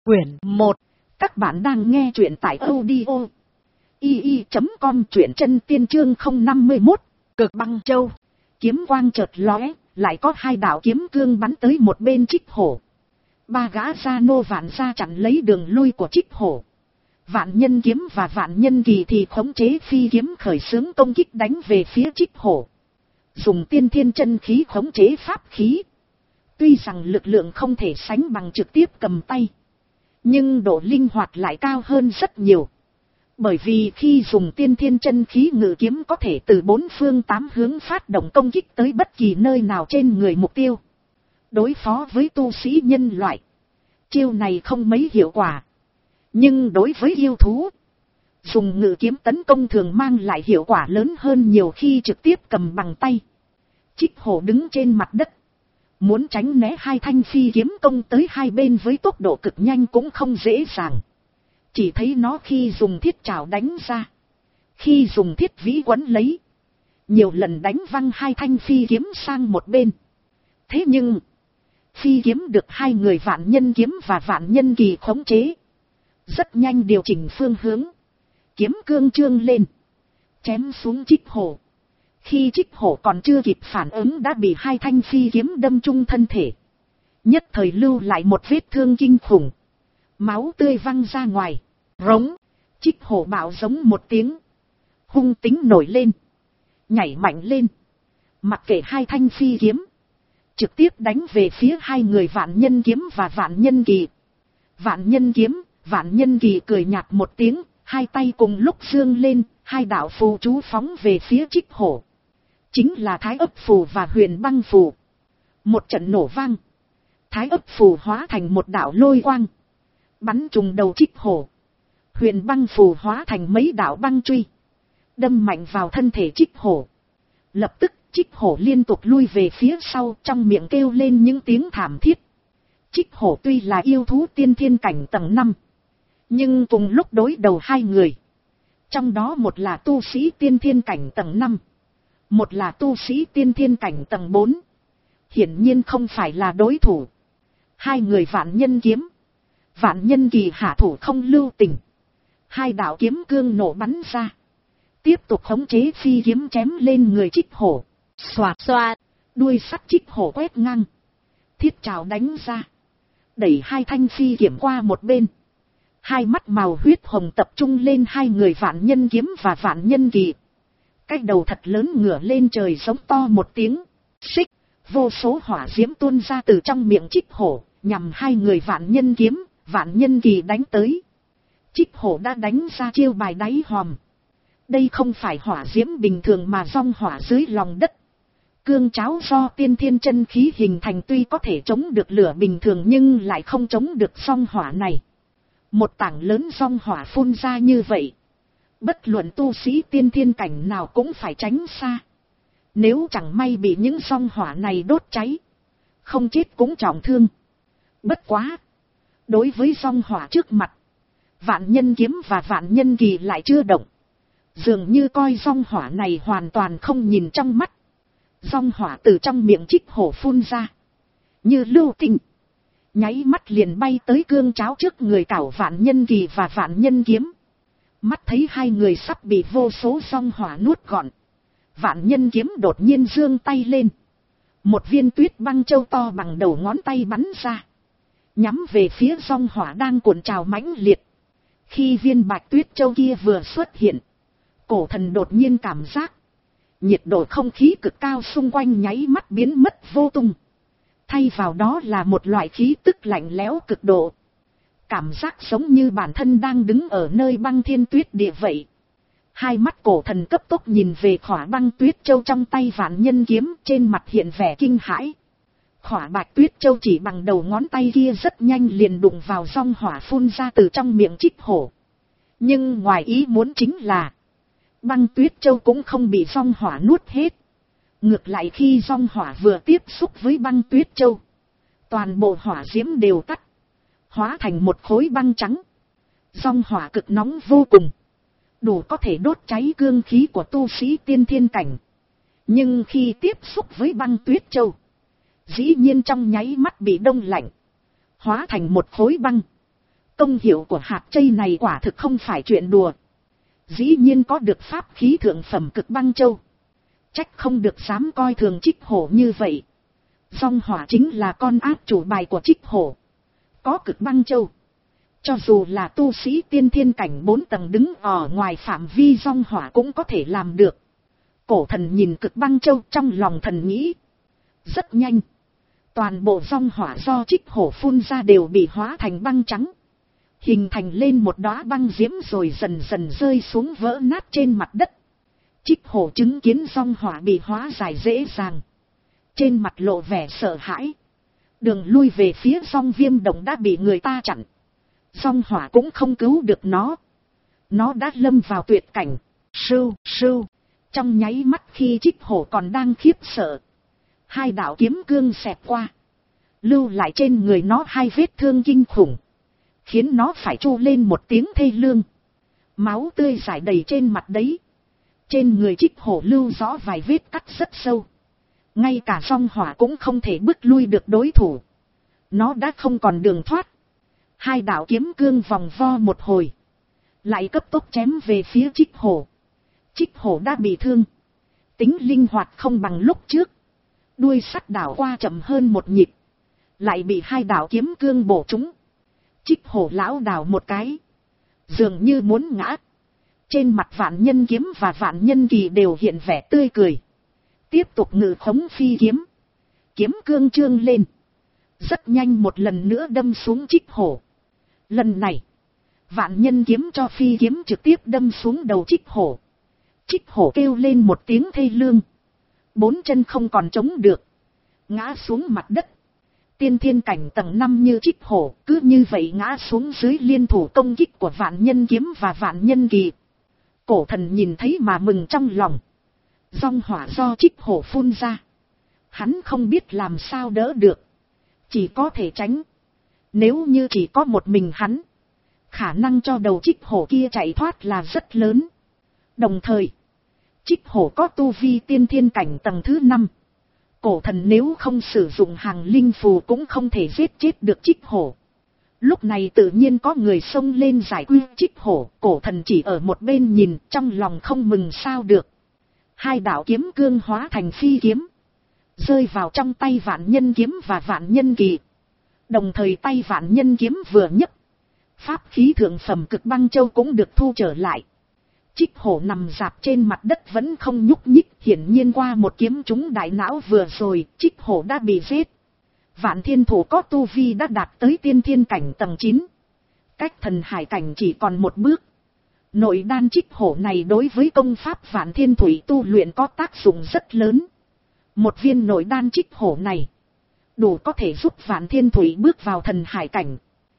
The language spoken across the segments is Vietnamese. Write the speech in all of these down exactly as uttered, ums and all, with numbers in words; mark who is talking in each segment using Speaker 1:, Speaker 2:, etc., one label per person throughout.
Speaker 1: Quyển một. Các bạn đang nghe truyện tại audio i i chấm com, truyện chân tiên chương không năm mươi mốt. Cực băng châu. Kiếm quang chợt lóe, lại có hai đạo kiếm cương bắn tới một bên Trích Hổ. Ba gã gia nô vạn gia chặn lấy đường lui của Trích Hổ. Vạn Nhân Kiếm và Vạn Nhân Kỳ thì khống chế phi kiếm khởi xướng công kích đánh về phía Trích Hổ. Dùng tiên thiên chân khí khống chế pháp khí. Tuy rằng lực lượng không thể sánh bằng trực tiếp cầm tay, nhưng độ linh hoạt lại cao hơn rất nhiều. Bởi vì khi dùng tiên thiên chân khí ngự kiếm có thể từ bốn phương tám hướng phát động công kích tới bất kỳ nơi nào trên người mục tiêu. Đối phó với tu sĩ nhân loại, chiêu này không mấy hiệu quả. Nhưng đối với yêu thú, dùng ngự kiếm tấn công thường mang lại hiệu quả lớn hơn nhiều khi trực tiếp cầm bằng tay. Trích Hổ đứng trên mặt đất, muốn tránh né hai thanh phi kiếm công tới hai bên với tốc độ cực nhanh cũng không dễ dàng. Chỉ thấy nó khi dùng thiết trảo đánh ra, khi dùng thiết vĩ quấn lấy, nhiều lần đánh văng hai thanh phi kiếm sang một bên. Thế nhưng, phi kiếm được hai người Vạn Nhân Kiếm và Vạn Nhân Kỳ khống chế, rất nhanh điều chỉnh phương hướng, kiếm cương trương lên, chém xuống Trích Hổ. Khi Trích Hổ còn chưa kịp phản ứng đã bị hai thanh phi kiếm đâm trúng thân thể, nhất thời lưu lại một vết thương kinh khủng, máu tươi văng ra ngoài. Rống, Trích Hổ bạo giống một tiếng, hung tính nổi lên, nhảy mạnh lên, mặc kệ hai thanh phi kiếm, trực tiếp đánh về phía hai người Vạn Nhân Kiếm và Vạn Nhân Kỳ. Vạn Nhân Kiếm, Vạn Nhân Kỳ cười nhạt một tiếng, hai tay cùng lúc giương lên, hai đạo phù chú phóng về phía Trích Hổ. Chính là Thái Ấp Phù và Huyền Băng Phù. Một trận nổ vang, Thái Ấp Phù hóa thành một đạo lôi quang, bắn trùng đầu Trích Hổ. Huyền Băng Phù hóa thành mấy đạo băng truy, đâm mạnh vào thân thể Trích Hổ. Lập tức Trích Hổ liên tục lui về phía sau, trong miệng kêu lên những tiếng thảm thiết. Trích Hổ tuy là yêu thú tiên thiên cảnh tầng năm, nhưng cùng lúc đối đầu hai người, trong đó một là tu sĩ tiên thiên cảnh tầng năm, một là tu sĩ tiên thiên cảnh tầng bốn. Hiển nhiên không phải là đối thủ. Hai người Vạn Nhân Kiếm, Vạn Nhân Kỳ hạ thủ không lưu tình. Hai đạo kiếm cương nổ bắn ra, tiếp tục khống chế phi kiếm chém lên người Trích Hổ. Xoạt xoạt, đuôi sắt Trích Hổ quét ngang, thiết trảo đánh ra, đẩy hai thanh phi kiếm qua một bên. Hai mắt màu huyết hồng tập trung lên hai người Vạn Nhân Kiếm và Vạn Nhân Kỳ. Cái đầu thật lớn ngửa lên trời giống to một tiếng. Xích, vô số hỏa diễm tuôn ra từ trong miệng Trích Hổ, nhằm hai người Vạn Nhân Kiếm, Vạn Nhân Kỳ đánh tới. Trích Hổ đã đánh ra chiêu bài đáy hòm. Đây không phải hỏa diễm bình thường mà dòng hỏa dưới lòng đất. Cương cháo do tiên thiên chân khí hình thành, tuy có thể chống được lửa bình thường nhưng lại không chống được dòng hỏa này. Một tảng lớn dòng hỏa phun ra như vậy, bất luận tu sĩ tiên thiên cảnh nào cũng phải tránh xa. Nếu chẳng may bị những dòng hỏa này đốt cháy, không chết cũng trọng thương. Bất quá, đối với dòng hỏa trước mặt, Vạn Nhân Kiếm và Vạn Nhân Kỳ lại chưa động, dường như coi dòng hỏa này hoàn toàn không nhìn trong mắt. Dòng hỏa từ trong miệng Trích Hổ phun ra, như lưu tinh, nháy mắt liền bay tới cương cháo trước người cảo Vạn Nhân Kỳ và Vạn Nhân Kiếm. Mắt thấy hai người sắp bị vô số dòng hỏa nuốt gọn, Vạn Nhân Kiếm đột nhiên giương tay lên, một viên tuyết băng châu to bằng đầu ngón tay bắn ra, nhắm về phía dòng hỏa đang cuộn trào mãnh liệt. Khi viên bạch tuyết châu kia vừa xuất hiện, cổ thần đột nhiên cảm giác nhiệt độ không khí cực cao xung quanh nháy mắt biến mất vô tung. Thay vào đó là một loại khí tức lạnh lẽo cực độ. Cảm giác giống như bản thân đang đứng ở nơi băng thiên tuyết địa vậy. Hai mắt cổ thần cấp tốc nhìn về khỏa băng tuyết châu trong tay Vạn Nhân Kiếm, trên mặt hiện vẻ kinh hãi. Khỏa bạch tuyết châu chỉ bằng đầu ngón tay kia rất nhanh liền đụng vào dòng hỏa phun ra từ trong miệng Trích Hổ. Nhưng ngoài ý muốn chính là, băng tuyết châu cũng không bị dòng hỏa nuốt hết. Ngược lại khi dòng hỏa vừa tiếp xúc với băng tuyết châu, toàn bộ hỏa diễm đều tắt, hóa thành một khối băng trắng. Dòng hỏa cực nóng vô cùng, đủ có thể đốt cháy cương khí của tu sĩ tiên thiên cảnh. Nhưng khi tiếp xúc với băng tuyết châu, dĩ nhiên trong nháy mắt bị đông lạnh, hóa thành một khối băng, Công hiệu của hạt châu này quả thực không phải chuyện đùa. Dĩ nhiên có được pháp khí thượng phẩm cực băng châu. Trách không được dám coi thường Trích Hổ như vậy. Dòng hỏa chính là con ác chủ bài của Trích Hổ. Có cực băng châu. Cho dù là tu sĩ tiên thiên cảnh bốn tầng đứng ở ngoài phạm vi dòng hỏa cũng có thể làm được. Cổ thần nhìn cực băng châu trong lòng thần nghĩ. Rất nhanh. Toàn bộ dòng hỏa do Trích Hổ phun ra đều bị hóa thành băng trắng. Hình thành lên một đóa băng diễm rồi dần dần rơi xuống vỡ nát trên mặt đất. Trích Hổ chứng kiến dòng hỏa bị hóa giải dễ dàng. Trên mặt lộ vẻ sợ hãi. Đường lui về phía dòng viêm động đã bị người ta chặn. Dòng hỏa cũng không cứu được nó. Nó đã lâm vào tuyệt cảnh. Sưu, sưu. Trong nháy mắt khi Trích Hổ còn đang khiếp sợ. Hai đạo kiếm cương xẹt qua. Lưu lại trên người nó hai vết thương kinh khủng. Khiến nó phải tru lên một tiếng thê lương. Máu tươi rải đầy trên mặt đấy. Trên người Trích Hổ lưu rõ vài vết cắt rất sâu. Ngay cả dòng hỏa cũng không thể bức lui được đối thủ. Nó đã không còn đường thoát. Hai đạo kiếm cương vòng vo một hồi. Lại cấp tốc chém về phía Trích Hổ. Trích Hổ đã bị thương. Tính linh hoạt không bằng lúc trước. Đuôi sắt đảo qua chậm hơn một nhịp. Lại bị hai đạo kiếm cương bổ trúng. Trích Hổ lão đảo một cái. Dường như muốn ngã. Trên mặt Vạn Nhân Kiếm và Vạn Nhân Kỳ đều hiện vẻ tươi cười. Tiếp tục ngự khống phi kiếm. Kiếm cương trương lên. Rất nhanh một lần nữa đâm xuống Trích Hổ. Lần này. Vạn Nhân Kiếm cho phi kiếm trực tiếp đâm xuống đầu Trích Hổ. Trích Hổ kêu lên một tiếng thê lương. Bốn chân không còn chống được. Ngã xuống mặt đất. Tiên thiên cảnh tầng năm như Trích Hổ cứ như vậy ngã xuống dưới liên thủ công kích của Vạn Nhân Kiếm và Vạn Nhân Kỳ. Cổ thần nhìn thấy mà mừng trong lòng. Dòng hỏa do Trích Hổ phun ra. Hắn không biết làm sao đỡ được. Chỉ có thể tránh. Nếu như chỉ có một mình hắn. Khả năng cho đầu Trích Hổ kia chạy thoát là rất lớn. Đồng thời. Trích Hổ có tu vi tiên thiên cảnh tầng thứ năm. Cổ thần nếu không sử dụng hàng linh phù cũng không thể giết chết được Trích Hổ. Lúc này tự nhiên có người xông lên giải quyết Trích Hổ. Cổ thần chỉ ở một bên nhìn trong lòng không mừng sao được. Hai đạo kiếm cương hóa thành phi kiếm. Rơi vào trong tay Vạn Nhân Kiếm và Vạn Nhân Kỳ. Đồng thời tay Vạn Nhân Kiếm vừa nhấc. Pháp khí thượng phẩm cực băng châu cũng được thu trở lại. Trích Hổ nằm rạp trên mặt đất vẫn không nhúc nhích. Hiển nhiên qua một kiếm trúng đại não vừa rồi. Trích Hổ đã bị giết. Vạn Thiên Thủ có tu vi đã đạt tới tiên thiên cảnh tầng chín. Cách thần hải cảnh chỉ còn một bước. Nội đan Trích Hổ này đối với công pháp Vạn Thiên Thủy tu luyện có tác dụng rất lớn. Một viên nội đan Trích Hổ này đủ có thể giúp Vạn Thiên Thủy bước vào thần hải cảnh.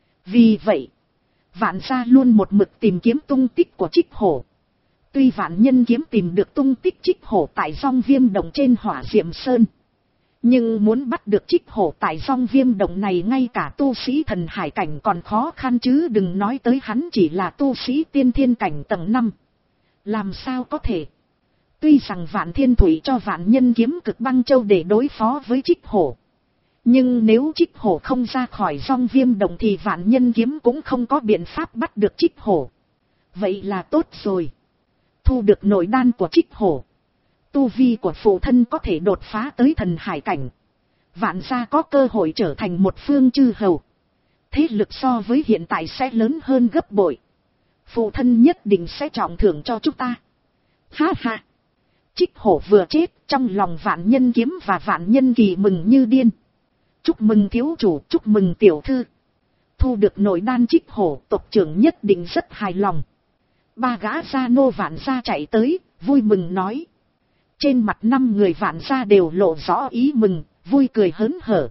Speaker 1: Vì vậy, Vạn gia luôn một mực tìm kiếm tung tích của Trích Hổ. Tuy Vạn Nhân Kiếm tìm được tung tích Trích Hổ tại Dòng Viêm Động trên Hỏa Diệm Sơn. Nhưng muốn bắt được Trích Hổ tại Dòng Viêm Động này ngay cả tu sĩ thần hải cảnh còn khó khăn chứ đừng nói tới hắn chỉ là tu sĩ tiên thiên cảnh tầng năm. Làm sao có thể? Tuy rằng Vạn Thiên Thủy cho Vạn Nhân Kiếm cực băng châu để đối phó với Trích Hổ. Nhưng nếu Trích Hổ không ra khỏi Dòng Viêm Động thì Vạn Nhân Kiếm cũng không có biện pháp bắt được Trích Hổ. Vậy là tốt rồi. Thu được nội đan của Trích Hổ. Tu vi của phụ thân có thể đột phá tới thần hải cảnh. Vạn gia có cơ hội trở thành một phương chư hầu. Thế lực so với hiện tại sẽ lớn hơn gấp bội. Phụ thân nhất định sẽ trọng thưởng cho chúng ta. Ha ha. Trích Hổ vừa chết trong lòng Vạn Nhân Kiếm và Vạn Nhân Kỳ mừng như điên. Chúc mừng thiếu chủ, chúc mừng tiểu thư. Thu được nội đan Trích Hổ, tộc trưởng nhất định rất hài lòng. Ba gã gia nô Vạn gia chạy tới, vui mừng nói. Trên mặt năm người Vạn gia đều lộ rõ ý mừng, vui cười hớn hở.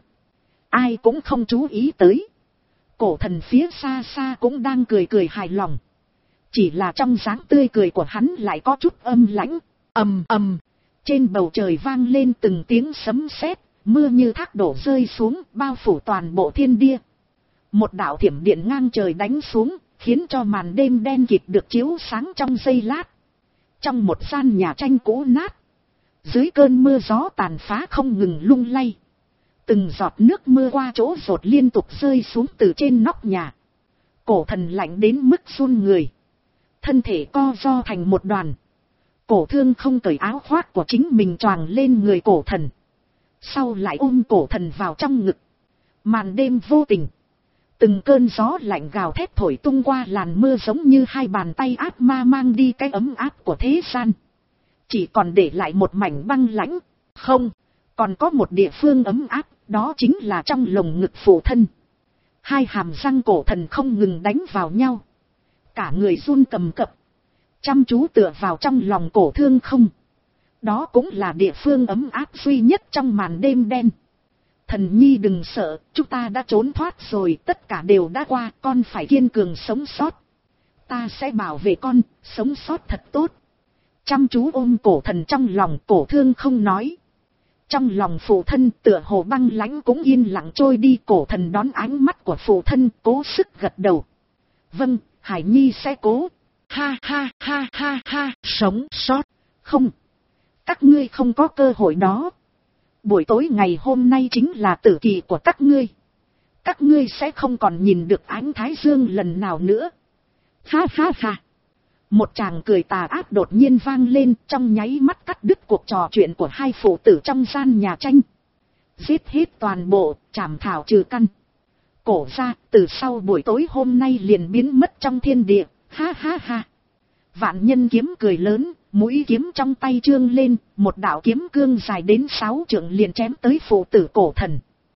Speaker 1: Ai cũng không chú ý tới. Cổ thần phía xa xa cũng đang cười cười hài lòng. Chỉ là trong dáng tươi cười của hắn lại có chút âm lãnh. Ầm ầm. Trên bầu trời vang lên từng tiếng sấm sét, mưa như thác đổ rơi xuống, bao phủ toàn bộ thiên địa. Một đạo thiểm điện ngang trời đánh xuống, khiến cho màn đêm đen kịt được chiếu sáng trong giây lát. Trong một gian nhà tranh cũ nát, dưới cơn mưa gió tàn phá không ngừng lung lay. Từng giọt nước mưa qua chỗ rột liên tục rơi xuống từ trên nóc nhà. Cổ thần lạnh đến mức run người. Thân thể co ro thành một đoàn. Cổ thương không cởi áo khoác của chính mình choàng lên người cổ thần. Sau lại ôm cổ thần vào trong ngực. Màn đêm vô tình. Từng cơn gió lạnh gào thét thổi tung qua làn mưa giống như hai bàn tay ác ma mang đi cái ấm áp của thế gian. Chỉ còn để lại một mảnh băng lãnh. Không, còn có một địa phương ấm áp, đó chính là trong lồng ngực phụ thân. Hai hàm răng cổ thần không ngừng đánh vào nhau. Cả người run cầm cập. Chăm chú tựa vào trong lòng cổ thương không. Đó cũng là địa phương ấm áp duy nhất trong màn đêm đen. Thần nhi đừng sợ, chúng ta đã trốn thoát rồi, tất cả đều đã qua, con phải kiên cường sống sót. Ta sẽ bảo vệ con, sống sót thật tốt. Chăm chú ôm cổ thần trong lòng, cổ thương không nói. Trong lòng phụ thân tựa hồ băng lãnh cũng yên lặng trôi đi, cổ thần đón ánh mắt của phụ thân, cố sức gật đầu. Vâng, Hải Nhi sẽ cố. Ha ha ha ha ha, sống sót. Không, các ngươi không có cơ hội đó. Buổi tối ngày hôm nay chính là tử kỳ của các ngươi. Các ngươi sẽ không còn nhìn được ánh thái dương lần nào nữa. Ha ha ha. Một tràng cười tà ác đột nhiên vang lên, trong nháy mắt cắt đứt cuộc trò chuyện của hai phụ tử trong gian nhà tranh. Giết hết toàn bộ, chảm thảo trừ căn. Cổ ra, từ sau buổi tối hôm nay liền biến mất trong thiên địa. Ha ha ha. Vạn nhân kiếm cười lớn, mũi kiếm trong tay trương lên, một đạo kiếm cương dài đến sáu trượng liền chém tới phụ tử cổ thần.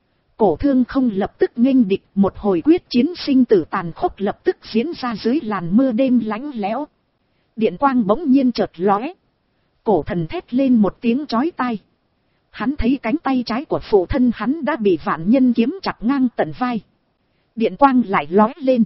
Speaker 1: Cổ thương không lập tức nghênh địch, một hồi quyết chiến sinh tử tàn khốc lập tức diễn ra dưới làn mưa đêm lạnh lẽo. Điện quang bỗng nhiên chợt lóe. Cổ thần thét lên một tiếng chói tai. Hắn thấy cánh tay trái của phụ thân hắn đã bị vạn nhân kiếm chặt ngang tận vai. Điện quang lại lóe lên.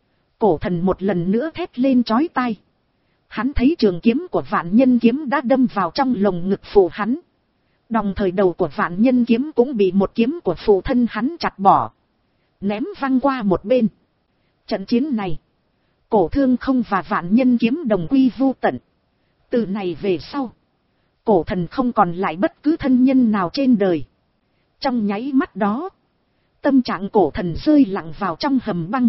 Speaker 1: Cổ thần một lần nữa thét lên chói tai. Hắn thấy trường kiếm của vạn nhân kiếm đã đâm vào trong lồng ngực phụ hắn. Đồng thời đầu của vạn nhân kiếm cũng bị một kiếm của phụ thân hắn chặt bỏ. Ném văng qua một bên. Trận chiến này. Cổ thương không và vạn nhân kiếm đồng quy vu tận. Từ này về sau. Cổ thần không còn lại bất cứ thân nhân nào trên đời. Trong nháy mắt đó. Tâm trạng cổ thần rơi lặng vào trong hầm băng.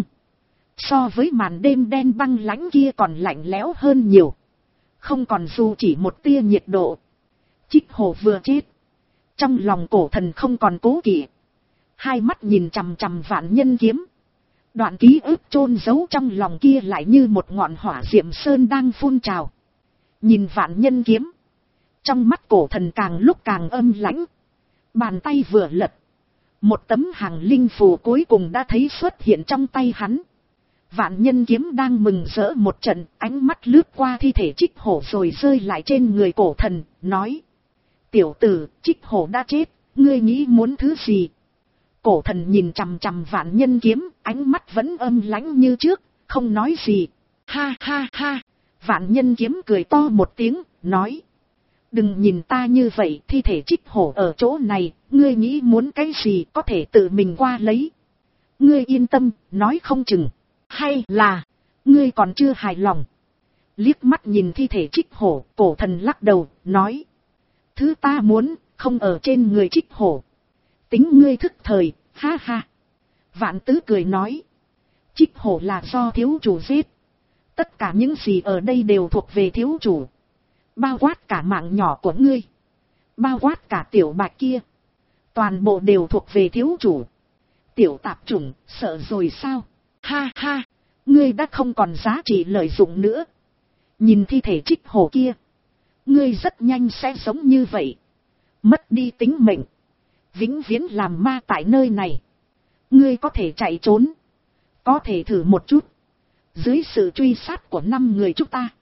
Speaker 1: So với màn đêm đen băng lãnh kia còn lạnh lẽo hơn nhiều. Không còn dù chỉ một tia nhiệt độ. Chích hồ vừa chết. Trong lòng cổ thần không còn cố kỵ. Hai mắt nhìn chằm chằm vạn nhân kiếm. Đoạn ký ức chôn giấu trong lòng kia lại như một ngọn hỏa diệm sơn đang phun trào. Nhìn vạn nhân kiếm. Trong mắt cổ thần càng lúc càng âm lãnh. Bàn tay vừa lật. Một tấm hàng linh phù cuối cùng đã thấy xuất hiện trong tay hắn. Vạn nhân kiếm đang mừng rỡ một trận, ánh mắt lướt qua thi thể Trích Hổ rồi rơi lại trên người cổ thần, nói. Tiểu tử, Trích Hổ đã chết, ngươi nghĩ muốn thứ gì? Cổ thần nhìn chằm chằm vạn nhân kiếm, ánh mắt vẫn âm lãnh như trước, không nói gì. Ha ha ha, vạn nhân kiếm cười to một tiếng, nói. Đừng nhìn ta như vậy, thi thể Trích Hổ ở chỗ này, ngươi nghĩ muốn cái gì có thể tự mình qua lấy. Ngươi yên tâm, nói không chừng. Hay là, ngươi còn chưa hài lòng. Liếc mắt nhìn thi thể Trích Hổ, cổ thần lắc đầu, nói. Thứ ta muốn, không ở trên người Trích Hổ. Tính ngươi thức thời, ha ha. Vạn Tứ cười nói. Trích Hổ là do thiếu chủ giết. Tất cả những gì ở đây đều thuộc về thiếu chủ. Bao quát cả mạng nhỏ của ngươi. Bao quát cả tiểu bạch kia. Toàn bộ đều thuộc về thiếu chủ. Tiểu tạp chủng, sợ rồi sao? Ha ha, ngươi đã không còn giá trị lợi dụng nữa. Nhìn thi thể Trích Hổ kia. Ngươi rất nhanh sẽ giống như vậy. Mất đi tính mệnh. Vĩnh viễn làm ma tại nơi này. Ngươi có thể chạy trốn. Có thể thử một chút. Dưới sự truy sát của năm người chúng ta.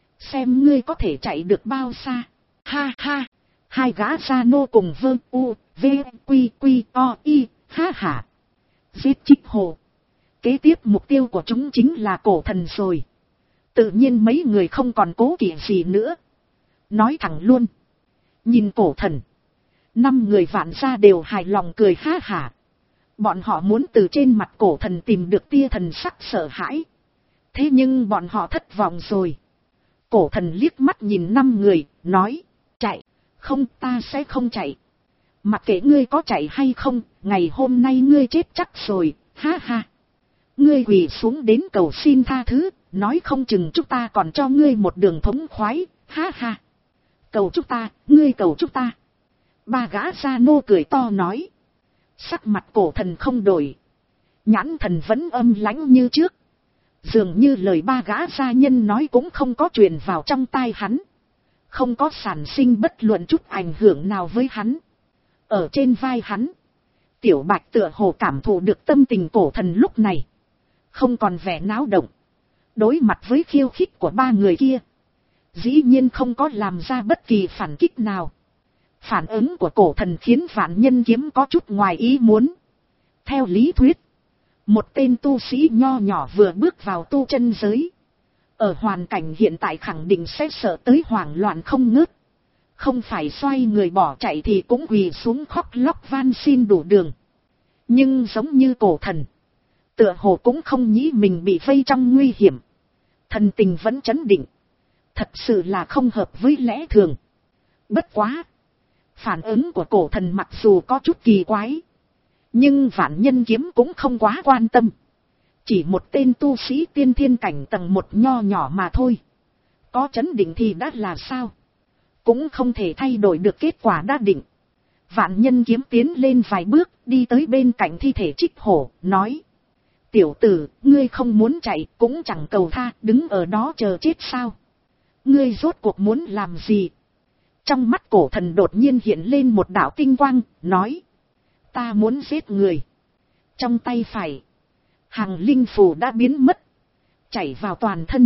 Speaker 1: Xem ngươi có thể chạy được bao xa. Ha ha. Hai gã gia nô cùng vơ u, v, quy, quy, o, y, ha ha. Giết Trích Hổ. Kế tiếp mục tiêu của chúng chính là cổ thần rồi. Tự nhiên mấy người không còn cố kỵ gì nữa. Nói thẳng luôn. Nhìn cổ thần. Năm người vạn gia đều hài lòng cười ha hả. Bọn họ muốn từ trên mặt cổ thần tìm được tia thần sắc sợ hãi. Thế nhưng bọn họ thất vọng rồi. Cổ thần liếc mắt nhìn năm người, nói. Chạy, không ta sẽ không chạy. Mặc kệ ngươi có chạy hay không, ngày hôm nay ngươi chết chắc rồi, ha ha. ngươi quỳ xuống đến cầu xin tha thứ, nói không chừng chúng ta còn cho ngươi một đường thống khoái, ha ha. Cầu chúng ta, ngươi cầu chúng ta. Ba gã gia nô cười to nói. Sắc mặt cổ thần không đổi. Nhãn thần vẫn âm lãnh như trước. Dường như lời ba gã gia nhân nói cũng không có truyền vào trong tai hắn. Không có sản sinh bất luận chút ảnh hưởng nào với hắn. Ở trên vai hắn, Tiểu Bạch tựa hồ cảm thụ được tâm tình cổ thần lúc này. Không còn vẻ náo động. Đối mặt với khiêu khích của ba người kia, dĩ nhiên không có làm ra bất kỳ phản kích nào. Phản ứng của cổ thần khiến Vạn Nhân Kiếm có chút ngoài ý muốn. Theo lý thuyết, một tên tu sĩ nho nhỏ vừa bước vào tu chân giới, ở hoàn cảnh hiện tại khẳng định sẽ sợ tới hoảng loạn không ngớt. Không phải xoay người bỏ chạy thì cũng quỳ xuống khóc lóc van xin đủ đường. Nhưng giống như cổ thần, tựa hồ cũng không nghĩ mình bị vây trong nguy hiểm. Thần tình vẫn trấn định. Thật sự là không hợp với lẽ thường. Bất quá, phản ứng của cổ thần mặc dù có chút kỳ quái, nhưng Vạn Nhân Kiếm cũng không quá quan tâm. Chỉ một tên tu sĩ tiên thiên cảnh tầng một nho nhỏ mà thôi. Có trấn định thì đã là sao? Cũng không thể thay đổi được kết quả đã định. Vạn Nhân Kiếm tiến lên vài bước, đi tới bên cạnh thi thể Trích Hổ, nói. Tiểu tử, ngươi không muốn chạy, cũng chẳng cầu tha, đứng ở đó chờ chết sao? Ngươi rốt cuộc muốn làm gì? Trong mắt cổ thần đột nhiên hiện lên một đạo tinh quang, nói. Ta muốn giết người. Trong tay phải, hàng linh phù đã biến mất, chảy vào toàn thân.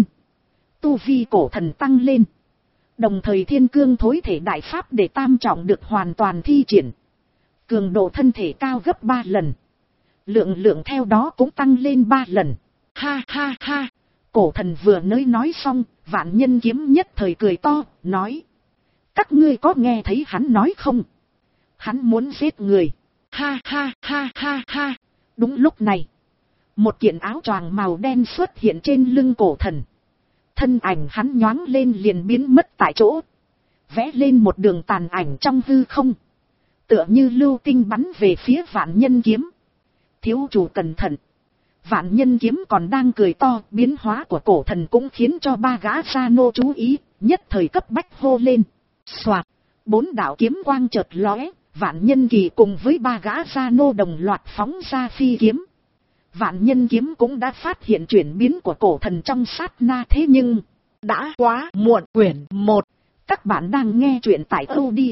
Speaker 1: Tu vi cổ thần tăng lên. Đồng thời thiên cương thối thể đại pháp để tam trọng được hoàn toàn thi triển. Cường độ thân thể cao gấp ba lần. Lượng lượng theo đó cũng tăng lên ba lần. Ha ha ha. Cổ thần vừa nới nói xong, Vạn Nhân Kiếm nhất thời cười to, nói. Các ngươi có nghe thấy hắn nói không? Hắn muốn giết người. Ha ha ha ha ha. Đúng lúc này, một kiện áo choàng màu đen xuất hiện trên lưng cổ thần. Thân ảnh hắn nhoáng lên liền biến mất tại chỗ. Vẽ lên một đường tàn ảnh trong hư không. Tựa như lưu tinh bắn về phía Vạn Nhân Kiếm. Thiếu chủ cẩn thận. Vạn Nhân Kiếm còn đang cười to, biến hóa của cổ thần cũng khiến cho ba gã gia nô chú ý, nhất thời cấp bách hô lên. Soạt, bốn đạo kiếm quang chợt lóe, Vạn Nhân Kỳ cùng với ba gã gia nô đồng loạt phóng ra phi kiếm. Vạn Nhân Kiếm cũng đã phát hiện chuyển biến của cổ thần trong sát na, thế nhưng đã quá muộn. Quyển một. Các bạn đang nghe truyện tại audio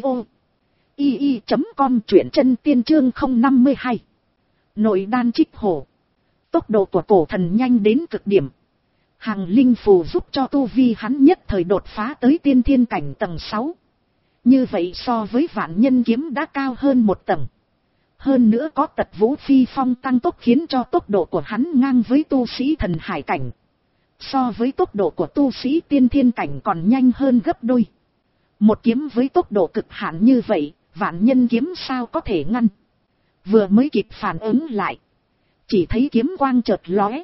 Speaker 1: i i chấm com, truyện chân tiên chương không năm hai. Nội đan Trích Hổ. Tốc độ của cổ thần nhanh đến cực điểm. Hàng linh phù giúp cho tu vi hắn nhất thời đột phá tới tiên thiên cảnh tầng sáu. Như vậy so với Vạn Nhân Kiếm đã cao hơn một tầng. Hơn nữa có tật vũ phi phong tăng tốc khiến cho tốc độ của hắn ngang với tu sĩ thần hải cảnh. So với tốc độ của tu sĩ tiên thiên cảnh còn nhanh hơn gấp đôi. Một kiếm với tốc độ cực hạn như vậy, Vạn Nhân Kiếm sao có thể ngăn. Vừa mới kịp phản ứng lại, chỉ thấy kiếm quang chợt lóe,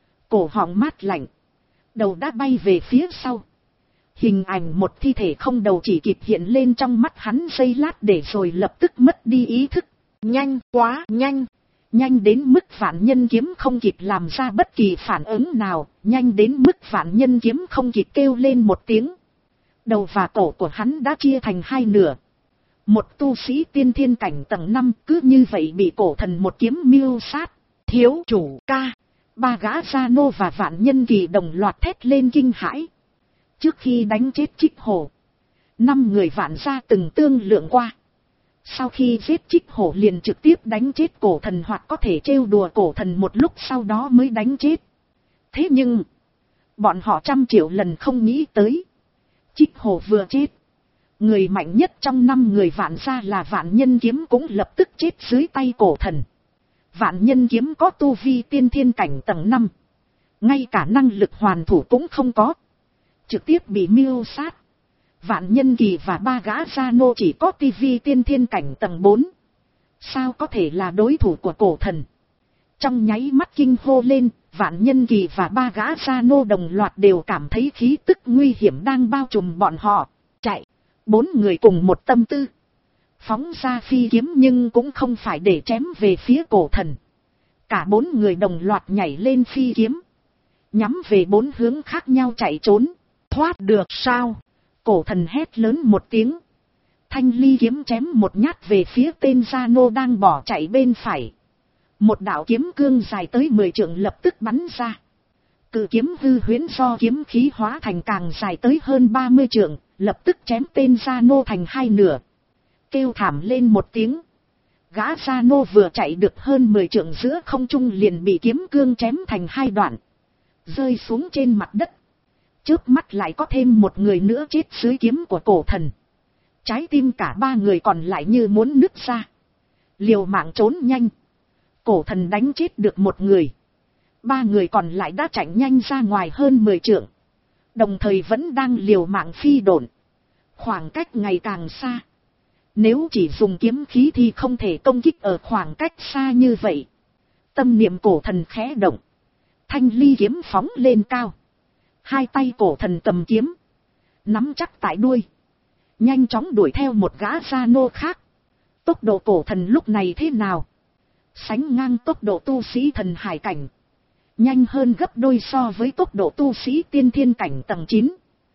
Speaker 1: cổ họng mát lạnh, đầu đã bay về phía sau. Hình ảnh một thi thể không đầu chỉ kịp hiện lên trong mắt hắn giây lát để rồi lập tức mất đi ý thức. Nhanh, quá nhanh, nhanh đến mức Vạn Nhân Kiếm không kịp làm ra bất kỳ phản ứng nào, nhanh đến mức Vạn Nhân Kiếm không kịp kêu lên một tiếng. Đầu và cổ của hắn đã chia thành hai nửa. Một tu sĩ tiên thiên cảnh tầng năm cứ như vậy bị cổ thần một kiếm miêu sát. Thiếu chủ ca, ba gã gia nô và Vạn Nhân Kỳ đồng loạt thét lên kinh hãi. Trước khi đánh chết Trích Hổ, năm người Vạn gia từng tương lượng qua. Sau khi giết Trích Hổ liền trực tiếp đánh chết cổ thần, hoặc có thể trêu đùa cổ thần một lúc sau đó mới đánh chết. Thế nhưng, bọn họ trăm triệu lần không nghĩ tới. Trích Hổ vừa chết, người mạnh nhất trong năm người Vạn gia là Vạn Nhân Kiếm cũng lập tức chết dưới tay cổ thần. Vạn Nhân Kiếm có tu vi tiên thiên cảnh tầng năm. Ngay cả năng lực hoàn thủ cũng không có. Trực tiếp bị miêu sát. Vạn Nhân Kỳ và ba gã gia nô chỉ có tu vi tiên thiên cảnh tầng bốn. Sao có thể là đối thủ của cổ thần? Trong nháy mắt kinh hô lên, Vạn Nhân Kỳ và ba gã gia nô đồng loạt đều cảm thấy khí tức nguy hiểm đang bao trùm bọn họ. Chạy, bốn người cùng một tâm tư. Phóng ra phi kiếm nhưng cũng không phải để chém về phía cổ thần. Cả bốn người đồng loạt nhảy lên phi kiếm, nhắm về bốn hướng khác nhau chạy trốn. Thoát được sao? Cổ thần hét lớn một tiếng. Thanh ly kiếm chém một nhát về phía tên Gia Nô đang bỏ chạy bên phải. Một đạo kiếm cương dài tới mười trượng lập tức bắn ra. Cự kiếm hư huyễn do kiếm khí hóa thành càng dài tới hơn ba mươi trượng, lập tức chém tên Gia Nô thành hai nửa. Kêu thảm lên một tiếng. Gã Gia Nô vừa chạy được hơn mười trượng giữa không trung liền bị kiếm cương chém thành hai đoạn, rơi xuống trên mặt đất. Chớp mắt lại có thêm một người nữa chết dưới kiếm của cổ thần. Trái tim cả ba người còn lại như muốn nứt ra, liều mạng trốn nhanh. Cổ thần đánh chết được một người, ba người còn lại đã chạy nhanh ra ngoài hơn mười trượng, đồng thời vẫn đang liều mạng phi độn. Khoảng cách ngày càng xa, nếu chỉ dùng kiếm khí thì không thể công kích ở khoảng cách xa như vậy. Tâm niệm cổ thần khẽ động, thanh ly kiếm phóng lên cao. Hai tay cổ thần cầm kiếm, nắm chắc tại đuôi, nhanh chóng đuổi theo một gã Gia Nô khác. Tốc độ cổ thần lúc này thế nào? Sánh ngang tốc độ tu sĩ thần hải cảnh, nhanh hơn gấp đôi so với tốc độ tu sĩ tiên thiên cảnh tầng chín.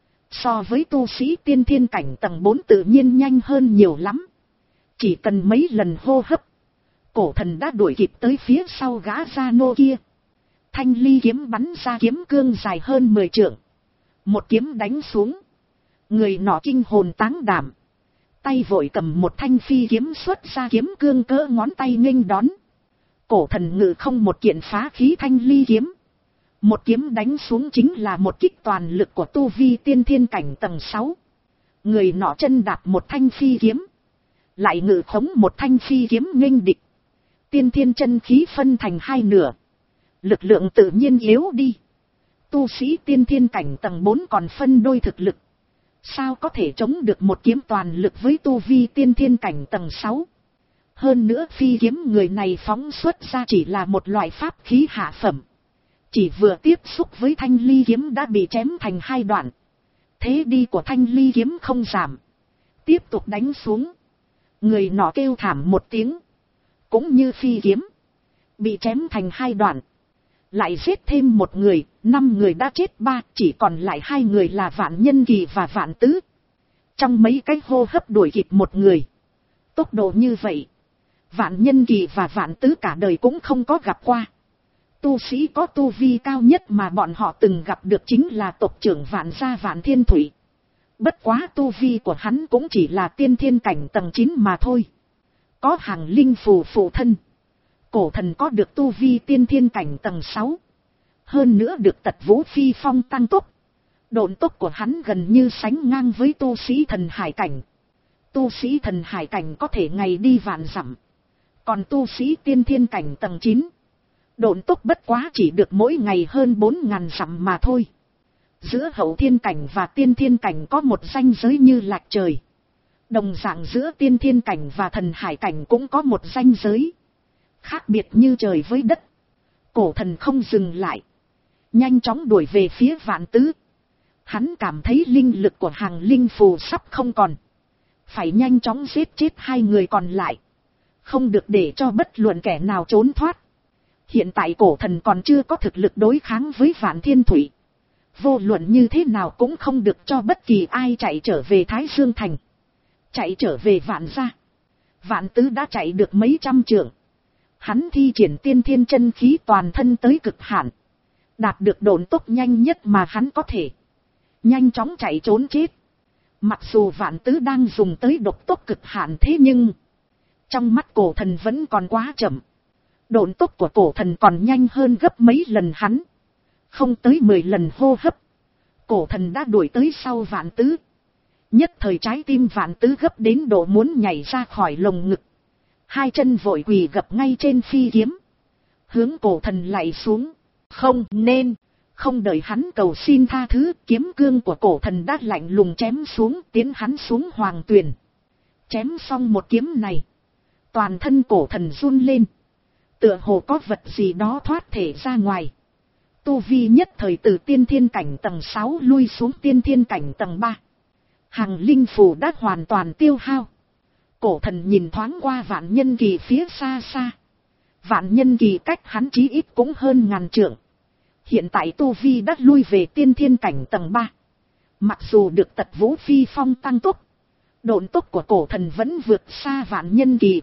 Speaker 1: So với tu sĩ tiên thiên cảnh tầng bốn tự nhiên nhanh hơn nhiều lắm. Chỉ cần mấy lần hô hấp, cổ thần đã đuổi kịp tới phía sau gã Gia Nô kia. Thanh ly kiếm bắn ra kiếm cương dài hơn mười trượng. Một kiếm đánh xuống, người nọ kinh hồn táng đảm, tay vội cầm một thanh phi kiếm xuất ra kiếm cương cỡ ngón tay nghênh đón. Cổ thần ngự không một kiện phá khí thanh ly kiếm, một kiếm đánh xuống chính là một kích toàn lực của tu vi tiên thiên cảnh tầng sáu. Người nọ chân đạp một thanh phi kiếm, lại ngự khống một thanh phi kiếm nghênh địch. Tiên thiên chân khí phân thành hai nửa, lực lượng tự nhiên yếu đi. Tu sĩ tiên thiên cảnh tầng bốn còn phân đôi thực lực, sao có thể chống được một kiếm toàn lực với tu vi tiên thiên cảnh tầng sáu. Hơn nữa phi kiếm người này phóng xuất ra chỉ là một loại pháp khí hạ phẩm, chỉ vừa tiếp xúc với thanh ly kiếm đã bị chém thành hai đoạn. Thế đi của thanh ly kiếm không giảm, tiếp tục đánh xuống. Người nọ kêu thảm một tiếng, cũng như phi kiếm, bị chém thành hai đoạn. Lại giết thêm một người, năm người đã chết ba, chỉ còn lại hai người là Vạn Nhân Kỳ và Vạn Tứ. Trong mấy cái hô hấp đuổi kịp một người. Tốc độ như vậy, Vạn Nhân Kỳ và Vạn Tứ cả đời cũng không có gặp qua. Tu sĩ có tu vi cao nhất mà bọn họ từng gặp được chính là tộc trưởng Vạn gia Vạn Thiên Thủy. Bất quá tu vi của hắn cũng chỉ là tiên thiên cảnh tầng chín mà thôi. Có hàng linh phù phụ thân, cổ thần có được tu vi tiên thiên cảnh tầng sáu. Hơn nữa được tật vũ phi phong tăng tốc. Độn tốc của hắn gần như sánh ngang với tu sĩ thần hải cảnh. Tu sĩ thần hải cảnh có thể ngày đi vạn dặm, còn tu sĩ tiên thiên cảnh tầng chín, độn tốc bất quá chỉ được mỗi ngày hơn bốn ngàn dặm mà thôi. Giữa hậu thiên cảnh và tiên thiên cảnh có một ranh giới như lạch trời. Đồng dạng giữa tiên thiên cảnh và thần hải cảnh cũng có một ranh giới, khác biệt như trời với đất. Cổ thần không dừng lại, nhanh chóng đuổi về phía Vạn Tứ. Hắn cảm thấy linh lực của hàng linh phù sắp không còn, phải nhanh chóng giết chết hai người còn lại, không được để cho bất luận kẻ nào trốn thoát. Hiện tại cổ thần còn chưa có thực lực đối kháng với Vạn Thiên Thủy, vô luận như thế nào cũng không được cho bất kỳ ai chạy trở về Thái Dương Thành, chạy trở về Vạn gia. Vạn Tứ đã chạy được mấy trăm trượng, hắn thi triển tiên thiên chân khí toàn thân tới cực hạn, đạt được độn tốc nhanh nhất mà hắn có thể, nhanh chóng chạy trốn chết. Mặc dù Vạn Tứ đang dùng tới độc tốc cực hạn, thế nhưng trong mắt cổ thần vẫn còn quá chậm. Độn tốc của cổ thần còn nhanh hơn gấp mấy lần hắn, không tới mười lần hô hấp, cổ thần đã đuổi tới sau Vạn Tứ. Nhất thời trái tim Vạn Tứ gấp đến độ muốn nhảy ra khỏi lồng ngực, hai chân vội quỳ gập ngay trên phi kiếm, hướng cổ thần lạy xuống. Không nên, không đợi hắn cầu xin tha thứ, kiếm cương của cổ thần đã lạnh lùng chém xuống, tiến hắn xuống hoàng tuyền. Chém xong một kiếm này, toàn thân cổ thần run lên, tựa hồ có vật gì đó thoát thể ra ngoài. Tu vi nhất thời từ tiên thiên cảnh tầng sáu lui xuống tiên thiên cảnh tầng ba. Hàng linh phù đã hoàn toàn tiêu hao. Cổ thần nhìn thoáng qua Vạn Nhân Kỳ phía xa xa. Vạn Nhân Kỳ cách hắn chí ít cũng hơn ngàn trượng. Hiện tại tu vi đã lui về tiên thiên cảnh tầng ba. Mặc dù được Tật Vũ Phi Phong tăng tốc, độn tốc của cổ thần vẫn vượt xa Vạn Nhân Kỳ.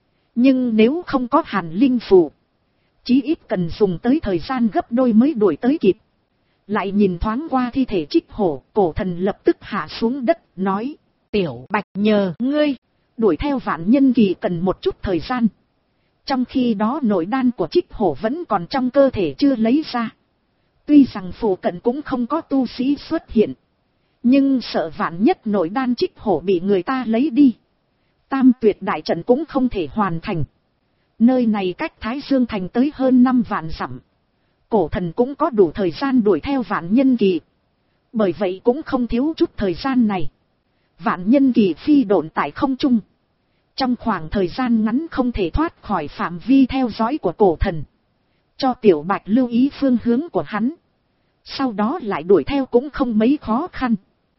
Speaker 1: Nhưng nếu không có Hàn Linh Phù, chí ít cần dùng tới thời gian gấp đôi mới đuổi tới kịp. Lại nhìn thoáng qua thi thể Trích Hổ, cổ thần lập tức hạ xuống đất, nói, Tiểu Bạch nhờ ngươi, đuổi theo Vạn Nhân Kỳ cần một chút thời gian. Trong khi đó nội đan của Trích Hổ vẫn còn trong cơ thể chưa lấy ra. Tuy rằng phụ cận cũng không có tu sĩ xuất hiện, nhưng sợ vạn nhất nội đan Trích Hổ bị người ta lấy đi, Tam Tuyệt đại trận cũng không thể hoàn thành. Nơi này cách Thái Dương Thành tới hơn năm vạn dặm. Cổ thần cũng có đủ thời gian đuổi theo Vạn Nhân Kỳ. Bởi vậy cũng không thiếu chút thời gian này. Vạn Nhân Kỳ phi độn tại không trung. Trong khoảng thời gian ngắn không thể thoát khỏi phạm vi theo dõi của cổ thần. Cho Tiểu Bạch lưu ý phương hướng của hắn. Sau đó lại đuổi theo cũng không mấy khó khăn.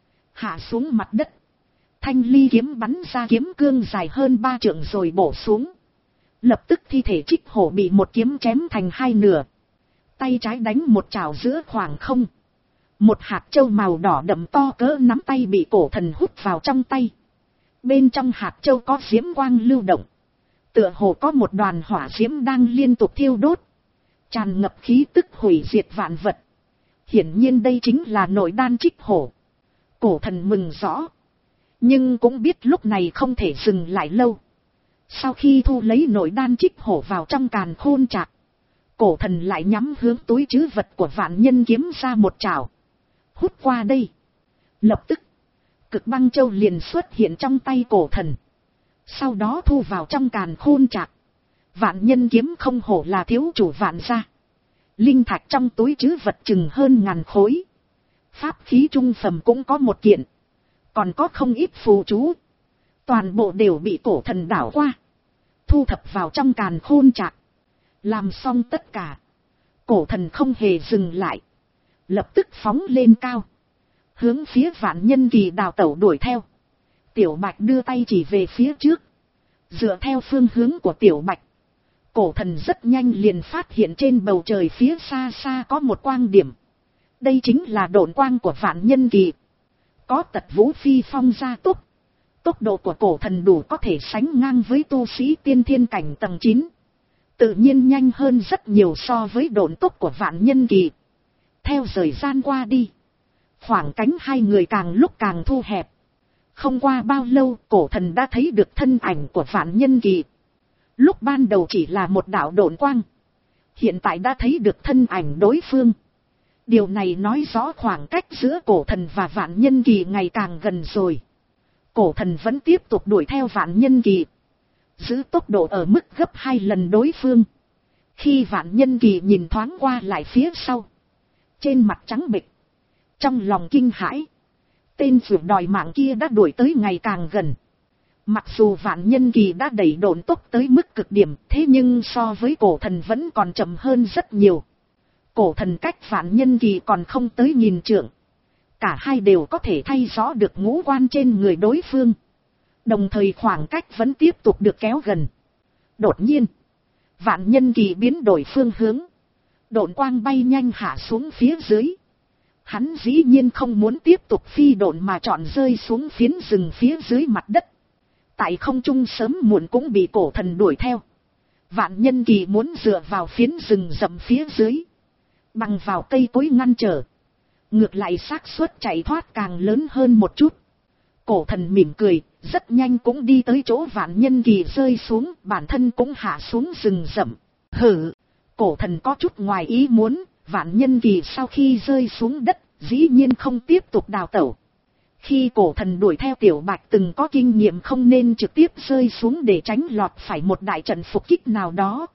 Speaker 1: Hạ xuống mặt đất. Thanh ly kiếm bắn ra kiếm cương dài hơn ba trượng rồi bổ xuống. Lập tức thi thể Trích Hổ bị một kiếm chém thành hai nửa. Tay trái đánh một chảo giữa khoảng không. Một hạt châu màu đỏ đậm to cỡ nắm tay bị cổ thần hút vào trong tay. Bên trong hạt châu có diễm quang lưu động. Tựa hồ có một đoàn hỏa diễm đang liên tục thiêu đốt. Tràn ngập khí tức hủy diệt vạn vật. Hiển nhiên đây chính là nội đan Trích Hổ. Cổ thần mừng rõ. Nhưng cũng biết lúc này không thể dừng lại lâu. Sau khi thu lấy nội đan Trích Hổ vào trong càn khôn trạc, cổ thần lại nhắm hướng túi trữ vật của Vạn Nhân kiếm ra một chảo. Hút qua đây. Lập tức, Cực Băng Châu liền xuất hiện trong tay cổ thần. Sau đó thu vào trong càn khôn trạc. Vạn Nhân kiếm không hổ là thiếu chủ Vạn gia. Linh thạch trong túi trữ vật chừng hơn ngàn khối. Pháp khí trung phẩm cũng có một kiện. Còn có không ít phù chú. Toàn bộ đều bị cổ thần đảo qua. Thu thập vào trong càn khôn trạc. Làm xong tất cả. Cổ thần không hề dừng lại. Lập tức phóng lên cao. Hướng phía Vạn Nhân Kỳ đào tẩu đuổi theo. Tiểu Bạch đưa tay chỉ về phía trước. Dựa theo phương hướng của Tiểu Bạch. Cổ thần rất nhanh liền phát hiện trên bầu trời phía xa xa có một quang điểm. Đây chính là độn quang của Vạn Nhân Kỳ. Có Tật Vũ Phi Phong gia tốc. Tốc độ của cổ thần đủ có thể sánh ngang với tu sĩ tiên thiên cảnh tầng chín. Tự nhiên nhanh hơn rất nhiều so với độn tốc của Vạn Nhân Kỳ. Theo thời gian qua đi, khoảng cánh hai người càng lúc càng thu hẹp. Không qua bao lâu cổ thần đã thấy được thân ảnh của Vạn Nhân Kỳ. Lúc ban đầu chỉ là một đạo độn quang. Hiện tại đã thấy được thân ảnh đối phương. Điều này nói rõ khoảng cách giữa cổ thần và Vạn Nhân Kỳ ngày càng gần rồi. Cổ thần vẫn tiếp tục đuổi theo Vạn Nhân Kỳ. Giữ tốc độ ở mức gấp hai lần đối phương. Khi Vạn Nhân Kỳ nhìn thoáng qua lại phía sau. Trên mặt trắng bệch. Trong lòng kinh hãi. Tên phượt đòi mạng kia đã đuổi tới ngày càng gần. Mặc dù Vạn Nhân Kỳ đã đẩy độn tốc tới mức cực điểm. Thế nhưng so với cổ thần vẫn còn chậm hơn rất nhiều. Cổ thần cách Vạn Nhân Kỳ còn không tới nghìn trượng. Cả hai đều có thể thay rõ được ngũ quan trên người đối phương. Đồng thời khoảng cách vẫn tiếp tục được kéo gần. Đột nhiên, Vạn Nhân Kỳ biến đổi phương hướng. Độn quang bay nhanh hạ xuống phía dưới. Hắn dĩ nhiên không muốn tiếp tục phi độn mà chọn rơi xuống phiến rừng phía dưới mặt đất. Tại không trung sớm muộn cũng bị cổ thần đuổi theo. Vạn Nhân Kỳ muốn dựa vào phiến rừng rậm phía dưới. Bằng vào cây cối ngăn trở. Ngược lại xác suất chạy thoát càng lớn hơn một chút. Cổ thần mỉm cười, rất nhanh cũng đi tới chỗ Vạn Nhân Kỳ rơi xuống, bản thân cũng hạ xuống rừng rậm. Hử! Cổ thần có chút ngoài ý muốn, Vạn Nhân Kỳ sau khi rơi xuống đất, dĩ nhiên không tiếp tục đào tẩu. Khi cổ thần đuổi theo Tiểu Bạch từng có kinh nghiệm không nên trực tiếp rơi xuống để tránh lọt phải một đại trận phục kích nào đó.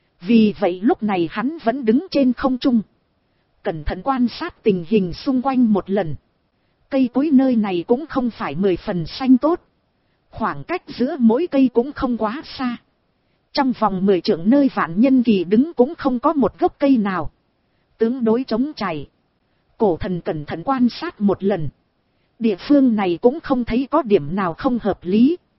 Speaker 1: Vì vậy lúc này hắn vẫn đứng trên không trung. Cẩn thận quan sát tình hình xung quanh một lần. Cây cối nơi này cũng không phải mười phần xanh tốt. Khoảng cách giữa mỗi cây cũng không quá xa. Trong vòng mười trượng nơi Vạn Nhân Kỳ đứng cũng không có một gốc cây nào. Tương đối trống trải. Cổ thần cẩn thận quan sát một lần. Địa phương này cũng không thấy có điểm nào không hợp lý.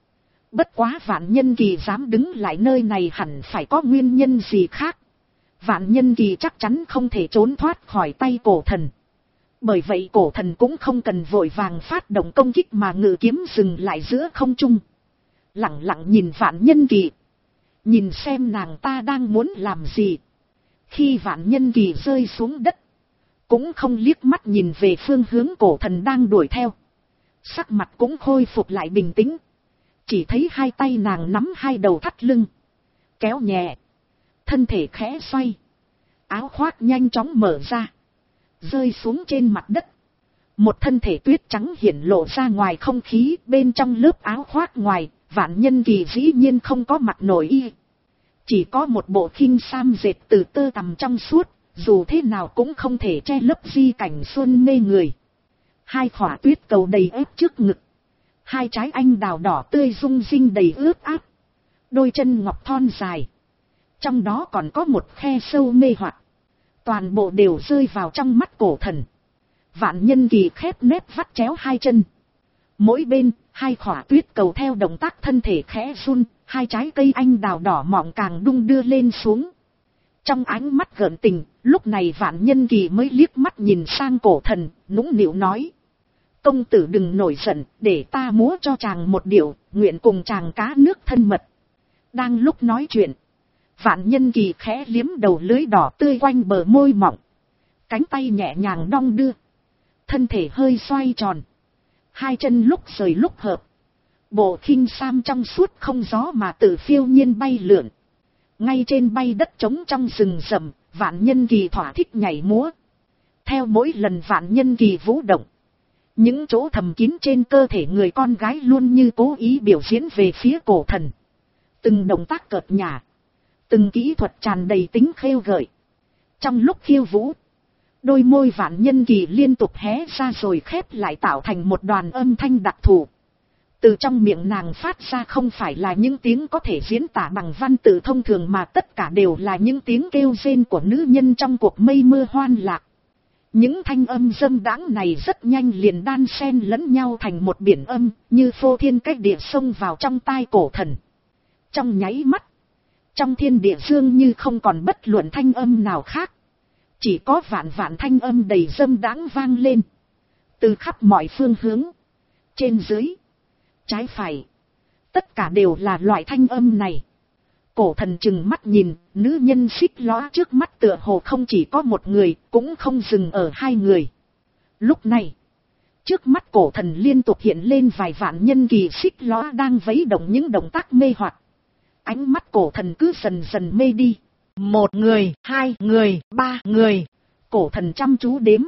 Speaker 1: Bất quá Vạn Nhân Kỳ dám đứng lại nơi này hẳn phải có nguyên nhân gì khác. Vạn Nhân Kỳ chắc chắn không thể trốn thoát khỏi tay cổ thần. Bởi vậy cổ thần cũng không cần vội vàng phát động công kích mà ngự kiếm dừng lại giữa không trung. Lặng lặng nhìn Vạn Nhân Kỳ. Nhìn xem nàng ta đang muốn làm gì. Khi Vạn Nhân Kỳ rơi xuống đất, cũng không liếc mắt nhìn về phương hướng cổ thần đang đuổi theo. Sắc mặt cũng khôi phục lại bình tĩnh. Chỉ thấy hai tay nàng nắm hai đầu thắt lưng. Kéo nhẹ. Thân thể khẽ xoay. Áo khoác nhanh chóng mở ra. Rơi xuống trên mặt đất. Một thân thể tuyết trắng hiển lộ ra ngoài không khí. Bên trong lớp áo khoác ngoài, Vạn Nhân Kỳ dĩ nhiên không có mặc nổi y. Chỉ có một bộ khinh sam dệt từ tơ tằm trong suốt. Dù thế nào cũng không thể che lấp di cảnh xuân mê người. Hai khỏa tuyết cầu đầy ép trước ngực. Hai trái anh đào đỏ tươi rung rinh đầy ướt áp. Đôi chân ngọc thon dài. Trong đó còn có một khe sâu mê hoặc. Toàn bộ đều rơi vào trong mắt cổ thần. Vạn Nhân Kỳ khép nép vắt chéo hai chân. Mỗi bên, hai khỏa tuyết cầu theo động tác thân thể khẽ run. Hai trái cây anh đào đỏ mọng càng đung đưa lên xuống. Trong ánh mắt gợn tình, lúc này Vạn Nhân Kỳ mới liếc mắt nhìn sang cổ thần, nũng nịu nói. Công tử đừng nổi giận, để ta múa cho chàng một điệu, nguyện cùng chàng cá nước thân mật. Đang lúc nói chuyện, Vạn Nhân Kỳ khẽ liếm đầu lưới đỏ tươi quanh bờ môi mỏng. Cánh tay nhẹ nhàng đong đưa. Thân thể hơi xoay tròn. Hai chân lúc rời lúc hợp. Bộ khinh sam trong suốt không gió mà tự phiêu nhiên bay lượn. Ngay trên bay đất trống trong rừng rậm, Vạn Nhân Kỳ thỏa thích nhảy múa. Theo mỗi lần Vạn Nhân Kỳ vũ động, những chỗ thầm kín trên cơ thể người con gái luôn như cố ý biểu diễn về phía cổ thần. Từng động tác cợt nhả, từng kỹ thuật tràn đầy tính khêu gợi. Trong lúc khiêu vũ, đôi môi Vạn Nhân Kỳ liên tục hé ra rồi khép lại tạo thành một đoàn âm thanh đặc thù. Từ trong miệng nàng phát ra không phải là những tiếng có thể diễn tả bằng văn tự thông thường mà tất cả đều là những tiếng kêu rên của nữ nhân trong cuộc mây mưa hoan lạc. Những thanh âm dâm đãng này rất nhanh liền đan xen lẫn nhau thành một biển âm, như phô thiên cách địa xông vào trong tai cổ thần. Trong nháy mắt, trong thiên địa dương như không còn bất luận thanh âm nào khác. Chỉ có vạn vạn thanh âm đầy dâm đãng vang lên. Từ khắp mọi phương hướng, trên dưới, trái phải, tất cả đều là loại thanh âm này. Cổ thần chừng mắt nhìn, nữ nhân xích lóa trước mắt tựa hồ không chỉ có một người, cũng không dừng ở hai người. Lúc này, trước mắt cổ thần liên tục hiện lên vài Vạn Nhân Kỳ xích lóa đang vấy động những động tác mê hoặc. Ánh mắt cổ thần cứ dần dần mê đi. Một người, hai người, ba người. Cổ thần chăm chú đếm.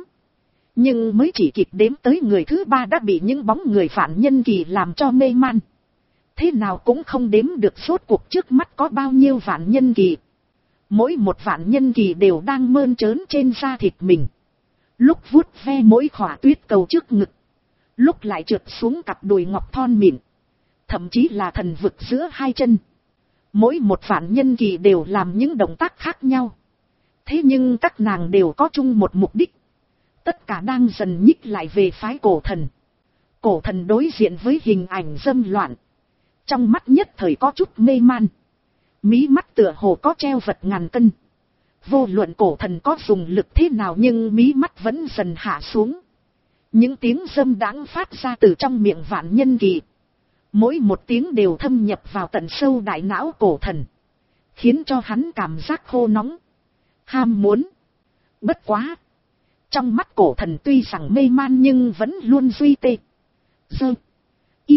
Speaker 1: Nhưng mới chỉ kịp đếm tới người thứ ba đã bị những bóng người Vạn Nhân Kỳ làm cho mê man. Thế nào cũng không đếm được rốt cuộc trước mắt có bao nhiêu Vạn Nhân Kỳ. Mỗi một Vạn Nhân Kỳ đều đang mơn trớn trên da thịt mình. Lúc vuốt ve mỗi khỏa tuyết cầu trước ngực. Lúc lại trượt xuống cặp đùi ngọc thon mịn. Thậm chí là thần vực giữa hai chân. Mỗi một Vạn Nhân Kỳ đều làm những động tác khác nhau. Thế nhưng các nàng đều có chung một mục đích. Tất cả đang dần nhích lại về phái cổ thần. Cổ thần đối diện với hình ảnh dâm loạn. Trong mắt nhất thời có chút mê man. Mí mắt tựa hồ có treo vật ngàn cân. Vô luận cổ thần có dùng lực thế nào nhưng mí mắt vẫn dần hạ xuống. Những tiếng dâm đãng phát ra từ trong miệng Vạn Nhân Kỳ. Mỗi một tiếng đều thâm nhập vào tận sâu đại não cổ thần. Khiến cho hắn cảm giác khô nóng. Ham muốn. Bất quá. Trong mắt cổ thần tuy rằng mê man nhưng vẫn luôn duy tê. Dơ. Y.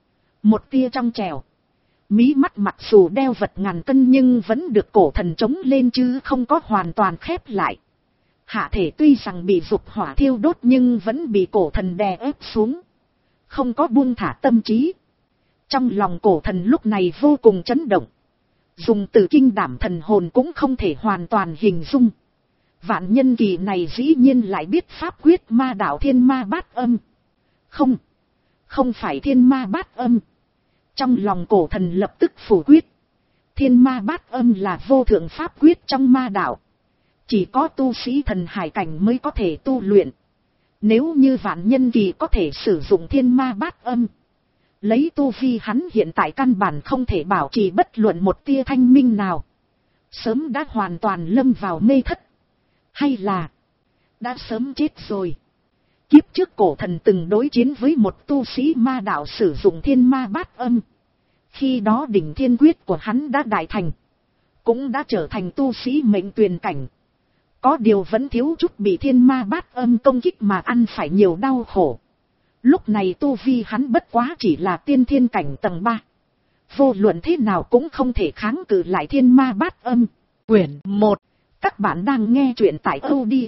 Speaker 1: Một tia trong trèo. Mí mắt mặc dù đeo vật ngàn cân nhưng vẫn được cổ thần chống lên chứ không có hoàn toàn khép lại. Hạ thể tuy rằng bị dục hỏa thiêu đốt nhưng vẫn bị cổ thần đè ép xuống. Không có buông thả tâm trí. Trong lòng cổ thần lúc này vô cùng chấn động. Dùng từ kinh đảm thần hồn cũng không thể hoàn toàn hình dung. Vạn Nhân Kỳ này dĩ nhiên lại biết pháp quyết ma đạo thiên ma bát âm. Không. Không phải thiên ma bát âm. Trong lòng cổ thần lập tức phủ quyết. Thiên ma bát âm là vô thượng pháp quyết trong ma đạo. Chỉ có tu sĩ thần hải cảnh mới có thể tu luyện. Nếu như Vạn Nhân Kỳ có thể sử dụng thiên ma bát âm. Lấy tu vi hắn hiện tại căn bản không thể bảo trì bất luận một tia thanh minh nào. Sớm đã hoàn toàn lâm vào mê thất. Hay là đã sớm chết rồi. Kiếp trước cổ thần từng đối chiến với một tu sĩ ma đạo sử dụng thiên ma bát âm. Khi đó đỉnh thiên quyết của hắn đã đại thành. Cũng đã trở thành tu sĩ mệnh tuyền cảnh. Có điều vẫn thiếu chút bị thiên ma bát âm công kích mà ăn phải nhiều đau khổ. Lúc này tu vi hắn bất quá chỉ là tiên thiên cảnh tầng ba. Vô luận thế nào cũng không thể kháng cự lại thiên ma bát âm. Quyển một. Các bạn đang nghe truyện tại audio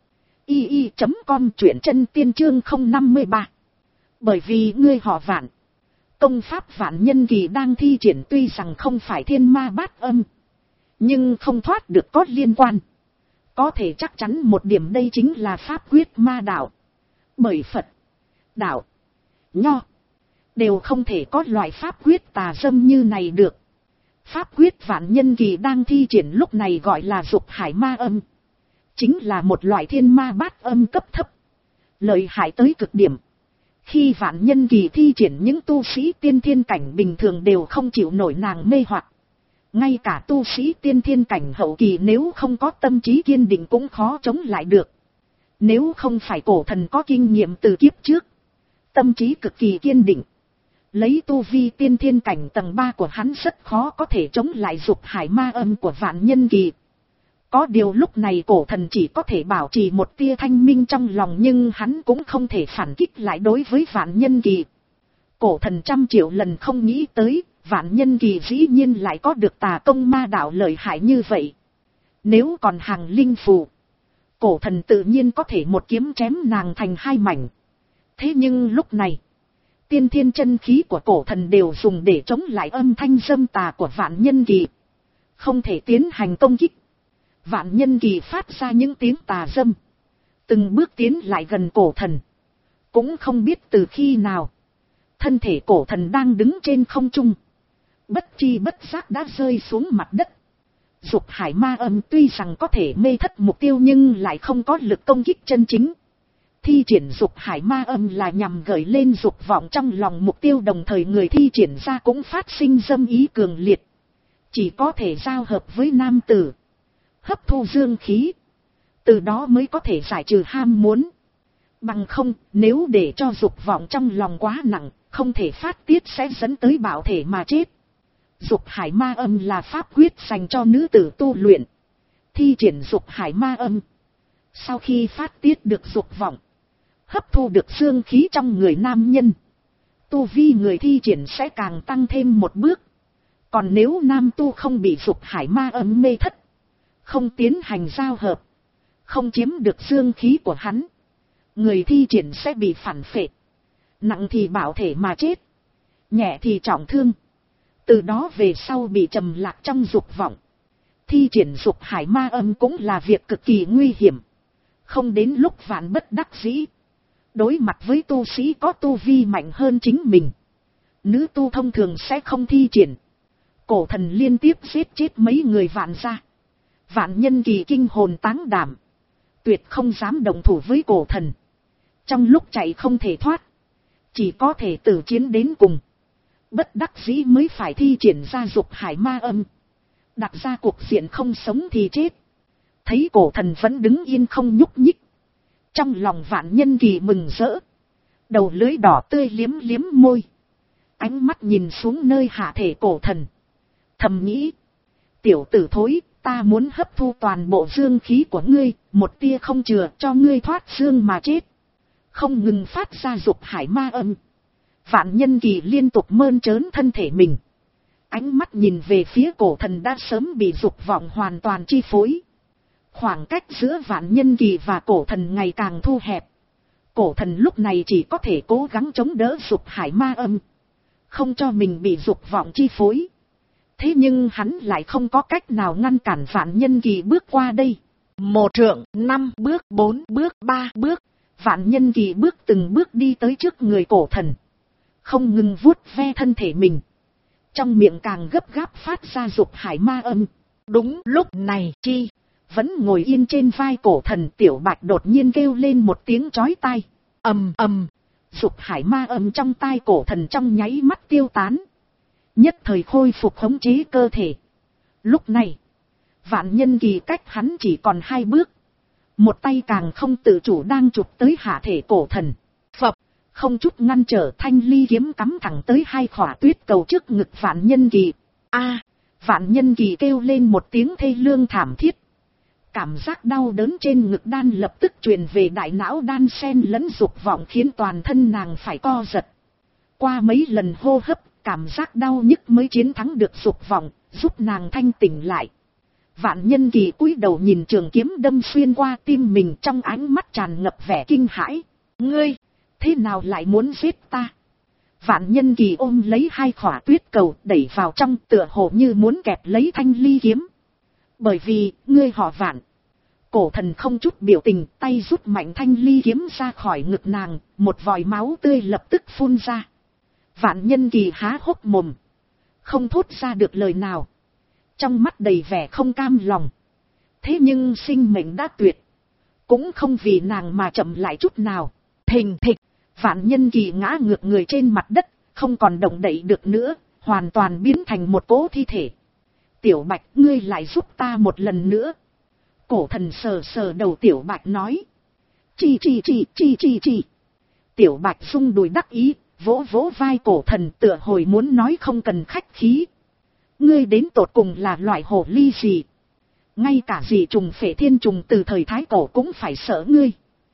Speaker 1: i i chấm com, truyện chân tiên chương không năm ba. Bởi vì ngươi họ Vạn. Công pháp Vạn Nhân Kỳ đang thi triển tuy rằng không phải thiên ma bát âm, nhưng không thoát được có liên quan. Có thể chắc chắn một điểm, đây chính là pháp quyết ma đạo. Bởi Phật, đạo, Nho đều không thể có loại pháp quyết tà dâm như này được. Pháp quyết Vạn Nhân Kỳ đang thi triển lúc này gọi là Dục Hải Ma Âm, chính là một loại thiên ma bát âm cấp thấp, lợi hại tới cực điểm. Khi Vạn Nhân Kỳ thi triển, những tu sĩ tiên thiên cảnh bình thường đều không chịu nổi nàng mê hoặc. Ngay cả tu sĩ tiên thiên cảnh hậu kỳ nếu không có tâm trí kiên định cũng khó chống lại được. Nếu không phải cổ thần có kinh nghiệm từ kiếp trước, tâm trí cực kỳ kiên định, lấy tu vi tiên thiên cảnh tầng ba của hắn rất khó có thể chống lại Dục Hải Ma Âm của Vạn Nhân Kỳ. Có điều lúc này cổ thần chỉ có thể bảo trì một tia thanh minh trong lòng, nhưng hắn cũng không thể phản kích lại đối với Vạn Nhân Kỳ. Cổ thần trăm triệu lần không nghĩ tới, Vạn Nhân Kỳ dĩ nhiên lại có được tà công ma đạo lợi hại như vậy. Nếu còn hàng linh phù, cổ thần tự nhiên có thể một kiếm chém nàng thành hai mảnh. Thế nhưng lúc này, tiên thiên chân khí của cổ thần đều dùng để chống lại âm thanh dâm tà của Vạn Nhân Kỳ, không thể tiến hành công kích. Vạn Nhân Kỳ phát ra những tiếng tà dâm, từng bước tiến lại gần cổ thần. Cũng không biết từ khi nào, thân thể cổ thần đang đứng trên không trung, bất chi bất giác đã rơi xuống mặt đất. Dục Hải Ma Âm tuy rằng có thể mê thất mục tiêu nhưng lại không có lực công kích chân chính. Thi triển Dục Hải Ma Âm là nhằm gợi lên dục vọng trong lòng mục tiêu, đồng thời người thi triển ra cũng phát sinh dâm ý cường liệt. Chỉ có thể giao hợp với nam tử, hấp thu dương khí, từ đó mới có thể giải trừ ham muốn. Bằng không, nếu để cho dục vọng trong lòng quá nặng, không thể phát tiết sẽ dẫn tới bạo thể mà chết. Dục Hải Ma Âm là pháp quyết dành cho nữ tử tu luyện. Thi triển Dục Hải Ma Âm, sau khi phát tiết được dục vọng, hấp thu được dương khí trong người nam nhân, tu vi người thi triển sẽ càng tăng thêm một bước. Còn nếu nam tu không bị Dục Hải Ma Âm mê thất, không tiến hành giao hợp, không chiếm được dương khí của hắn, người thi triển sẽ bị phản phệ, nặng thì bạo thể mà chết, nhẹ thì trọng thương. Từ đó về sau bị trầm lạc trong dục vọng. Thi triển Dục Hải Ma Âm cũng là việc cực kỳ nguy hiểm. Không đến lúc vạn bất đắc dĩ, đối mặt với tu sĩ có tu vi mạnh hơn chính mình, nữ tu thông thường sẽ không thi triển. Cổ thần liên tiếp giết chết mấy người Vạn gia. Vạn Nhân Kỳ kinh hồn táng đảm, tuyệt không dám động thủ với cổ thần. Trong lúc chạy không thể thoát, chỉ có thể tử chiến đến cùng. Bất đắc dĩ mới phải thi triển ra Dục Hải Ma Âm, đặt ra cuộc diện không sống thì chết. Thấy cổ thần vẫn đứng yên không nhúc nhích, trong lòng Vạn Nhân Kỳ mừng rỡ, đầu lưỡi đỏ tươi liếm liếm môi, ánh mắt nhìn xuống nơi hạ thể cổ thần, thầm nghĩ: tiểu tử thối, ta muốn hấp thu toàn bộ dương khí của ngươi, một tia không chừa cho ngươi thoát xương mà chết. Không ngừng phát ra Dục Hải Ma Âm, Vạn Nhân Kỳ liên tục mơn trớn thân thể mình, ánh mắt nhìn về phía cổ thần đã sớm bị dục vọng hoàn toàn chi phối. Khoảng cách giữa Vạn Nhân Kỳ và cổ thần ngày càng thu hẹp. Cổ thần lúc này chỉ có thể cố gắng chống đỡ Dục Hải Ma Âm, không cho mình bị dục vọng chi phối. Thế nhưng hắn lại không có cách nào ngăn cản Vạn Nhân Kỳ bước qua đây. Một trượng, năm bước, bốn bước, ba bước. Vạn Nhân Kỳ bước từng bước đi tới trước người cổ thần, không ngừng vuốt ve thân thể mình, trong miệng càng gấp gáp phát ra Dục Hải Ma Âm. Đúng lúc này, Chi vẫn ngồi yên trên vai cổ thần Tiểu Bạch đột nhiên kêu lên một tiếng chói tai. Ầm ầm, Dục hải ma âm trong tai cổ thần trong nháy mắt tiêu tán. Nhất thời khôi phục khống chế cơ thể. Lúc này, Vạn Nhân Kỳ cách hắn chỉ còn hai bước. Một tay càng không tự chủ đang chụp tới hạ thể cổ thần. Phập, không chút ngăn trở, thanh ly kiếm cắm thẳng tới hai khỏa tuyết cầu trước ngực Vạn Nhân Kỳ. A, Vạn Nhân Kỳ kêu lên một tiếng thê lương thảm thiết. Cảm giác đau đớn trên ngực đan lập tức truyền về đại não đan xen lẫn dục vọng khiến toàn thân nàng phải co giật. Qua mấy lần hô hấp, cảm giác đau nhức mới chiến thắng được dục vọng, giúp nàng thanh tỉnh lại. Vạn Nhân Kỳ cúi đầu nhìn trường kiếm đâm xuyên qua tim mình, trong ánh mắt tràn ngập vẻ kinh hãi. Ngươi, thế nào lại muốn giết ta? Vạn Nhân Kỳ ôm lấy hai khỏa tuyết cầu đẩy vào trong, tựa hồ như muốn kẹp lấy thanh ly kiếm. Bởi vì, ngươi họ Vạn. Cổ thần không chút biểu tình, tay rút mạnh thanh ly kiếm ra khỏi ngực nàng, một vòi máu tươi lập tức phun ra. Vạn Nhân Kỳ há hốc mồm, không thốt ra được lời nào. Trong mắt đầy vẻ không cam lòng. Thế nhưng sinh mệnh đã tuyệt, cũng không vì nàng mà chậm lại chút nào. Thình thịch, Vạn Nhân Kỳ ngã ngược người trên mặt đất, không còn động đậy được nữa, hoàn toàn biến thành một cỗ thi thể. Tiểu Bạch, ngươi lại giúp ta một lần nữa. Cổ thần sờ sờ đầu Tiểu Bạch nói. Chi chi chi chi chi chi. Tiểu Bạch rung đùi đắc ý, vỗ vỗ vai cổ thần tựa hồi muốn nói không cần khách khí. Ngươi đến tột cùng là loại hổ ly gì? Ngay cả dị trùng Phệ Thiên trùng từ thời Thái Cổ cũng phải sợ ngươi.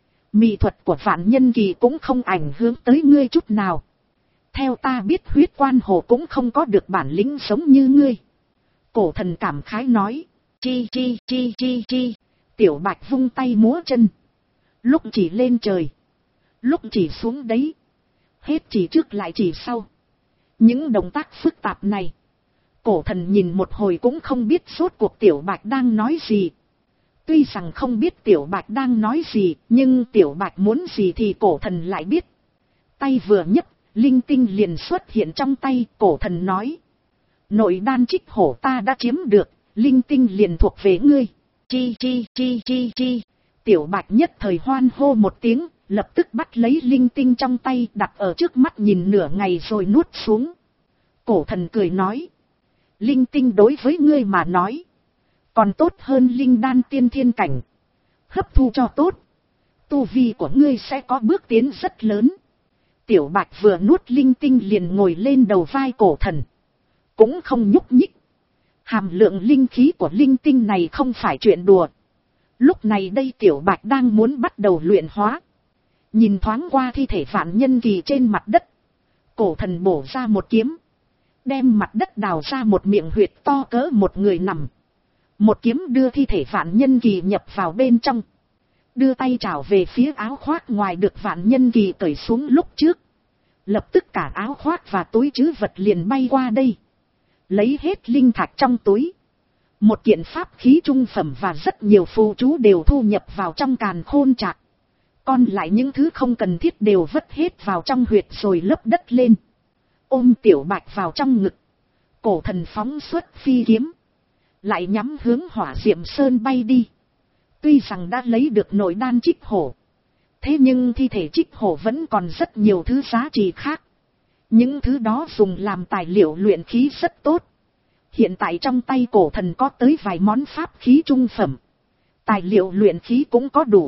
Speaker 1: Mỹ thuật của Vạn Nhân Kỳ cũng không ảnh hưởng tới ngươi chút nào. Theo ta biết huyết quan hổ cũng không có được bản lĩnh giống như ngươi. Cổ thần cảm khái nói. Chi chi chi chi chi. Tiểu Bạch vung tay múa chân. Lúc chỉ lên trời, lúc chỉ xuống đấy. Hết chỉ trước lại chỉ sau. Những động tác phức tạp này, cổ thần nhìn một hồi cũng không biết rốt cuộc Tiểu Bạch đang nói gì. Tuy rằng không biết Tiểu Bạch đang nói gì, nhưng Tiểu Bạch muốn gì thì cổ thần lại biết. Tay vừa nhấc, linh tinh liền xuất hiện trong tay, cổ thần nói. Nội đan trích hổ ta đã chiếm được, linh tinh liền thuộc về ngươi. Chi chi chi chi chi. Tiểu Bạch nhất thời hoan hô một tiếng, lập tức bắt lấy linh tinh trong tay đặt ở trước mắt nhìn nửa ngày rồi nuốt xuống. Cổ thần cười nói. Linh tinh đối với ngươi mà nói, còn tốt hơn linh đan tiên thiên cảnh. Hấp thu cho tốt, tu vi của ngươi sẽ có bước tiến rất lớn. Tiểu Bạch vừa nuốt linh tinh liền ngồi lên đầu vai cổ thần, cũng không nhúc nhích. Hàm lượng linh khí của linh tinh này không phải chuyện đùa. Lúc này đây Tiểu Bạch đang muốn bắt đầu luyện hóa. Nhìn thoáng qua thi thể Vạn Nhân Kỳ trên mặt đất, cổ thần bổ ra một kiếm, đem mặt đất đào ra một miệng huyệt to cỡ một người nằm. Một kiếm đưa thi thể Vạn Nhân Kỳ nhập vào bên trong. Đưa tay trảo về phía áo khoác ngoài được Vạn Nhân Kỳ cởi xuống lúc trước. Lập tức cả áo khoác và túi trữ vật liền bay qua đây. Lấy hết linh thạch trong túi. Một kiện pháp khí trung phẩm và rất nhiều phù chú đều thu nhập vào trong càn khôn trạc. Còn lại những thứ không cần thiết đều vứt hết vào trong huyệt rồi lấp đất lên. Ôm Tiểu Bạch vào trong ngực, cổ thần phóng xuất phi kiếm, lại nhắm hướng Hỏa Diệm Sơn bay đi. Tuy rằng đã lấy được nội đan trích hổ, thế nhưng thi thể trích hổ vẫn còn rất nhiều thứ giá trị khác. Những thứ đó dùng làm tài liệu luyện khí rất tốt. Hiện tại trong tay cổ thần có tới vài món pháp khí trung phẩm. Tài liệu luyện khí cũng có đủ.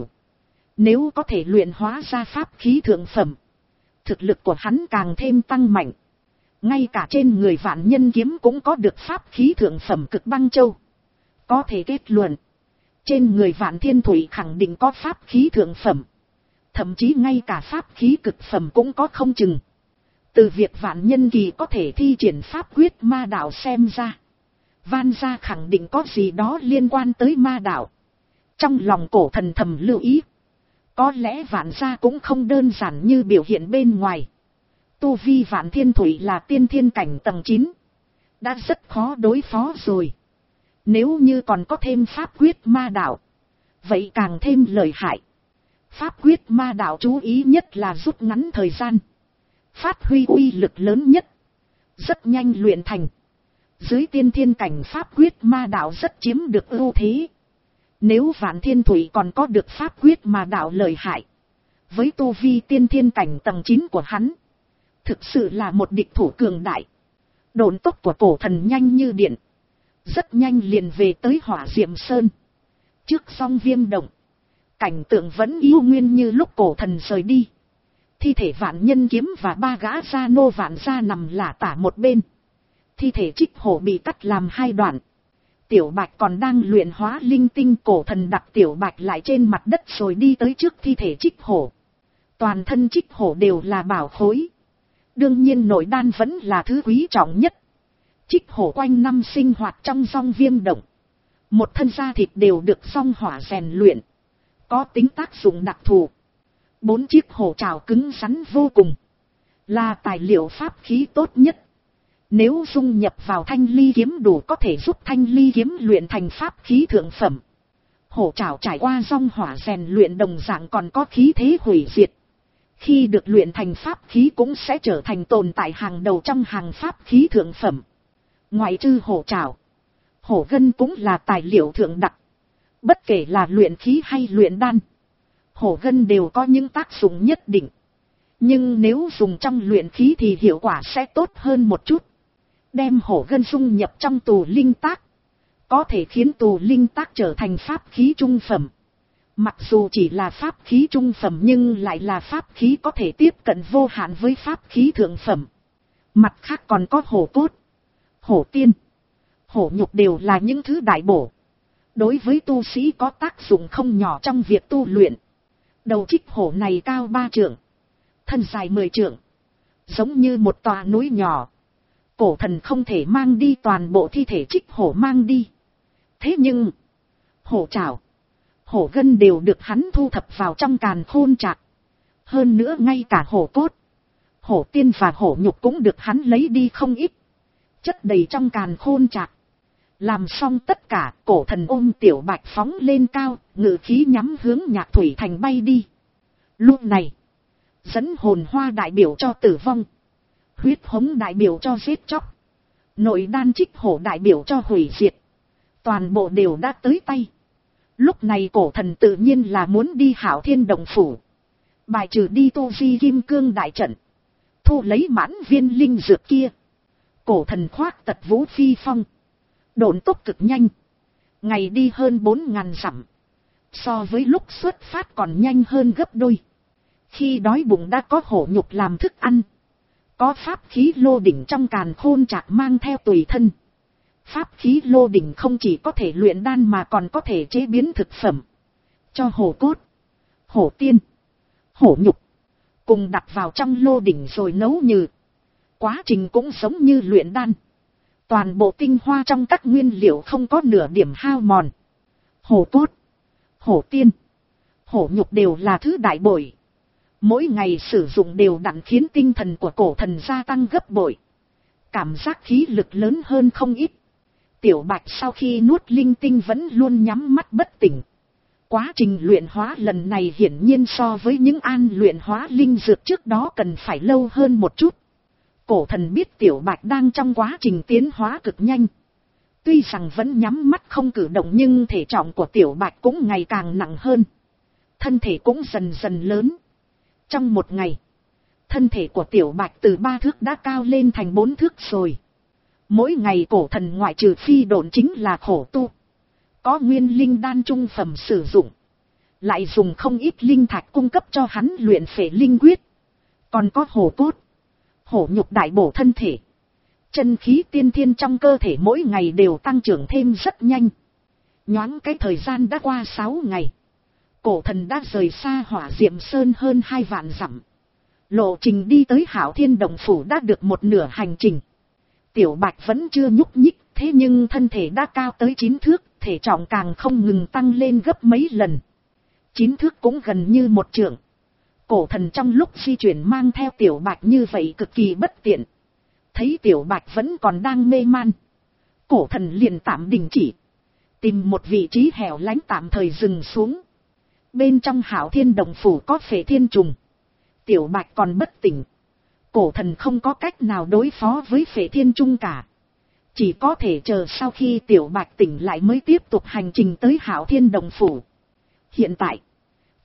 Speaker 1: Nếu có thể luyện hóa ra pháp khí thượng phẩm, thực lực của hắn càng thêm tăng mạnh. Ngay cả trên người Vạn Nhân kiếm cũng có được pháp khí thượng phẩm Cực Băng Châu. Có thể kết luận, trên người Vạn Thiên Thủy khẳng định có pháp khí thượng phẩm. Thậm chí ngay cả pháp khí cực phẩm cũng có không chừng. Từ việc Vạn Nhân Kỳ có thể thi triển pháp quyết ma đạo xem ra, Van gia khẳng định có gì đó liên quan tới ma đạo. Trong lòng cổ thần thầm lưu ý, có lẽ Vạn gia cũng không đơn giản như biểu hiện bên ngoài. Tu vi Vạn Thiên Thủy là tiên thiên cảnh tầng chín, đã rất khó đối phó rồi. Nếu như còn có thêm pháp quyết ma đạo, vậy càng thêm lợi hại. Pháp quyết ma đạo chú ý nhất là rút ngắn thời gian, phát huy uy lực lớn nhất, rất nhanh luyện thành. Dưới tiên thiên cảnh pháp quyết ma đạo rất chiếm được ưu thế. Nếu Vạn Thiên Thủy còn có được pháp quyết ma đạo lợi hại, Với tu vi tiên thiên cảnh tầng chín của hắn, thực sự là một địch thủ cường đại. Độn tốc của cổ thần nhanh như điện, rất nhanh liền về tới Hỏa Diệm Sơn. Trước Song Viêm Động, cảnh tượng vẫn yêu nguyên như lúc cổ thần rời đi. Thi thể Vạn Nhân Kiếm và ba gã gia nô Vạn gia nằm lả tả một bên. Thi thể Trích Hổ bị cắt làm hai đoạn. Tiểu Bạch còn đang luyện hóa linh tinh, cổ thần đặt Tiểu Bạch lại trên mặt đất rồi đi tới trước thi thể Trích Hổ. Toàn thân Trích Hổ đều là bảo khối. Đương nhiên nội đan vẫn là thứ quý trọng nhất. Trích Hổ quanh năm sinh hoạt trong Song Viêm Động. Một thân da thịt đều được song hỏa rèn luyện, có tính tác dụng đặc thù. Bốn chiếc hổ trảo cứng rắn vô cùng, là tài liệu pháp khí tốt nhất. Nếu dung nhập vào Thanh Ly kiếm đủ có thể giúp Thanh Ly kiếm luyện thành pháp khí thượng phẩm. Hổ trảo trải qua song hỏa rèn luyện đồng dạng còn có khí thế hủy diệt. Khi được luyện thành pháp khí cũng sẽ trở thành tồn tại hàng đầu trong hàng pháp khí thượng phẩm. Ngoại trừ hổ trảo, hổ gân cũng là tài liệu thượng đặc. Bất kể là luyện khí hay luyện đan, hổ gân đều có những tác dụng nhất định. Nhưng nếu dùng trong luyện khí thì hiệu quả sẽ tốt hơn một chút. Đem hổ gân dung nhập trong tù linh tác, có thể khiến tù linh tác trở thành pháp khí trung phẩm. Mặc dù chỉ là pháp khí trung phẩm nhưng lại là pháp khí có thể tiếp cận vô hạn với pháp khí thượng phẩm. Mặt khác còn có hổ cốt, hổ tiên, hổ nhục đều là những thứ đại bổ. Đối với tu sĩ có tác dụng không nhỏ trong việc tu luyện. Đầu Trích Hổ này cao ba trượng, thân dài mười trượng, giống như một tòa núi nhỏ. Cổ thần không thể mang đi toàn bộ thi thể Trích Hổ mang đi. Thế nhưng, hổ trảo, hổ gân đều được hắn thu thập vào trong càn khôn trạc. Hơn nữa ngay cả hổ cốt, hổ tiên và hổ nhục cũng được hắn lấy đi không ít, chất đầy trong càn khôn trạc. Làm xong tất cả, cổ thần ôm Tiểu Bạch phóng lên cao, ngự khí nhắm hướng Nhạc Thủy Thành bay đi. Lúc này, dẫn hồn hoa đại biểu cho tử vong, huyết hống đại biểu cho giết chóc, nội đan Trích Hổ đại biểu cho hủy diệt. Toàn bộ đều đã tới tay. Lúc này cổ thần tự nhiên là muốn đi Hạo Thiên Động Phủ, bài trừ đi tu vi kim cương đại trận, thu lấy mãn viên linh dược kia. Cổ thần khoác tật vũ phi phong, độn tốc cực nhanh, ngày đi hơn bốn ngàn dặm, so với lúc xuất phát còn nhanh hơn gấp đôi. Khi đói bụng đã có hổ nhục làm thức ăn, có pháp khí lô đỉnh trong càn khôn trạc mang theo tùy thân. Pháp khí lô đỉnh không chỉ có thể luyện đan mà còn có thể chế biến thực phẩm, cho hổ cốt, hổ tiên, hổ nhục cùng đặt vào trong lô đỉnh rồi nấu nhừ. Quá trình cũng giống như luyện đan, toàn bộ tinh hoa trong các nguyên liệu không có nửa điểm hao mòn. Hổ cốt, hổ tiên, hổ nhục đều là thứ đại bội. Mỗi ngày sử dụng đều đặn khiến tinh thần của cổ thần gia tăng gấp bội, cảm giác khí lực lớn hơn không ít. Tiểu Bạch sau khi nuốt linh tinh vẫn luôn nhắm mắt bất tỉnh. Quá trình luyện hóa lần này hiển nhiên so với những an luyện hóa linh dược trước đó cần phải lâu hơn một chút. Cổ thần biết Tiểu Bạch đang trong quá trình tiến hóa cực nhanh. Tuy rằng vẫn nhắm mắt không cử động nhưng thể trọng của Tiểu Bạch cũng ngày càng nặng hơn. Thân thể cũng dần dần lớn. Trong một ngày, thân thể của Tiểu Bạch từ ba thước đã cao lên thành bốn thước rồi. Mỗi ngày cổ thần ngoại trừ phi độn chính là khổ tu. Có nguyên linh đan trung phẩm sử dụng, lại dùng không ít linh thạch cung cấp cho hắn luyện phệ linh quyết. Còn có hổ cốt, hổ nhục đại bổ thân thể. Chân khí tiên thiên trong cơ thể mỗi ngày đều tăng trưởng thêm rất nhanh. Nhoáng cái thời gian đã qua sáu ngày. Cổ thần đã rời xa Hỏa Diệm Sơn hơn hai vạn dặm. Lộ trình đi tới Hạo Thiên Động Phủ đã được một nửa hành trình. Tiểu Bạch vẫn chưa nhúc nhích, thế nhưng thân thể đã cao tới chín thước, thể trọng càng không ngừng tăng lên gấp mấy lần. Chín thước cũng gần như một trượng. Cổ thần trong lúc di chuyển mang theo Tiểu Bạch như vậy cực kỳ bất tiện. Thấy Tiểu Bạch vẫn còn đang mê man, cổ thần liền tạm đình chỉ, tìm một vị trí hẻo lánh tạm thời dừng xuống. Bên trong Hạo Thiên Động Phủ có Phệ Thiên Trùng, Tiểu Bạch còn bất tỉnh. Cổ thần không có cách nào đối phó với Phệ Thiên Trùng cả. Chỉ có thể chờ sau khi Tiểu Bạch tỉnh lại mới tiếp tục hành trình tới Hạo Thiên Động Phủ. Hiện tại,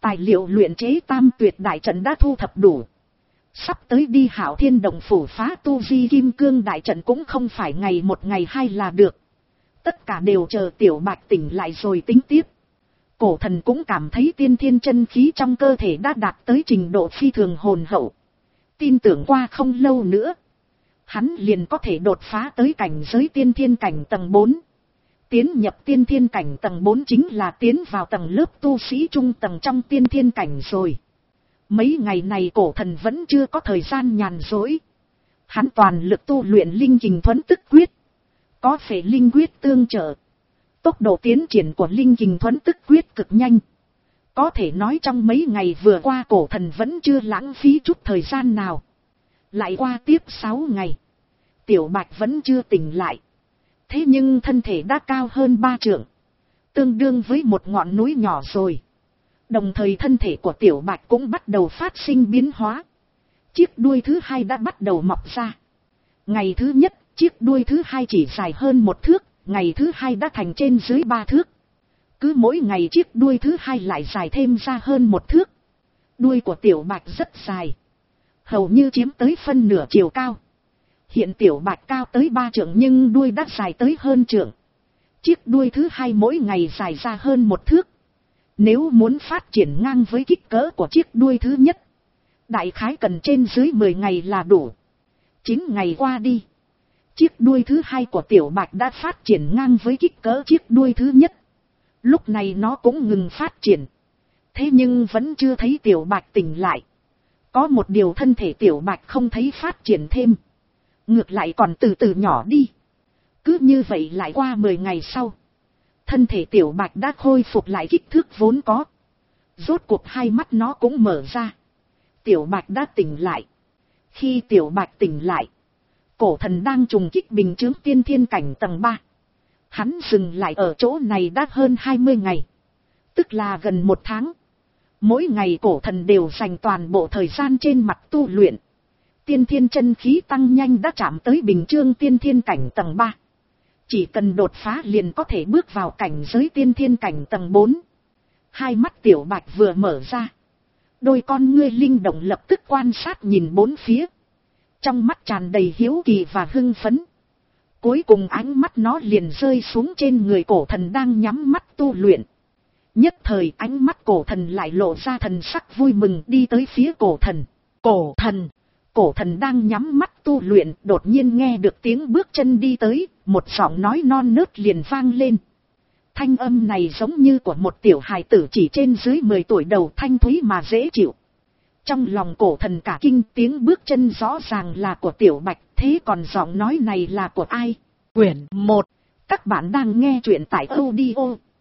Speaker 1: Tài liệu luyện chế tam tuyệt đại trận đã thu thập đủ. Sắp tới đi Hạo Thiên Động phủ phá tu vi kim cương đại trận cũng không phải ngày một ngày hai là được. Tất cả đều chờ Tiểu Bạch tỉnh lại rồi tính tiếp. Cổ thần cũng cảm thấy tiên thiên chân khí trong cơ thể đã đạt tới trình độ phi thường hồn hậu. Tin tưởng qua không lâu nữa, hắn liền có thể đột phá tới cảnh giới tiên thiên cảnh tầng bốn. Tiến nhập tiên thiên cảnh tầng bốn chính là tiến vào tầng lớp tu sĩ trung tầng trong tiên thiên cảnh rồi. Mấy ngày này cổ thần vẫn chưa có thời gian nhàn rỗi. Hắn toàn lực tu luyện linh kình thuẫn tức quyết. Có phệ linh quyết tương trợ. Tốc độ tiến triển của linh kình thuẫn tức quyết cực nhanh. Có thể nói trong mấy ngày vừa qua cổ thần vẫn chưa lãng phí chút thời gian nào. Lại qua tiếp sáu ngày. Tiểu Bạch vẫn chưa tỉnh lại. Thế nhưng thân thể đã cao hơn ba trượng. Tương đương với một ngọn núi nhỏ rồi. Đồng thời thân thể của Tiểu Bạch cũng bắt đầu phát sinh biến hóa. Chiếc đuôi thứ hai đã bắt đầu mọc ra. Ngày thứ nhất, chiếc đuôi thứ hai chỉ dài hơn một thước. Ngày thứ hai đã thành trên dưới ba thước. Cứ mỗi ngày chiếc đuôi thứ hai lại dài thêm ra hơn một thước. Đuôi của Tiểu Bạch rất dài. Hầu như chiếm tới phân nửa chiều cao. Hiện Tiểu Bạch cao tới ba trượng nhưng đuôi đã dài tới hơn trượng. Chiếc đuôi thứ hai mỗi ngày dài ra hơn một thước. Nếu muốn phát triển ngang với kích cỡ của chiếc đuôi thứ nhất, đại khái cần trên dưới mười ngày là đủ. chín ngày qua đi, chiếc đuôi thứ hai của Tiểu Bạch đã phát triển ngang với kích cỡ chiếc đuôi thứ nhất. Lúc này nó cũng ngừng phát triển. Thế nhưng vẫn chưa thấy Tiểu Bạch tỉnh lại. Có một điều thân thể Tiểu Bạch không thấy phát triển thêm. Ngược lại còn từ từ nhỏ đi. Cứ như vậy lại qua mười ngày sau. Thân thể Tiểu Bạch đã khôi phục lại kích thước vốn có. Rốt cuộc hai mắt nó cũng mở ra. Tiểu Bạch đã tỉnh lại. Khi Tiểu Bạch tỉnh lại, cổ thần đang trùng kích bình chướng tiên thiên cảnh tầng ba. Hắn dừng lại ở chỗ này đã hơn hai mươi ngày. Tức là gần một tháng. Mỗi ngày cổ thần đều dành toàn bộ thời gian trên mặt tu luyện. Tiên thiên chân khí tăng nhanh đã chạm tới bình chướng tiên thiên cảnh tầng ba. Chỉ cần đột phá liền có thể bước vào cảnh giới tiên thiên cảnh tầng bốn. Hai mắt Tiểu Bạch vừa mở ra. Đôi con ngươi linh động lập tức quan sát nhìn bốn phía. Trong mắt tràn đầy hiếu kỳ và hưng phấn. Cuối cùng ánh mắt nó liền rơi xuống trên người cổ thần đang nhắm mắt tu luyện. Nhất thời ánh mắt cổ thần lại lộ ra thần sắc vui mừng đi tới phía cổ thần. Cổ thần! Cổ thần đang nhắm mắt tu luyện, đột nhiên nghe được tiếng bước chân đi tới, một giọng nói non nớt liền vang lên. Thanh âm này giống như của một tiểu hài tử chỉ trên dưới mười tuổi đầu, thanh thúy mà dễ chịu. Trong lòng cổ thần cả kinh, tiếng bước chân rõ ràng là của Tiểu Bạch, thế còn giọng nói này là của ai? Quyển một. Các bạn đang nghe truyện tại audio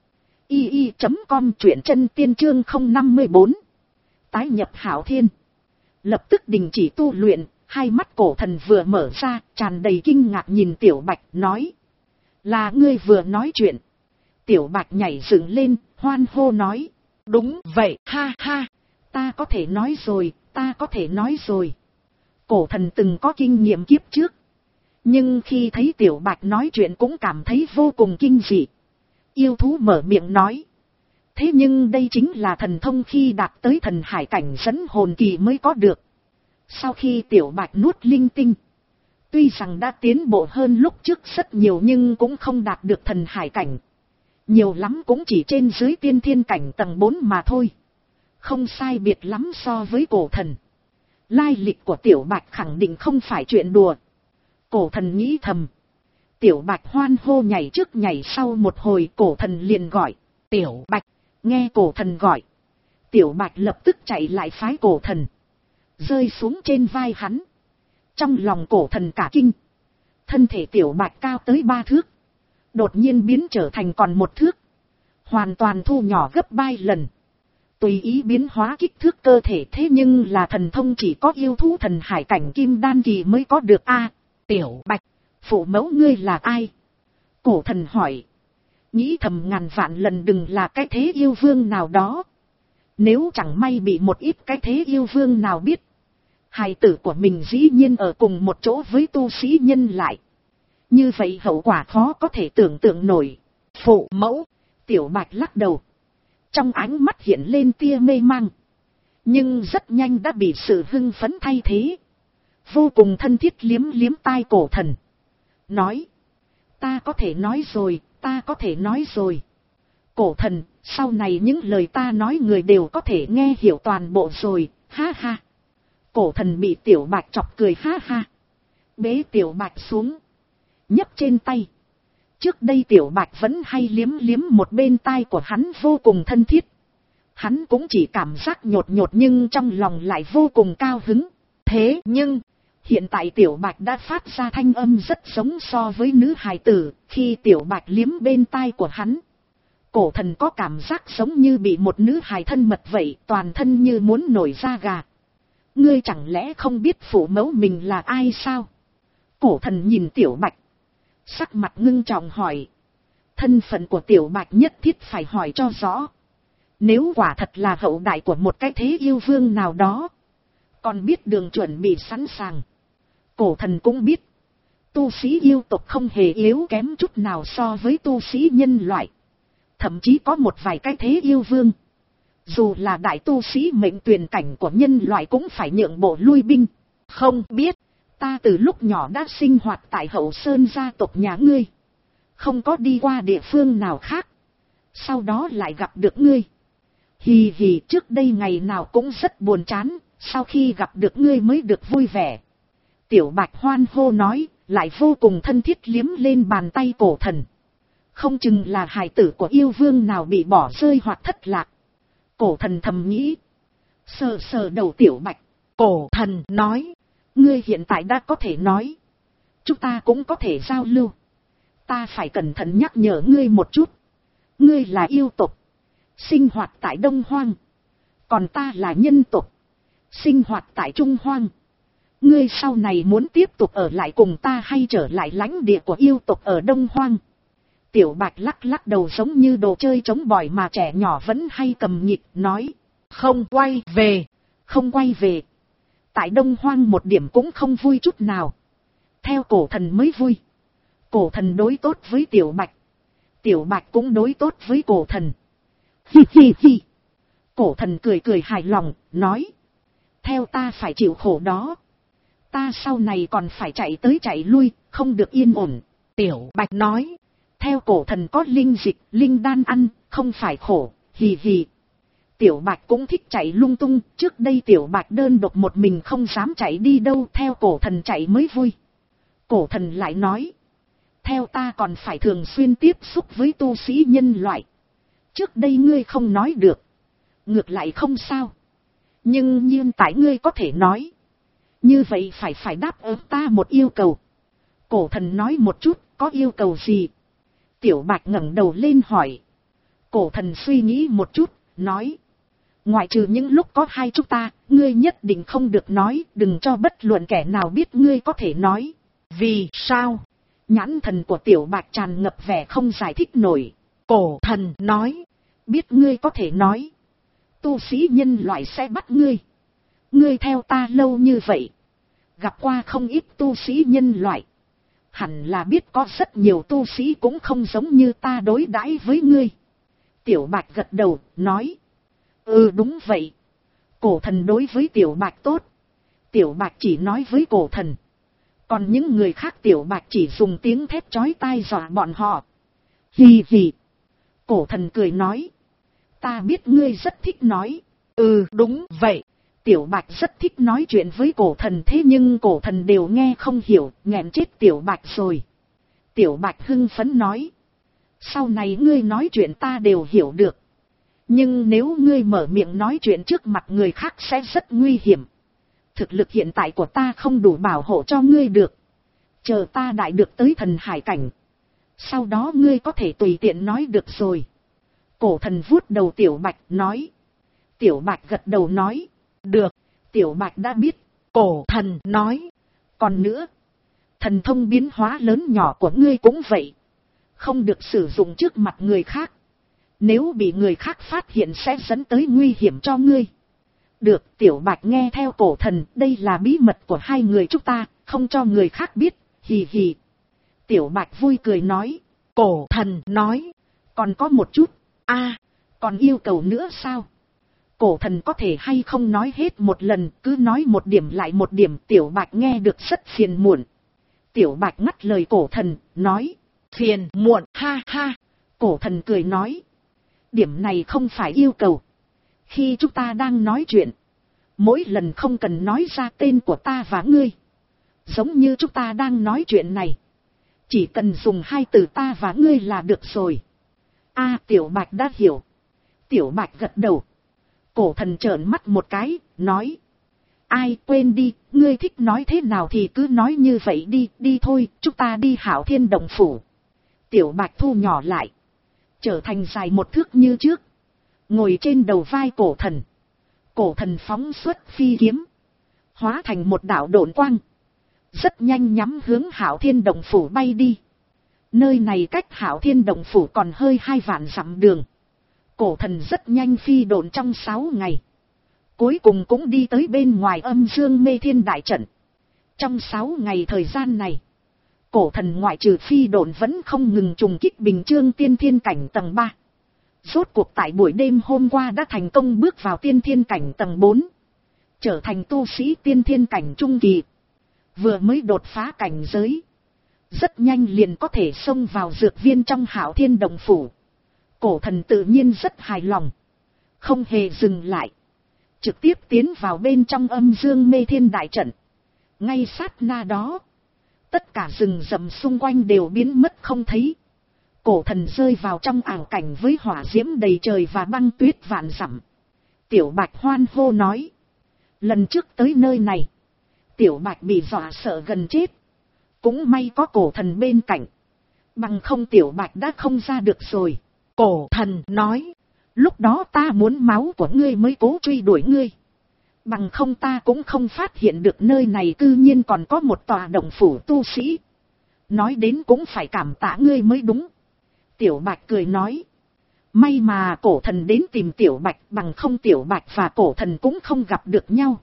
Speaker 1: i i chấm com, truyện chân tiên chương không năm bốn. Tái nhập Hạo Thiên. Lập tức đình chỉ tu luyện, hai mắt cổ thần vừa mở ra, tràn đầy kinh ngạc nhìn Tiểu Bạch, nói. Là ngươi vừa nói chuyện. Tiểu Bạch nhảy dựng lên, hoan hô nói. Đúng vậy, ha ha, ta có thể nói rồi, ta có thể nói rồi. Cổ thần từng có kinh nghiệm kiếp trước. Nhưng khi thấy Tiểu Bạch nói chuyện cũng cảm thấy vô cùng kinh dị. Yêu thú mở miệng nói. Thế nhưng đây chính là thần thông khi đạt tới thần hải cảnh dẫn hồn kỳ mới có được. Sau khi Tiểu Bạch nuốt linh tinh, tuy rằng đã tiến bộ hơn lúc trước rất nhiều nhưng cũng không đạt được thần hải cảnh. Nhiều lắm cũng chỉ trên dưới tiên thiên cảnh tầng bốn mà thôi. Không sai biệt lắm so với cổ thần. Lai lịch của Tiểu Bạch khẳng định không phải chuyện đùa. Cổ thần nghĩ thầm. Tiểu Bạch hoan hô nhảy trước nhảy sau một hồi, cổ thần liền gọi. Tiểu Bạch, nghe cổ thần gọi. Tiểu Bạch lập tức chạy lại phái cổ thần. Rơi xuống trên vai hắn. Trong lòng cổ thần cả kinh. Thân thể Tiểu Bạch cao tới ba thước. Đột nhiên biến trở thành còn một thước. Hoàn toàn thu nhỏ gấp ba lần. Tùy ý biến hóa kích thước cơ thể, thế nhưng là thần thông chỉ có yêu thú thần hải cảnh kim đan kỳ mới có được a. Tiểu Bạch, phụ mẫu ngươi là ai? Cổ thần hỏi. Nghĩ thầm ngàn vạn lần đừng là cái thế yêu vương nào đó. Nếu chẳng may bị một ít cái thế yêu vương nào biết, hài tử của mình dĩ nhiên ở cùng một chỗ với tu sĩ nhân lại. Như vậy hậu quả khó có thể tưởng tượng nổi. Phụ mẫu, Tiểu Bạch lắc đầu. trong ánh mắt hiện lên tia mê mang. Nhưng rất nhanh đã bị sự hưng phấn thay thế. Vô cùng thân thiết liếm liếm tai cổ thần. Nói. Ta có thể nói rồi, ta có thể nói rồi. Cổ thần, sau này những lời ta nói người đều có thể nghe hiểu toàn bộ rồi, ha ha. Cổ thần bị Tiểu Bạch chọc cười ha ha. Bế Tiểu Bạch xuống. Nhấp trên tay. Trước đây Tiểu Bạch vẫn hay liếm liếm một bên tai của hắn vô cùng thân thiết. Hắn cũng chỉ cảm giác nhột nhột nhưng trong lòng lại vô cùng cao hứng. Thế nhưng, hiện tại Tiểu Bạch đã phát ra thanh âm rất giống so với nữ hài tử, khi Tiểu Bạch liếm bên tai của hắn. Cổ thần có cảm giác giống như bị một nữ hài thân mật vậy, toàn thân như muốn nổi da gà. Ngươi chẳng lẽ không biết phụ mẫu mình là ai sao? Cổ thần nhìn Tiểu Bạch. Sắc mặt ngưng trọng hỏi. Thân phận của Tiểu Bạch nhất thiết phải hỏi cho rõ. Nếu quả thật là hậu đại của một cái thế yêu vương nào đó, còn biết đường chuẩn bị sẵn sàng. Cổ thần cũng biết. Tu sĩ yêu tộc không hề yếu kém chút nào so với tu sĩ nhân loại. Thậm chí có một vài cái thế yêu vương. Dù là đại tu sĩ mệnh tuyển cảnh của nhân loại cũng phải nhượng bộ lui binh. Không biết, ta từ lúc nhỏ đã sinh hoạt tại Hậu Sơn gia tộc nhà ngươi. Không có đi qua địa phương nào khác. Sau đó lại gặp được ngươi. Hì hì, trước đây ngày nào cũng rất buồn chán, sau khi gặp được ngươi mới được vui vẻ. Tiểu Bạch hoan hô nói, lại vô cùng thân thiết liếm lên bàn tay cổ thần. Không chừng là hài tử của yêu vương nào bị bỏ rơi hoặc thất lạc. Cổ thần thầm nghĩ. Sờ sờ đầu Tiểu Bạch. Cổ thần nói. Ngươi hiện tại đã có thể nói. Chúng ta cũng có thể giao lưu. Ta phải cẩn thận nhắc nhở ngươi một chút. Ngươi là yêu tộc. Sinh hoạt tại Đông Hoang. Còn ta là nhân tộc. Sinh hoạt tại Trung Hoang. Ngươi sau này muốn tiếp tục ở lại cùng ta hay trở lại lãnh địa của yêu tộc ở Đông Hoang? Tiểu Bạch lắc lắc đầu giống như đồ chơi chống bỏi mà trẻ nhỏ vẫn hay cầm nhịp, nói. Không quay về, không quay về. Tại Đông Hoang một điểm cũng không vui chút nào. Theo cổ thần mới vui. Cổ thần đối tốt với Tiểu Bạch. Tiểu Bạch cũng đối tốt với cổ thần. Hi hi hi. Cổ thần cười cười hài lòng, nói. Theo ta phải chịu khổ đó. Ta sau này còn phải chạy tới chạy lui, không được yên ổn. Tiểu Bạch nói. Theo cổ thần có linh dịch, linh đan ăn, không phải khổ, hì hì. Tiểu Bạch cũng thích chạy lung tung, trước đây Tiểu Bạch đơn độc một mình không dám chạy đi đâu, theo cổ thần chạy mới vui. Cổ thần lại nói. Theo ta còn phải thường xuyên tiếp xúc với tu sĩ nhân loại. Trước đây ngươi không nói được. Ngược lại không sao. Nhưng nhiên tại ngươi có thể nói. Như vậy phải phải đáp ứng ta một yêu cầu. Cổ thần nói một chút, có yêu cầu gì? Tiểu Bạch ngẩng đầu lên hỏi. Cổ thần suy nghĩ một chút, nói. Ngoại trừ những lúc có hai chúng ta, ngươi nhất định không được nói, đừng cho bất luận kẻ nào biết ngươi có thể nói. Vì sao? Nhãn thần của Tiểu Bạch tràn ngập vẻ không giải thích nổi. Cổ thần nói. Biết ngươi có thể nói. Tu sĩ nhân loại sẽ bắt ngươi. Ngươi theo ta lâu như vậy. Gặp qua không ít tu sĩ nhân loại. Hẳn là biết có rất nhiều tu sĩ cũng không giống như ta đối đãi với ngươi. Tiểu Bạch gật đầu, nói. Ừ đúng vậy. Cổ thần đối với Tiểu Bạch tốt. Tiểu Bạch chỉ nói với cổ thần. Còn những người khác Tiểu Bạch chỉ dùng tiếng thét chói tai dọa bọn họ. Hì hì. Cổ thần cười nói. Ta biết ngươi rất thích nói. Ừ đúng vậy. Tiểu Bạch rất thích nói chuyện với cổ thần, thế nhưng cổ thần đều nghe không hiểu, nghẹn chết Tiểu Bạch rồi. Tiểu Bạch hưng phấn nói. Sau này ngươi nói chuyện ta đều hiểu được. Nhưng nếu ngươi mở miệng nói chuyện trước mặt người khác sẽ rất nguy hiểm. Thực lực hiện tại của ta không đủ bảo hộ cho ngươi được. Chờ ta đại được tới thần hải cảnh. Sau đó ngươi có thể tùy tiện nói được rồi. Cổ thần vuốt đầu Tiểu Bạch nói. Tiểu Bạch gật đầu nói. Được, Tiểu Bạch đã biết. Cổ thần nói. Còn nữa, thần thông biến hóa lớn nhỏ của ngươi cũng vậy. Không được sử dụng trước mặt người khác. Nếu bị người khác phát hiện sẽ dẫn tới nguy hiểm cho ngươi. Được, Tiểu Bạch nghe theo cổ thần, đây là bí mật của hai người chúng ta, không cho người khác biết, hì hì. Tiểu Bạch vui cười nói. Cổ thần nói. Còn có một chút. A, Còn yêu cầu nữa sao? Cổ thần có thể hay không nói hết một lần, cứ nói một điểm lại một điểm. Tiểu Bạch nghe được rất phiền muộn. Tiểu Bạch ngắt lời cổ thần, nói. Phiền muộn, ha ha. Cổ thần cười nói. Điểm này không phải yêu cầu. Khi chúng ta đang nói chuyện, mỗi lần không cần nói ra tên của ta và ngươi. Giống như chúng ta đang nói chuyện này, chỉ cần dùng hai từ ta và ngươi là được rồi. A, Tiểu Bạch đã hiểu. Tiểu Bạch gật đầu. Cổ thần trợn mắt một cái, nói. Ai, quên đi, ngươi thích nói thế nào thì cứ nói như vậy đi, đi thôi, chúng ta đi Hạo Thiên Động Phủ. Tiểu Bạch thu nhỏ lại, trở thành dài một thước như trước, ngồi trên đầu vai cổ thần. Cổ thần phóng xuất phi kiếm, hóa thành một đạo độn quang, rất nhanh nhắm hướng Hạo Thiên Động Phủ bay đi. Nơi này cách Hạo Thiên Động Phủ còn hơi hai vạn dặm đường. Cổ thần rất nhanh phi độn trong sáu ngày, cuối cùng cũng đi tới bên ngoài Âm Dương Mê Thiên Đại Trận. Trong sáu ngày thời gian này, cổ thần ngoại trừ phi độn vẫn không ngừng trùng kích Bình Chương Tiên Thiên Cảnh tầng ba. Rốt cuộc tại buổi đêm hôm qua đã thành công bước vào Tiên Thiên Cảnh tầng bốn, trở thành tu sĩ Tiên Thiên Cảnh trung kỳ. Vừa mới đột phá cảnh giới, rất nhanh liền có thể xông vào dược viên trong Hạo Thiên Động Phủ. Cổ thần tự nhiên rất hài lòng, không hề dừng lại, trực tiếp tiến vào bên trong Âm Dương Mê Thiên Đại Trận. Ngay sát na đó, tất cả rừng rậm xung quanh đều biến mất không thấy. Cổ thần rơi vào trong ảo cảnh với hỏa diễm đầy trời và băng tuyết vạn dặm. Tiểu Bạch hoan hô nói. Lần trước tới nơi này, Tiểu Bạch bị dọa sợ gần chết. Cũng may có cổ thần bên cạnh, bằng không Tiểu Bạch đã không ra được rồi. Cổ thần nói. Lúc đó ta muốn máu của ngươi mới cố truy đuổi ngươi, bằng không ta cũng không phát hiện được nơi này cư nhiên còn có một tòa động phủ tu sĩ. Nói đến cũng phải cảm tạ ngươi mới đúng. Tiểu Bạch cười nói. May mà cổ thần đến tìm Tiểu Bạch, bằng không Tiểu Bạch và cổ thần cũng không gặp được nhau.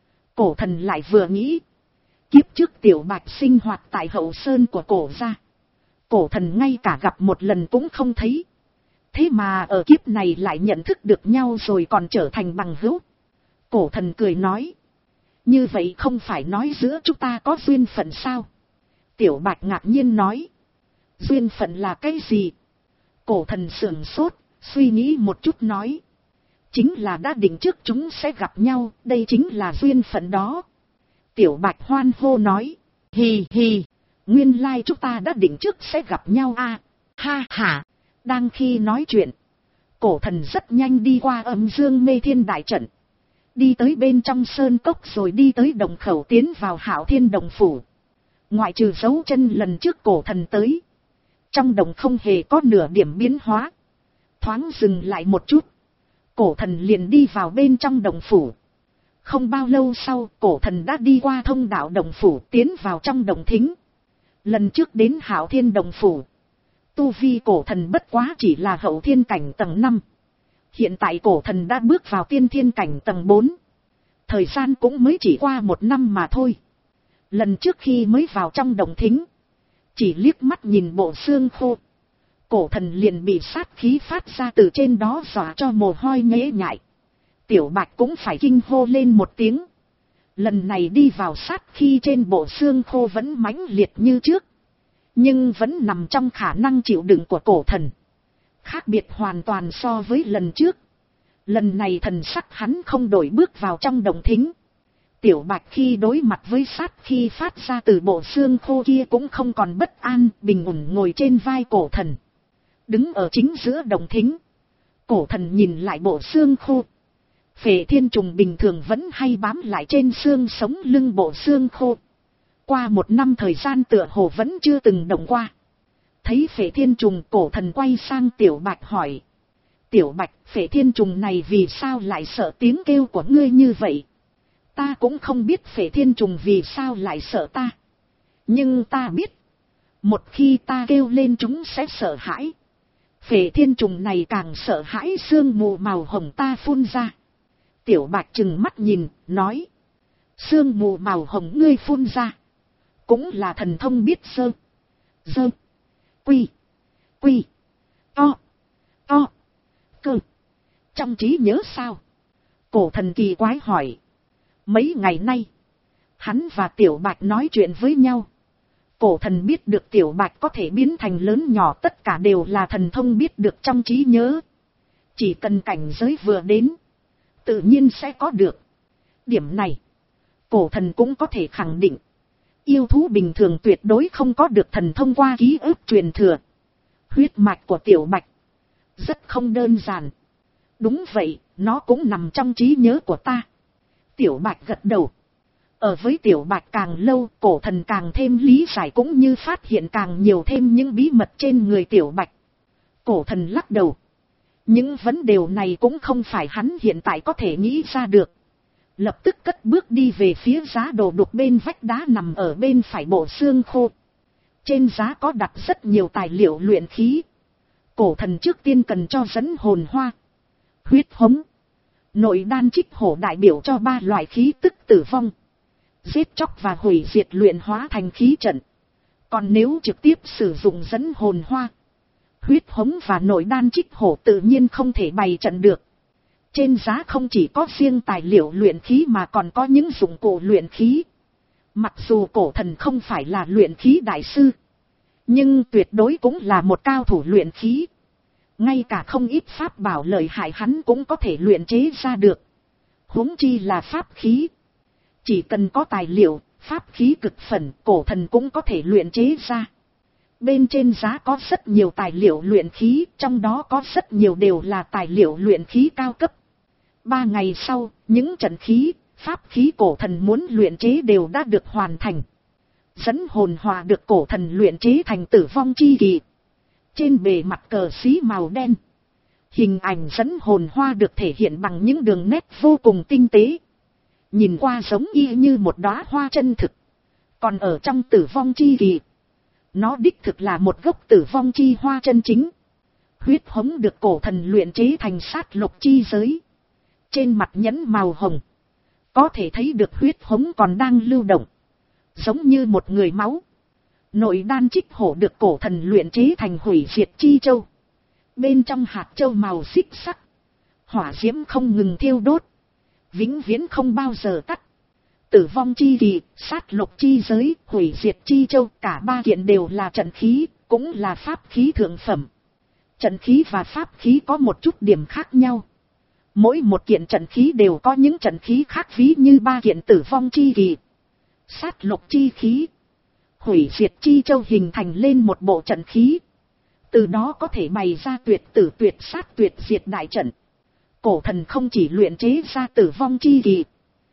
Speaker 1: Cổ thần lại vừa nghĩ, kiếp trước Tiểu Bạch sinh hoạt tại hậu sơn của cổ gia, cổ thần ngay cả gặp một lần cũng không thấy. Thế mà ở kiếp này lại nhận thức được nhau rồi còn trở thành bằng hữu. Cổ thần cười nói. Như vậy không phải nói giữa chúng ta có duyên phận sao? Tiểu Bạch ngạc nhiên nói. Duyên phận là cái gì? Cổ thần sửng sốt, suy nghĩ một chút nói. Chính là đã định trước chúng sẽ gặp nhau, đây chính là duyên phận đó. Tiểu Bạch hoan hô nói. Hì hì, nguyên lai chúng ta đã định trước sẽ gặp nhau à, ha ha. Đang khi nói chuyện, cổ thần rất nhanh đi qua Âm Dương Mê Thiên Đại Trận, đi tới bên trong sơn cốc rồi đi tới đồng khẩu tiến vào Hạo Thiên Động Phủ. Ngoại trừ dấu chân lần trước cổ thần tới, trong đồng không hề có nửa điểm biến hóa. Thoáng dừng lại một chút, cổ thần liền đi vào bên trong đồng phủ. Không bao lâu sau, cổ thần đã đi qua thông đạo đồng phủ tiến vào trong đồng thính. Lần trước đến Hạo Thiên Động Phủ, tu vi cổ thần bất quá chỉ là hậu thiên cảnh tầng năm. Hiện tại cổ thần đã bước vào tiên thiên cảnh tầng bốn. Thời gian cũng mới chỉ qua một năm mà thôi. Lần trước khi mới vào trong đồng thính, chỉ liếc mắt nhìn bộ xương khô, cổ thần liền bị sát khí phát ra từ trên đó dọa cho mồ hôi nhễ nhại. Tiểu Bạch cũng phải kinh hô lên một tiếng. Lần này đi vào sát khí trên bộ xương khô vẫn mãnh liệt như trước, nhưng vẫn nằm trong khả năng chịu đựng của cổ thần. Khác biệt hoàn toàn so với lần trước. Lần này thần sắc hắn không đổi bước vào trong đồng thính. Tiểu Bạch khi đối mặt với sát khi phát ra từ bộ xương khô kia cũng không còn bất an, bình ổn ngồi trên vai cổ thần. Đứng ở chính giữa đồng thính, cổ thần nhìn lại bộ xương khô. Phệ thiên trùng bình thường vẫn hay bám lại trên xương sống lưng bộ xương khô. Qua một năm thời gian tựa hồ vẫn chưa từng động qua. Thấy phệ thiên trùng, cổ thần quay sang Tiểu Bạch hỏi. Tiểu Bạch, phệ thiên trùng này vì sao lại sợ tiếng kêu của ngươi như vậy? Ta cũng không biết phệ thiên trùng vì sao lại sợ ta. Nhưng ta biết, một khi ta kêu lên chúng sẽ sợ hãi. Phệ thiên trùng này càng sợ hãi sương mù màu hồng ta phun ra. Tiểu Bạch trừng mắt nhìn, nói. Sương mù màu hồng ngươi phun ra, cũng là thần thông biết sơ, dơ, quy, quy, to, to, cơ. Trong trí nhớ sao? Cổ thần kỳ quái hỏi. Mấy ngày nay, hắn và Tiểu Bạch nói chuyện với nhau. Cổ thần biết được Tiểu Bạch có thể biến thành lớn nhỏ tất cả đều là thần thông biết được trong trí nhớ. Chỉ cần cảnh giới vừa đến, tự nhiên sẽ có được. Điểm này, cổ thần cũng có thể khẳng định. Yêu thú bình thường tuyệt đối không có được thần thông qua ký ức truyền thừa. Huyết mạch của Tiểu Bạch rất không đơn giản. Đúng vậy, nó cũng nằm trong trí nhớ của ta. Tiểu Bạch gật đầu. Ở với Tiểu Bạch càng lâu, cổ thần càng thêm lý giải cũng như phát hiện càng nhiều thêm những bí mật trên người Tiểu Bạch. Cổ thần lắc đầu. Những vấn đề này cũng không phải hắn hiện tại có thể nghĩ ra được. Lập tức cất bước đi về phía giá đồ đục bên vách đá nằm ở bên phải bộ xương khô. Trên giá có đặt rất nhiều tài liệu luyện khí. Cổ thần trước tiên cần cho dẫn hồn hoa, huyết hống, nội đan trích hổ đại biểu cho ba loại khí tức tử vong. Giết chóc và hủy diệt luyện hóa thành khí trận. Còn nếu trực tiếp sử dụng dẫn hồn hoa, huyết hống và nội đan trích hổ tự nhiên không thể bày trận được. Trên giá không chỉ có riêng tài liệu luyện khí mà còn có những dụng cụ luyện khí. Mặc dù cổ thần không phải là luyện khí đại sư, nhưng tuyệt đối cũng là một cao thủ luyện khí. Ngay cả không ít pháp bảo lợi hại hắn cũng có thể luyện chế ra được. Huống chi là pháp khí. Chỉ cần có tài liệu, pháp khí cực phẩm, cổ thần cũng có thể luyện chế ra. Bên trên giá có rất nhiều tài liệu luyện khí, trong đó có rất nhiều đều là tài liệu luyện khí cao cấp. Ba ngày sau, những trận khí, pháp khí cổ thần muốn luyện chế đều đã được hoàn thành. Dẫn hồn hòa được cổ thần luyện chế thành tử vong chi kỳ. Trên bề mặt cờ xí màu đen, hình ảnh dẫn hồn hoa được thể hiện bằng những đường nét vô cùng tinh tế. Nhìn qua giống y như một đóa hoa chân thực. Còn ở trong tử vong chi kỳ, nó đích thực là một gốc tử vong chi hoa chân chính. Huyết hống được cổ thần luyện chế thành sát lục chi giới. Trên mặt nhẫn màu hồng, có thể thấy được huyết hống còn đang lưu động, giống như một người máu. Nội đan trích hổ được cổ thần luyện chế thành hủy diệt chi châu. Bên trong hạt châu màu xích sắc, hỏa diễm không ngừng thiêu đốt, vĩnh viễn không bao giờ tắt. Tử vong chi kỳ, sát lục chi giới, hủy diệt chi châu, cả ba kiện đều là trận khí, cũng là pháp khí thượng phẩm. Trận khí và pháp khí có một chút điểm khác nhau. Mỗi một kiện trận khí đều có những trận khí khác, ví như ba kiện tử vong chi kỳ, sát lục chi khí, hủy diệt chi châu hình thành lên một bộ trận khí. Từ đó có thể bày ra tuyệt tử tuyệt sát tuyệt diệt đại trận. Cổ thần không chỉ luyện chế ra tử vong chi kỳ,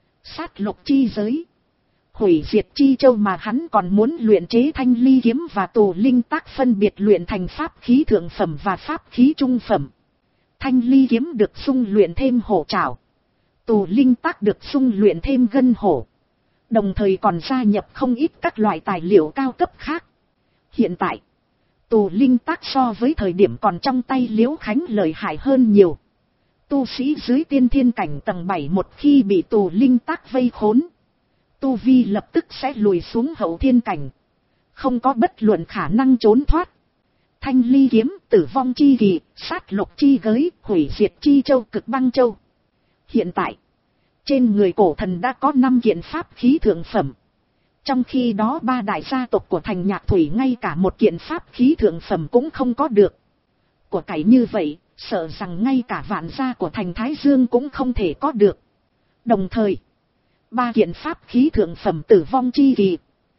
Speaker 1: sát lục chi giới, hủy diệt chi châu mà hắn còn muốn luyện chế thanh ly kiếm và tù linh tác phân biệt luyện thành pháp khí thượng phẩm và pháp khí trung phẩm. Thanh ly kiếm được xung luyện thêm hổ trảo, tù linh tác được xung luyện thêm gân hổ. Đồng thời còn gia nhập không ít các loại tài liệu cao cấp khác. Hiện tại, tù linh tác so với thời điểm còn trong tay Liễu Khánh lợi hại hơn nhiều. Tu sĩ dưới tiên thiên cảnh tầng bảy một khi bị tù linh tác vây khốn, tu vi lập tức sẽ lùi xuống hậu thiên cảnh, không có bất luận khả năng trốn thoát. Thanh ly kiếm, tử vong chi kỳ, sát lục chi gới, hủy diệt chi châu, cực băng châu. Hiện tại, trên người cổ thần đã có năm kiện pháp khí thượng phẩm. Trong khi đó ba đại gia tộc của thành Nhạc Thủy ngay cả một kiện pháp khí thượng phẩm cũng không có được. Của cải như vậy, sợ rằng ngay cả vạn gia của thành Thái Dương cũng không thể có được. Đồng thời, ba kiện pháp khí thượng phẩm tử vong chi kỳ,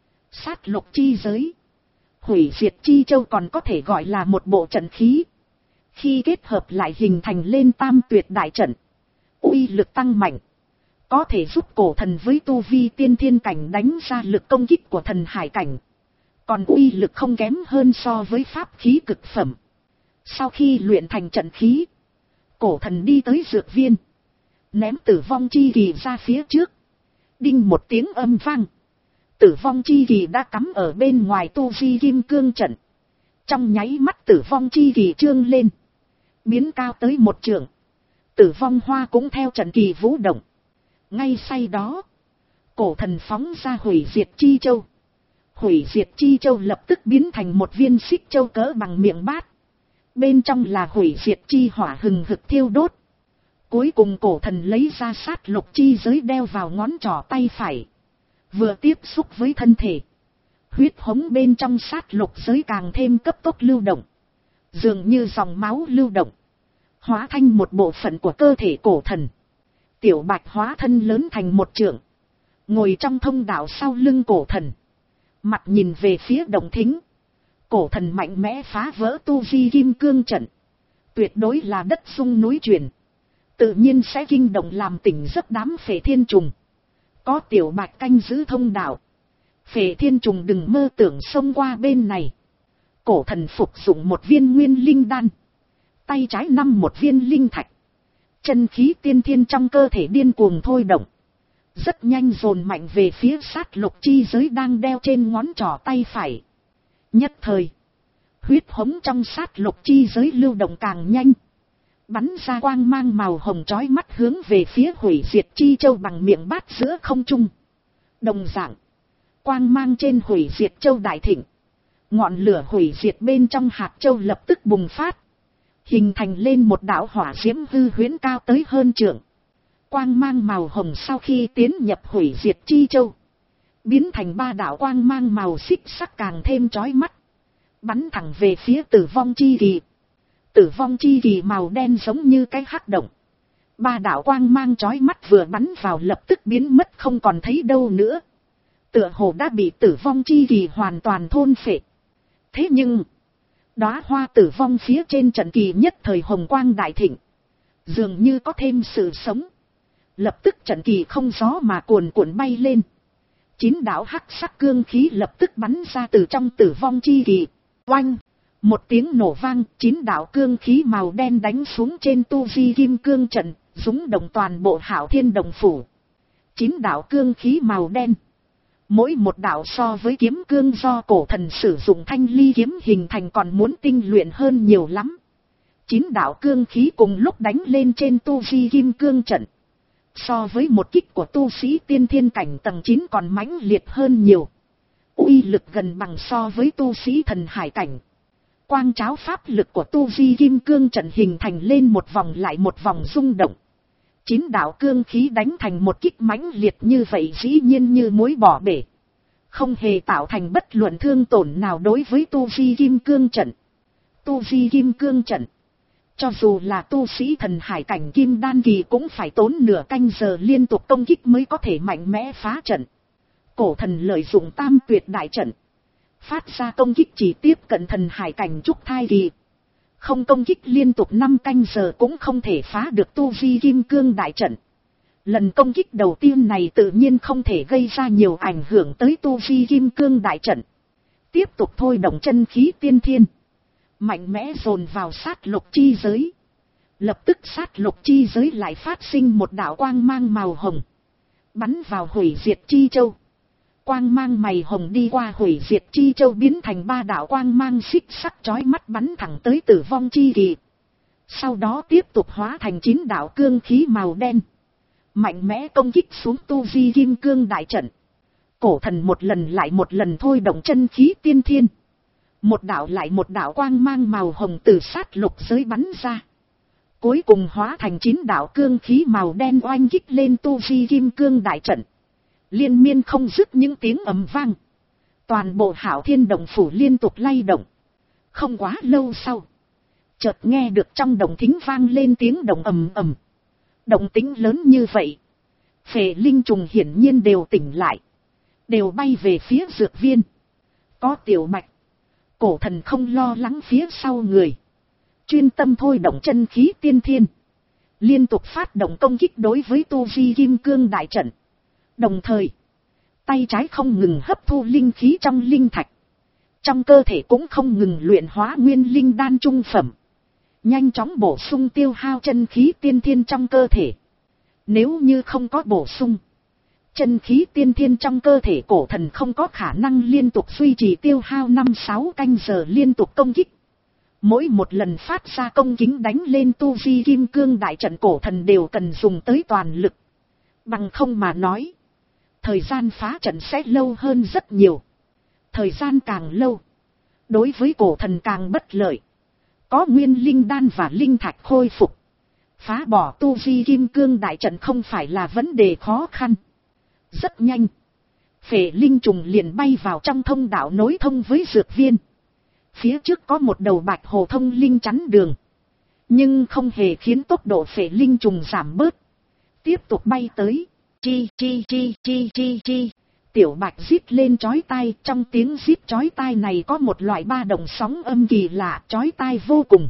Speaker 1: sát lục chi giới, hủy diệt chi châu còn có thể gọi là một bộ trận khí. Khi kết hợp lại hình thành lên tam tuyệt đại trận, uy lực tăng mạnh, có thể giúp cổ thần với tu vi tiên thiên cảnh đánh ra lực công kích của thần hải cảnh. Còn uy lực không kém hơn so với pháp khí cực phẩm. Sau khi luyện thành trận khí, cổ thần đi tới dược viên, ném tử vong chi kỳ ra phía trước. Đinh một tiếng âm vang, tử vong chi kỳ đã cắm ở bên ngoài tu vi kim cương trận. Trong nháy mắt tử vong chi kỳ trương lên, biến cao tới một trượng. Tử vong hoa cũng theo trận kỳ vũ động. Ngay sau đó, cổ thần phóng ra hủy diệt chi châu. Hủy diệt chi châu lập tức biến thành một viên xích châu cỡ bằng miệng bát. Bên trong là hủy diệt chi hỏa hừng hực thiêu đốt. Cuối cùng cổ thần lấy ra sát lục chi giới đeo vào ngón trỏ tay phải. Vừa tiếp xúc với thân thể, huyết hống bên trong sát lục giới càng thêm cấp tốc lưu động. Dường như dòng máu lưu động, hóa thành một bộ phận của cơ thể cổ thần. Tiểu Bạch hóa thân lớn thành một trượng, ngồi trong thông đạo sau lưng cổ thần. Mặt nhìn về phía Đồng Thính. Cổ thần mạnh mẽ phá vỡ tu vi kim cương trận. Tuyệt đối là đất sung núi chuyển. Tự nhiên sẽ kinh động làm tỉnh giấc đám phệ thiên trùng. Có Tiểu Bạch canh giữ thông đạo, phệ thiên trùng đừng mơ tưởng xông qua bên này. Cổ thần phục dụng một viên nguyên linh đan, tay trái nắm một viên linh thạch. Chân khí tiên thiên trong cơ thể điên cuồng thôi động, rất nhanh dồn mạnh về phía sát lục chi giới đang đeo trên ngón trỏ tay phải. Nhất thời, huyết hống trong sát lục chi giới lưu động càng nhanh, bắn ra quang mang màu hồng chói mắt hướng về phía hủy diệt chi châu bằng miệng bát giữa không trung. Đồng dạng, quang mang trên hủy diệt châu đại thịnh, ngọn lửa hủy diệt bên trong hạt châu lập tức bùng phát, hình thành lên một đạo hỏa diễm hư huyễn cao tới hơn trượng. Quang mang màu hồng sau khi tiến nhập hủy diệt chi châu, biến thành ba đạo quang mang màu xích sắc càng thêm chói mắt, bắn thẳng về phía tử vong chi kỳ. Tử vong chi kỳ màu đen giống như cái hắc động. Ba đạo quang mang chói mắt vừa bắn vào lập tức biến mất không còn thấy đâu nữa. Tựa hồ đã bị tử vong chi kỳ hoàn toàn thôn phệ. Thế nhưng, đóa hoa tử vong phía trên trận kỳ nhất thời hồng quang đại thịnh, dường như có thêm sự sống. Lập tức trận kỳ không gió mà cuồn cuộn bay lên. Chín đạo hắc sắc cương khí lập tức bắn ra từ trong tử vong chi kỳ. Oanh! Một tiếng nổ vang, chín đạo cương khí màu đen đánh xuống trên tu vi kim cương trận, rúng động toàn bộ Hạo Thiên Đồng phủ. Chín đạo cương khí màu đen, mỗi một đạo so với kiếm cương do cổ thần sử dụng thanh ly kiếm hình thành còn muốn tinh luyện hơn nhiều lắm. Chín đạo cương khí cùng lúc đánh lên trên tu vi kim cương trận, so với một kích của tu sĩ tiên thiên cảnh tầng chín còn mãnh liệt hơn nhiều. Uy lực gần bằng so với tu sĩ thần hải cảnh. Quang tráo pháp lực của tu vi kim cương trận hình thành lên một vòng lại một vòng rung động. Chín đạo cương khí đánh thành một kích mãnh liệt như vậy dĩ nhiên như muối bỏ bể, không hề tạo thành bất luận thương tổn nào đối với tu vi kim cương trận. Tu vi kim cương trận, cho dù là tu sĩ thần hải cảnh kim đan kỳ cũng phải tốn nửa canh giờ liên tục công kích mới có thể mạnh mẽ phá trận. Cổ thần lợi dụng tam tuyệt đại trận, phát ra công kích chỉ tiếp cận thần hải cảnh trúc thai kỳ. Không công kích liên tục năm canh giờ cũng không thể phá được tu vi kim cương đại trận. Lần công kích đầu tiên này tự nhiên không thể gây ra nhiều ảnh hưởng tới tu vi kim cương đại trận. Tiếp tục thôi động chân khí tiên thiên, mạnh mẽ dồn vào sát lục chi giới. Lập tức sát lục chi giới lại phát sinh một đạo quang mang màu hồng, bắn vào hủy diệt chi châu. Quang mang mày hồng đi qua hủy diệt chi châu biến thành ba đạo quang mang xích sắc chói mắt bắn thẳng tới tử vong chi kỳ. Sau đó tiếp tục hóa thành chín đạo cương khí màu đen, mạnh mẽ công kích xuống tu vi kim cương đại trận. Cổ thần một lần lại một lần thôi động chân khí tiên thiên. Một đạo lại một đạo quang mang màu hồng từ sát lục giới bắn ra. Cuối cùng hóa thành chín đạo cương khí màu đen oanh kích lên tu vi kim cương đại trận. Liên miên không dứt những tiếng ầm vang. Toàn bộ Hạo Thiên Đồng phủ liên tục lay động. Không quá lâu sau, chợt nghe được trong đồng thính vang lên tiếng động ầm ầm. Động tĩnh lớn như vậy, phệ linh trùng hiển nhiên đều tỉnh lại, đều bay về phía dược viên. Có Tiểu Bạch, cổ thần không lo lắng phía sau người, chuyên tâm thôi động chân khí tiên thiên, liên tục phát động công kích đối với tu vi kim cương đại trận. Đồng thời, tay trái không ngừng hấp thu linh khí trong linh thạch, trong cơ thể cũng không ngừng luyện hóa nguyên linh đan trung phẩm, nhanh chóng bổ sung tiêu hao chân khí tiên thiên trong cơ thể. Nếu như không có bổ sung, chân khí tiên thiên trong cơ thể cổ thần không có khả năng liên tục duy trì tiêu hao năm sáu canh giờ liên tục công kích. Mỗi một lần phát ra công kích đánh lên tu vi kim cương đại trận cổ thần đều cần dùng tới toàn lực. Bằng không mà nói, thời gian phá trận sẽ lâu hơn rất nhiều. Thời gian càng lâu, đối với cổ thần càng bất lợi. Có nguyên linh đan và linh thạch khôi phục, Phá bỏ tu vi kim cương đại trận không phải là vấn đề khó khăn. Rất nhanh. Phệ linh trùng liền bay vào trong thông đạo nối thông với dược viên. Phía trước có một đầu bạch hồ thông linh chắn đường. Nhưng không hề khiến tốc độ phệ linh trùng giảm bớt. Tiếp tục bay tới. Chi chi chi chi chi chi. Tiểu bạch rít lên chói tai. Trong tiếng rít chói tai này có một loại ba đồng sóng âm kỳ lạ chói tai vô cùng.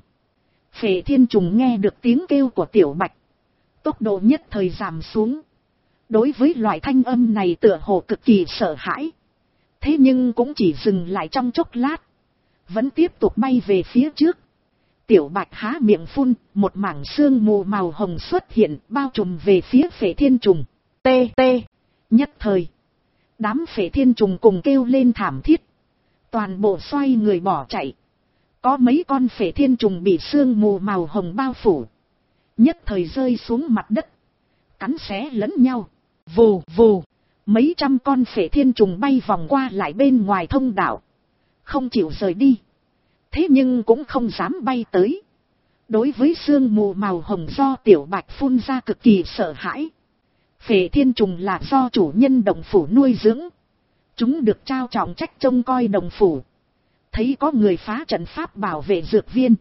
Speaker 1: Phệ thiên trùng nghe được tiếng kêu của tiểu bạch. Tốc độ nhất thời giảm xuống. Đối với loại thanh âm này tựa hồ cực kỳ sợ hãi. Thế nhưng cũng chỉ dừng lại trong chốc lát. Vẫn tiếp tục bay về phía trước. Tiểu bạch há miệng phun, một mảng sương mù màu hồng xuất hiện bao trùm về phía phệ thiên trùng. Tê tê. Nhất thời. Đám phệ thiên trùng cùng kêu lên thảm thiết. Toàn bộ xoay người bỏ chạy. Có mấy con phệ thiên trùng bị sương mù màu hồng bao phủ. Nhất thời rơi xuống mặt đất. Cắn xé lẫn nhau. Vù vù. Mấy trăm con phệ thiên trùng bay vòng qua lại bên ngoài thông đạo. Không chịu rời đi. Thế nhưng cũng không dám bay tới. Đối với sương mù màu hồng do tiểu bạch phun ra cực kỳ sợ hãi. Phệ thiên trùng là do chủ nhân đồng phủ nuôi dưỡng. Chúng được trao trọng trách trông coi đồng phủ. Thấy có người phá trận pháp bảo vệ dược viên.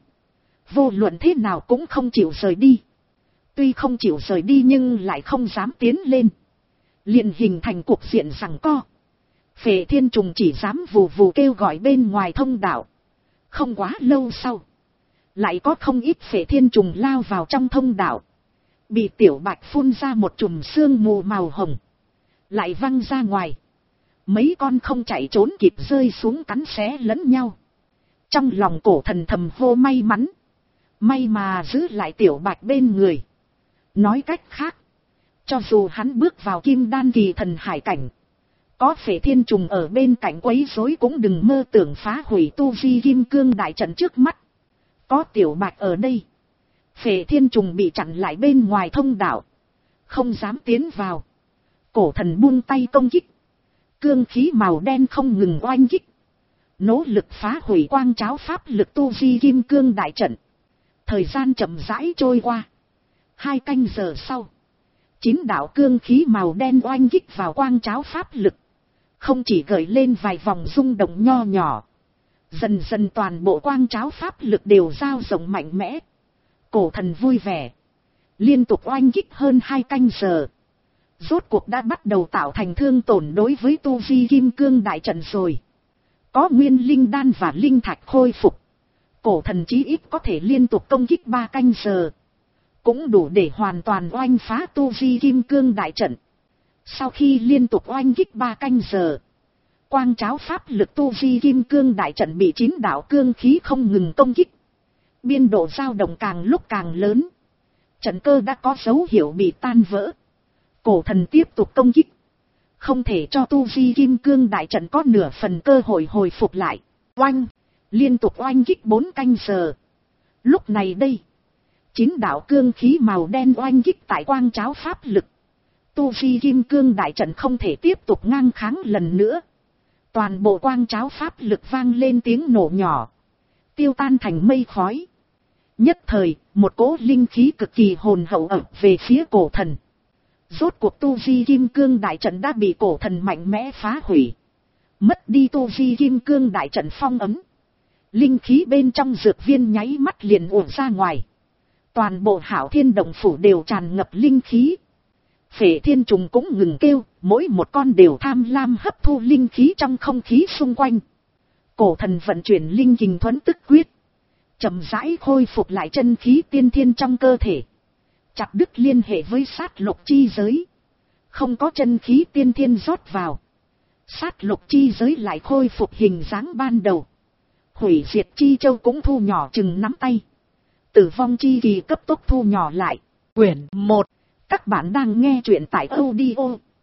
Speaker 1: Vô luận thế nào cũng không chịu rời đi. Tuy không chịu rời đi nhưng lại không dám tiến lên. Liền hình thành cuộc diện giằng co. Phệ thiên trùng chỉ dám vù vù kêu gọi bên ngoài thông đạo. Không quá lâu sau. Lại có không ít phệ thiên trùng lao vào trong thông đạo. Bị tiểu bạch phun ra một chùm sương mù màu hồng. Lại văng ra ngoài. Mấy con không chạy trốn kịp rơi xuống cắn xé lẫn nhau. Trong lòng cổ thần thầm hô may mắn. May mà giữ lại tiểu bạch bên người. Nói cách khác. Cho dù hắn bước vào kim đan kỳ thần hải cảnh. Có phệ thiên trùng ở bên cạnh quấy rối cũng đừng mơ tưởng phá hủy tu vi kim cương đại trận trước mắt. Có tiểu bạch ở đây. Phệ thiên trùng bị chặn lại bên ngoài thông đạo. Không dám tiến vào. Cổ thần buông tay công kích. Cương khí màu đen không ngừng oanh kích. Nỗ lực phá hủy quang cháo pháp lực tu vi kim cương đại trận. Thời gian chậm rãi trôi qua. Hai canh giờ sau. Chín đạo cương khí màu đen oanh kích vào quang cháo pháp lực. Không chỉ gợi lên vài vòng rung động nho nhỏ. Dần dần toàn bộ quang cháo pháp lực đều dao rộng mạnh mẽ. Cổ thần vui vẻ. Liên tục oanh kích hơn hai canh giờ. Rốt cuộc đã bắt đầu tạo thành thương tổn đối với tu vi kim cương đại trận rồi. Có nguyên linh đan và linh thạch khôi phục. Cổ thần chí ít có thể liên tục công kích ba canh giờ. Cũng đủ để hoàn toàn oanh phá tu vi kim cương đại trận. Sau khi liên tục oanh kích ba canh giờ. Quang cháo pháp lực tu vi kim cương đại trận bị chín đạo cương khí không ngừng công kích. Biên độ dao động càng lúc càng lớn. Trận cơ đã có dấu hiệu bị tan vỡ. Cổ thần tiếp tục công kích. Không thể cho tu vi kim cương đại trận có nửa phần cơ hội hồi phục lại. Oanh. Liên tục oanh kích bốn canh giờ. Lúc này đây. Chín đạo cương khí màu đen oanh kích tại quang cháo pháp lực. Tu vi kim cương đại trận không thể tiếp tục ngang kháng lần nữa. Toàn bộ quang cháo pháp lực vang lên tiếng nổ nhỏ. Tiêu tan thành mây khói. Nhất thời, một cỗ linh khí cực kỳ hồn hậu ập về phía cổ thần. Rốt cuộc tu vi kim cương đại trận đã bị cổ thần mạnh mẽ phá hủy. Mất đi tu vi kim cương đại trận phong ấm. Linh khí bên trong dược viên nháy mắt liền ùa ra ngoài. Toàn bộ hảo thiên động phủ đều tràn ngập linh khí. Phệ thiên trùng cũng ngừng kêu, mỗi một con đều tham lam hấp thu linh khí trong không khí xung quanh. Cổ thần vận chuyển linh kình thuẫn tức quyết. Chậm rãi khôi phục lại chân khí tiên thiên trong cơ thể. Chặt đứt liên hệ với sát lục chi giới. Không có chân khí tiên thiên rót vào. Sát lục chi giới lại khôi phục hình dáng ban đầu. Hủy diệt chi châu cũng thu nhỏ chừng nắm tay. Tử vong chi kỳ cấp tốc thu nhỏ lại. Quyển một. Các bạn đang nghe truyện tại audio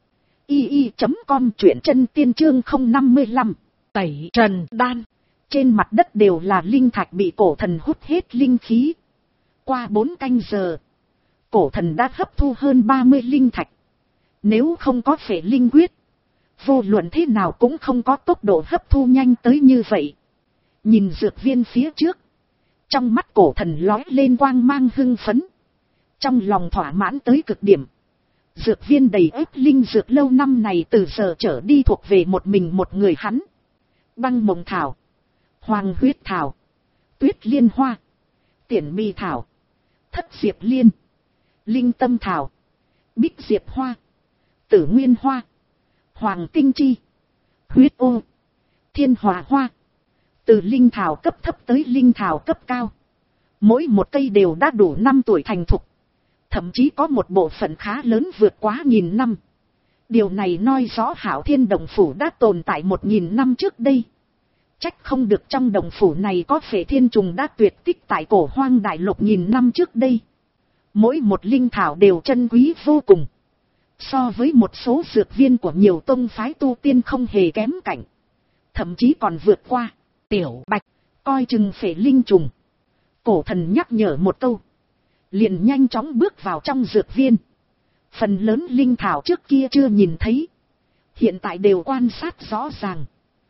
Speaker 1: i i chấm com, truyện chân tiên chương không năm lăm. Tẩy trần đan. Trên mặt đất đều là linh thạch bị cổ thần hút hết linh khí. Qua bốn canh giờ. Cổ thần đã hấp thu hơn ba mươi linh thạch. Nếu không có phệ linh quyết. Vô luận thế nào cũng không có tốc độ hấp thu nhanh tới như vậy. Nhìn dược viên phía trước. Trong mắt cổ thần lói lên quang mang hưng phấn. Trong lòng thỏa mãn tới cực điểm. Dược viên đầy ếp linh dược lâu năm này từ giờ trở đi thuộc về một mình một người hắn. Băng mộng thảo, hoàng huyết thảo, tuyết liên hoa, tiển bi thảo, thất diệp liên, linh tâm thảo, bích diệp hoa, tử nguyên hoa, hoàng tinh chi, huyết ô, thiên hòa hoa. Từ linh thảo cấp thấp tới linh thảo cấp cao, mỗi một cây đều đã đủ năm tuổi thành thục. Thậm chí có một bộ phận khá lớn vượt quá nghìn năm. Điều này nói rõ Hạo Thiên Đồng Phủ đã tồn tại một nghìn năm trước đây. Trách không được trong đồng phủ này có Phệ Thiên Trùng đã tuyệt tích tại cổ hoang đại lục nghìn năm trước đây. Mỗi một linh thảo đều chân quý vô cùng. So với một số dược viên của nhiều tông phái tu tiên không hề kém cạnh. Thậm chí còn vượt qua. Tiểu Bạch, coi chừng Phệ Linh Trùng. Cổ thần nhắc nhở một câu. Liền nhanh chóng bước vào trong dược viên. Phần lớn linh thảo trước kia chưa nhìn thấy. Hiện tại đều quan sát rõ ràng.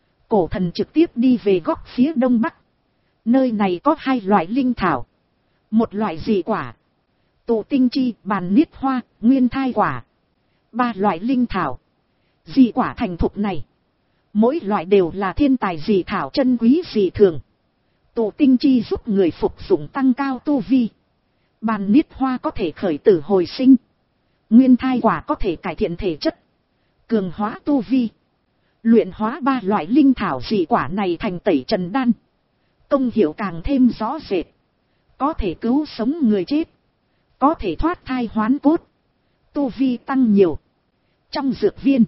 Speaker 1: Cổ thần trực tiếp đi về góc phía đông bắc. Nơi này có hai loại linh thảo. Một loại dị quả. Tụ tinh chi, bàn niết hoa, nguyên thai quả. Ba loại linh thảo. Dị quả thành thục này. Mỗi loại đều là thiên tài dị thảo chân quý dị thường. Tụ tinh chi giúp người phục dụng tăng cao tu vi. Bàn niết hoa có thể khởi tử hồi sinh. Nguyên thai quả có thể cải thiện thể chất. Cường hóa tu vi. Luyện hóa ba loại linh thảo dị quả này thành tẩy trần đan. Công hiệu càng thêm rõ rệt. Có thể cứu sống người chết. Có thể thoát thai hoán cốt. Tu vi tăng nhiều. Trong dược viên.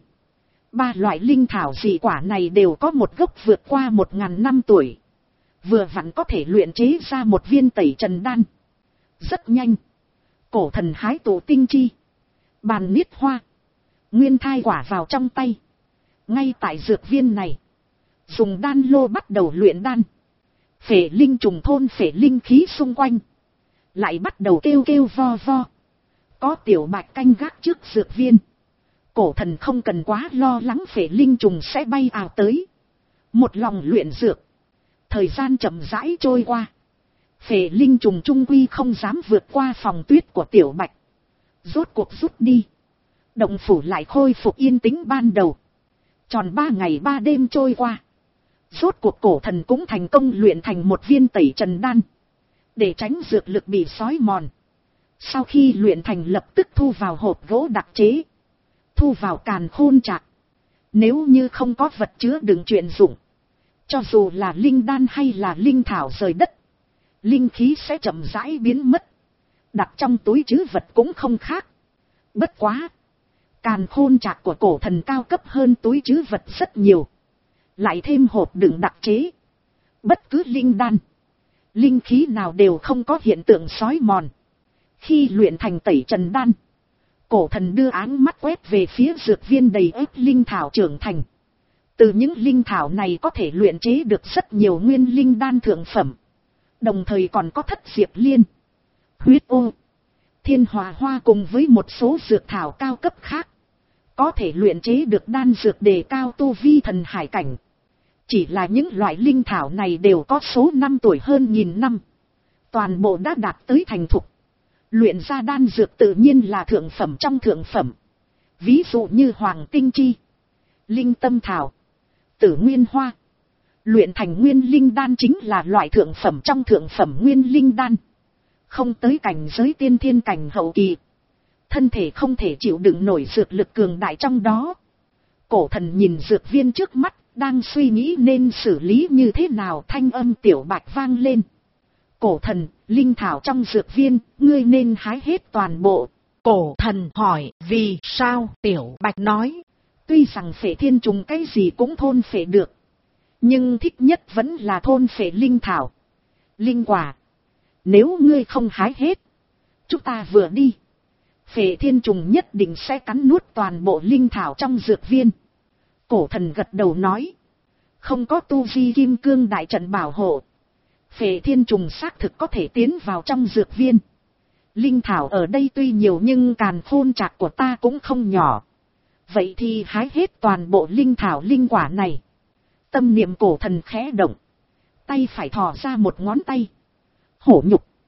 Speaker 1: Ba loại linh thảo dị quả này đều có một gốc vượt qua một ngàn năm tuổi. Vừa vặn có thể luyện chế ra một viên tẩy trần đan. Rất nhanh. Cổ thần hái tụ tinh chi. Bàn niết hoa. Nguyên thai quả vào trong tay. Ngay tại dược viên này. Dùng đan lô bắt đầu luyện đan. Phệ linh trùng thôn phệ linh khí xung quanh. Lại bắt đầu kêu kêu vo vo. Có Tiểu Bạch canh gác trước dược viên. Cổ thần không cần quá lo lắng phệ linh trùng sẽ bay ào tới. Một lòng luyện dược. Thời gian chậm rãi trôi qua. Phệ linh trùng trung quy không dám vượt qua phòng tuyết của Tiểu Bạch. Rốt cuộc rút đi. Động phủ lại khôi phục yên tĩnh ban đầu. Tròn ba ngày ba đêm trôi qua. Rốt cuộc cổ thần cũng thành công luyện thành một viên tẩy trần đan. Để tránh dược lực bị xói mòn. Sau khi luyện thành lập tức thu vào hộp gỗ đặc chế. Thu vào càn khôn trạc. Nếu như không có vật chứa đựng chuyện dụng. Cho dù là linh đan hay là linh thảo rời đất. Linh khí sẽ chậm rãi biến mất. Đặt trong túi trữ vật cũng không khác. Bất quá. Càn khôn trạc của cổ thần cao cấp hơn túi trữ vật rất nhiều. Lại thêm hộp đựng đặc chế. Bất cứ linh đan. Linh khí nào đều không có hiện tượng xói mòn. Khi luyện thành tẩy trần đan. Cổ thần đưa áng mắt quét về phía dược viên đầy ếp linh thảo trưởng thành. Từ những linh thảo này có thể luyện chế được rất nhiều nguyên linh đan thượng phẩm. Đồng thời còn có thất diệp liên, huyết ô, thiên hòa hoa cùng với một số dược thảo cao cấp khác. Có thể luyện chế được đan dược đề cao tu vi thần hải cảnh. Chỉ là những loại linh thảo này đều có số năm tuổi hơn nghìn năm. Toàn bộ đã đạt tới thành thục. Luyện ra đan dược tự nhiên là thượng phẩm trong thượng phẩm. Ví dụ như hoàng tinh chi, linh tâm thảo, tử nguyên hoa. Luyện thành nguyên linh đan chính là loại thượng phẩm trong thượng phẩm nguyên linh đan. Không tới cảnh giới tiên thiên cảnh hậu kỳ. Thân thể không thể chịu đựng nổi dược lực cường đại trong đó. Cổ thần nhìn dược viên trước mắt, đang suy nghĩ nên xử lý như thế nào. Thanh âm Tiểu Bạch vang lên. Cổ thần, linh thảo trong dược viên, ngươi nên hái hết toàn bộ. Cổ thần hỏi, vì sao? Tiểu Bạch nói, tuy rằng phệ thiên trùng cái gì cũng thôn phệ được. Nhưng thích nhất vẫn là thôn phệ linh thảo, linh quả. Nếu ngươi không hái hết, chúng ta vừa đi, phệ thiên trùng nhất định sẽ cắn nuốt toàn bộ linh thảo trong dược viên. Cổ thần gật đầu nói, không có tu vi kim cương đại trận bảo hộ, phệ thiên trùng xác thực có thể tiến vào trong dược viên. Linh thảo ở đây tuy nhiều nhưng càn khôn trạc của ta cũng không nhỏ. Vậy thì hái hết toàn bộ linh thảo linh quả này. Tâm niệm cổ thần khẽ động. Tay phải thò ra một ngón tay. Hổ nhục,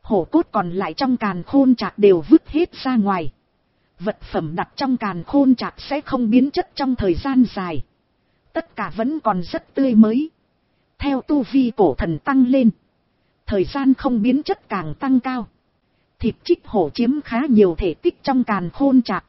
Speaker 1: Hổ cốt còn lại trong càn khôn trạc đều vứt hết ra ngoài. Vật phẩm đặt trong càn khôn trạc sẽ không biến chất trong thời gian dài. Tất cả vẫn còn rất tươi mới. Theo tu vi cổ thần tăng lên, thời gian không biến chất càng tăng cao. Thịt trích hổ chiếm khá nhiều thể tích trong càn khôn trạc.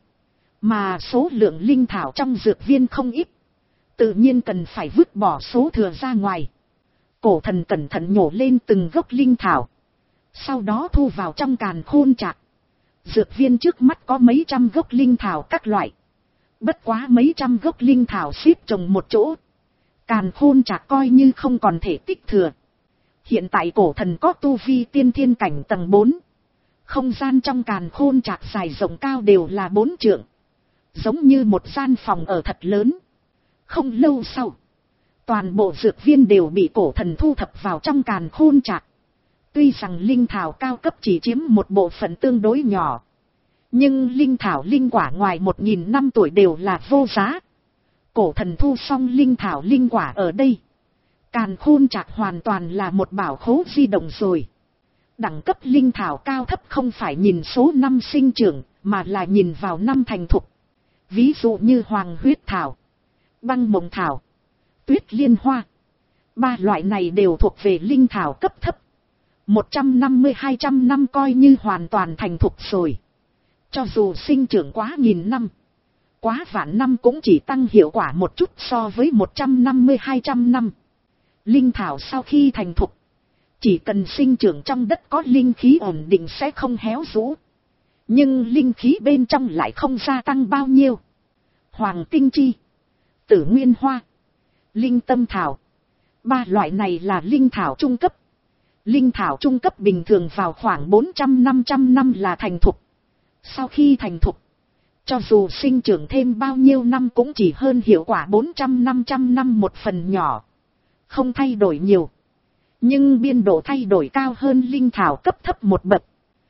Speaker 1: Mà số lượng linh thảo trong dược viên không ít. Tự nhiên cần phải vứt bỏ số thừa ra ngoài. Cổ thần cẩn thận nhổ lên từng gốc linh thảo. Sau đó thu vào trong càn khôn trạc. Dược viên trước mắt có mấy trăm gốc linh thảo các loại. Bất quá mấy trăm gốc linh thảo xếp trồng một chỗ. Càn khôn trạc coi như không còn thể tích thừa. Hiện tại cổ thần có tu vi tiên thiên cảnh tầng bốn. Không gian trong càn khôn trạc dài rộng cao đều là bốn trượng. Giống như một gian phòng ở thật lớn. Không lâu sau, toàn bộ dược viên đều bị cổ thần thu thập vào trong càn khôn trạc. Tuy rằng linh thảo cao cấp chỉ chiếm một bộ phận tương đối nhỏ. Nhưng linh thảo linh quả ngoài một nghìn năm tuổi đều là vô giá. Cổ thần thu xong linh thảo linh quả ở đây. Càn khôn trạc hoàn toàn là một bảo khố di động rồi. Đẳng cấp linh thảo cao thấp không phải nhìn số năm sinh trưởng, mà là nhìn vào năm thành thục. Ví dụ như hoàng huyết thảo, băng mộng thảo, tuyết liên hoa. Ba loại này đều thuộc về linh thảo cấp thấp. một trăm năm mươi hai trăm năm coi như hoàn toàn thành thục rồi. Cho dù sinh trưởng quá nghìn năm, quá vạn năm cũng chỉ tăng hiệu quả một chút so với một trăm năm mươi hai trăm năm. Linh thảo sau khi thành thục, chỉ cần sinh trưởng trong đất có linh khí ổn định sẽ không héo rũ. Nhưng linh khí bên trong lại không gia tăng bao nhiêu. Hoàng tinh chi, tử nguyên hoa, linh tâm thảo. Ba loại này là linh thảo trung cấp. Linh thảo trung cấp bình thường vào khoảng bốn trăm năm trăm năm là thành thục. Sau khi thành thục, cho dù sinh trưởng thêm bao nhiêu năm cũng chỉ hơn hiệu quả bốn trăm năm trăm năm một phần nhỏ. Không thay đổi nhiều. Nhưng biên độ thay đổi cao hơn linh thảo cấp thấp một bậc.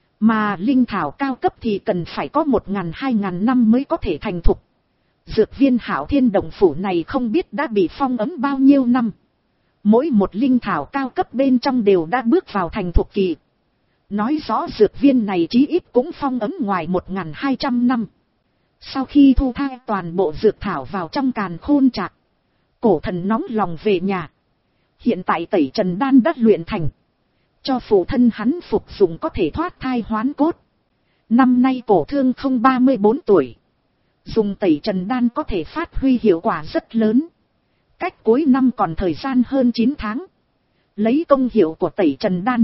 Speaker 1: Mà linh thảo cao cấp thì cần phải có một ngàn hai ngàn năm mới có thể thành thục. Dược viên Hạo Thiên Động Phủ này không biết đã bị phong ấn bao nhiêu năm. Mỗi một linh thảo cao cấp bên trong đều đã bước vào thành thục kỳ. Nói rõ dược viên này chí ít cũng phong ấn ngoài một ngàn hai trăm năm. Sau khi thu thai toàn bộ dược thảo vào trong càn khôn trạc, cổ thần nóng lòng về nhà. Hiện tại tẩy trần đan đã luyện thành. Cho phụ thân hắn phục dụng có thể thoát thai hoán cốt. Năm nay cổ thương không ba mươi bốn tuổi. Dùng tẩy trần đan có thể phát huy hiệu quả rất lớn. Cách cuối năm còn thời gian hơn chín tháng. Lấy công hiệu của tẩy trần đan,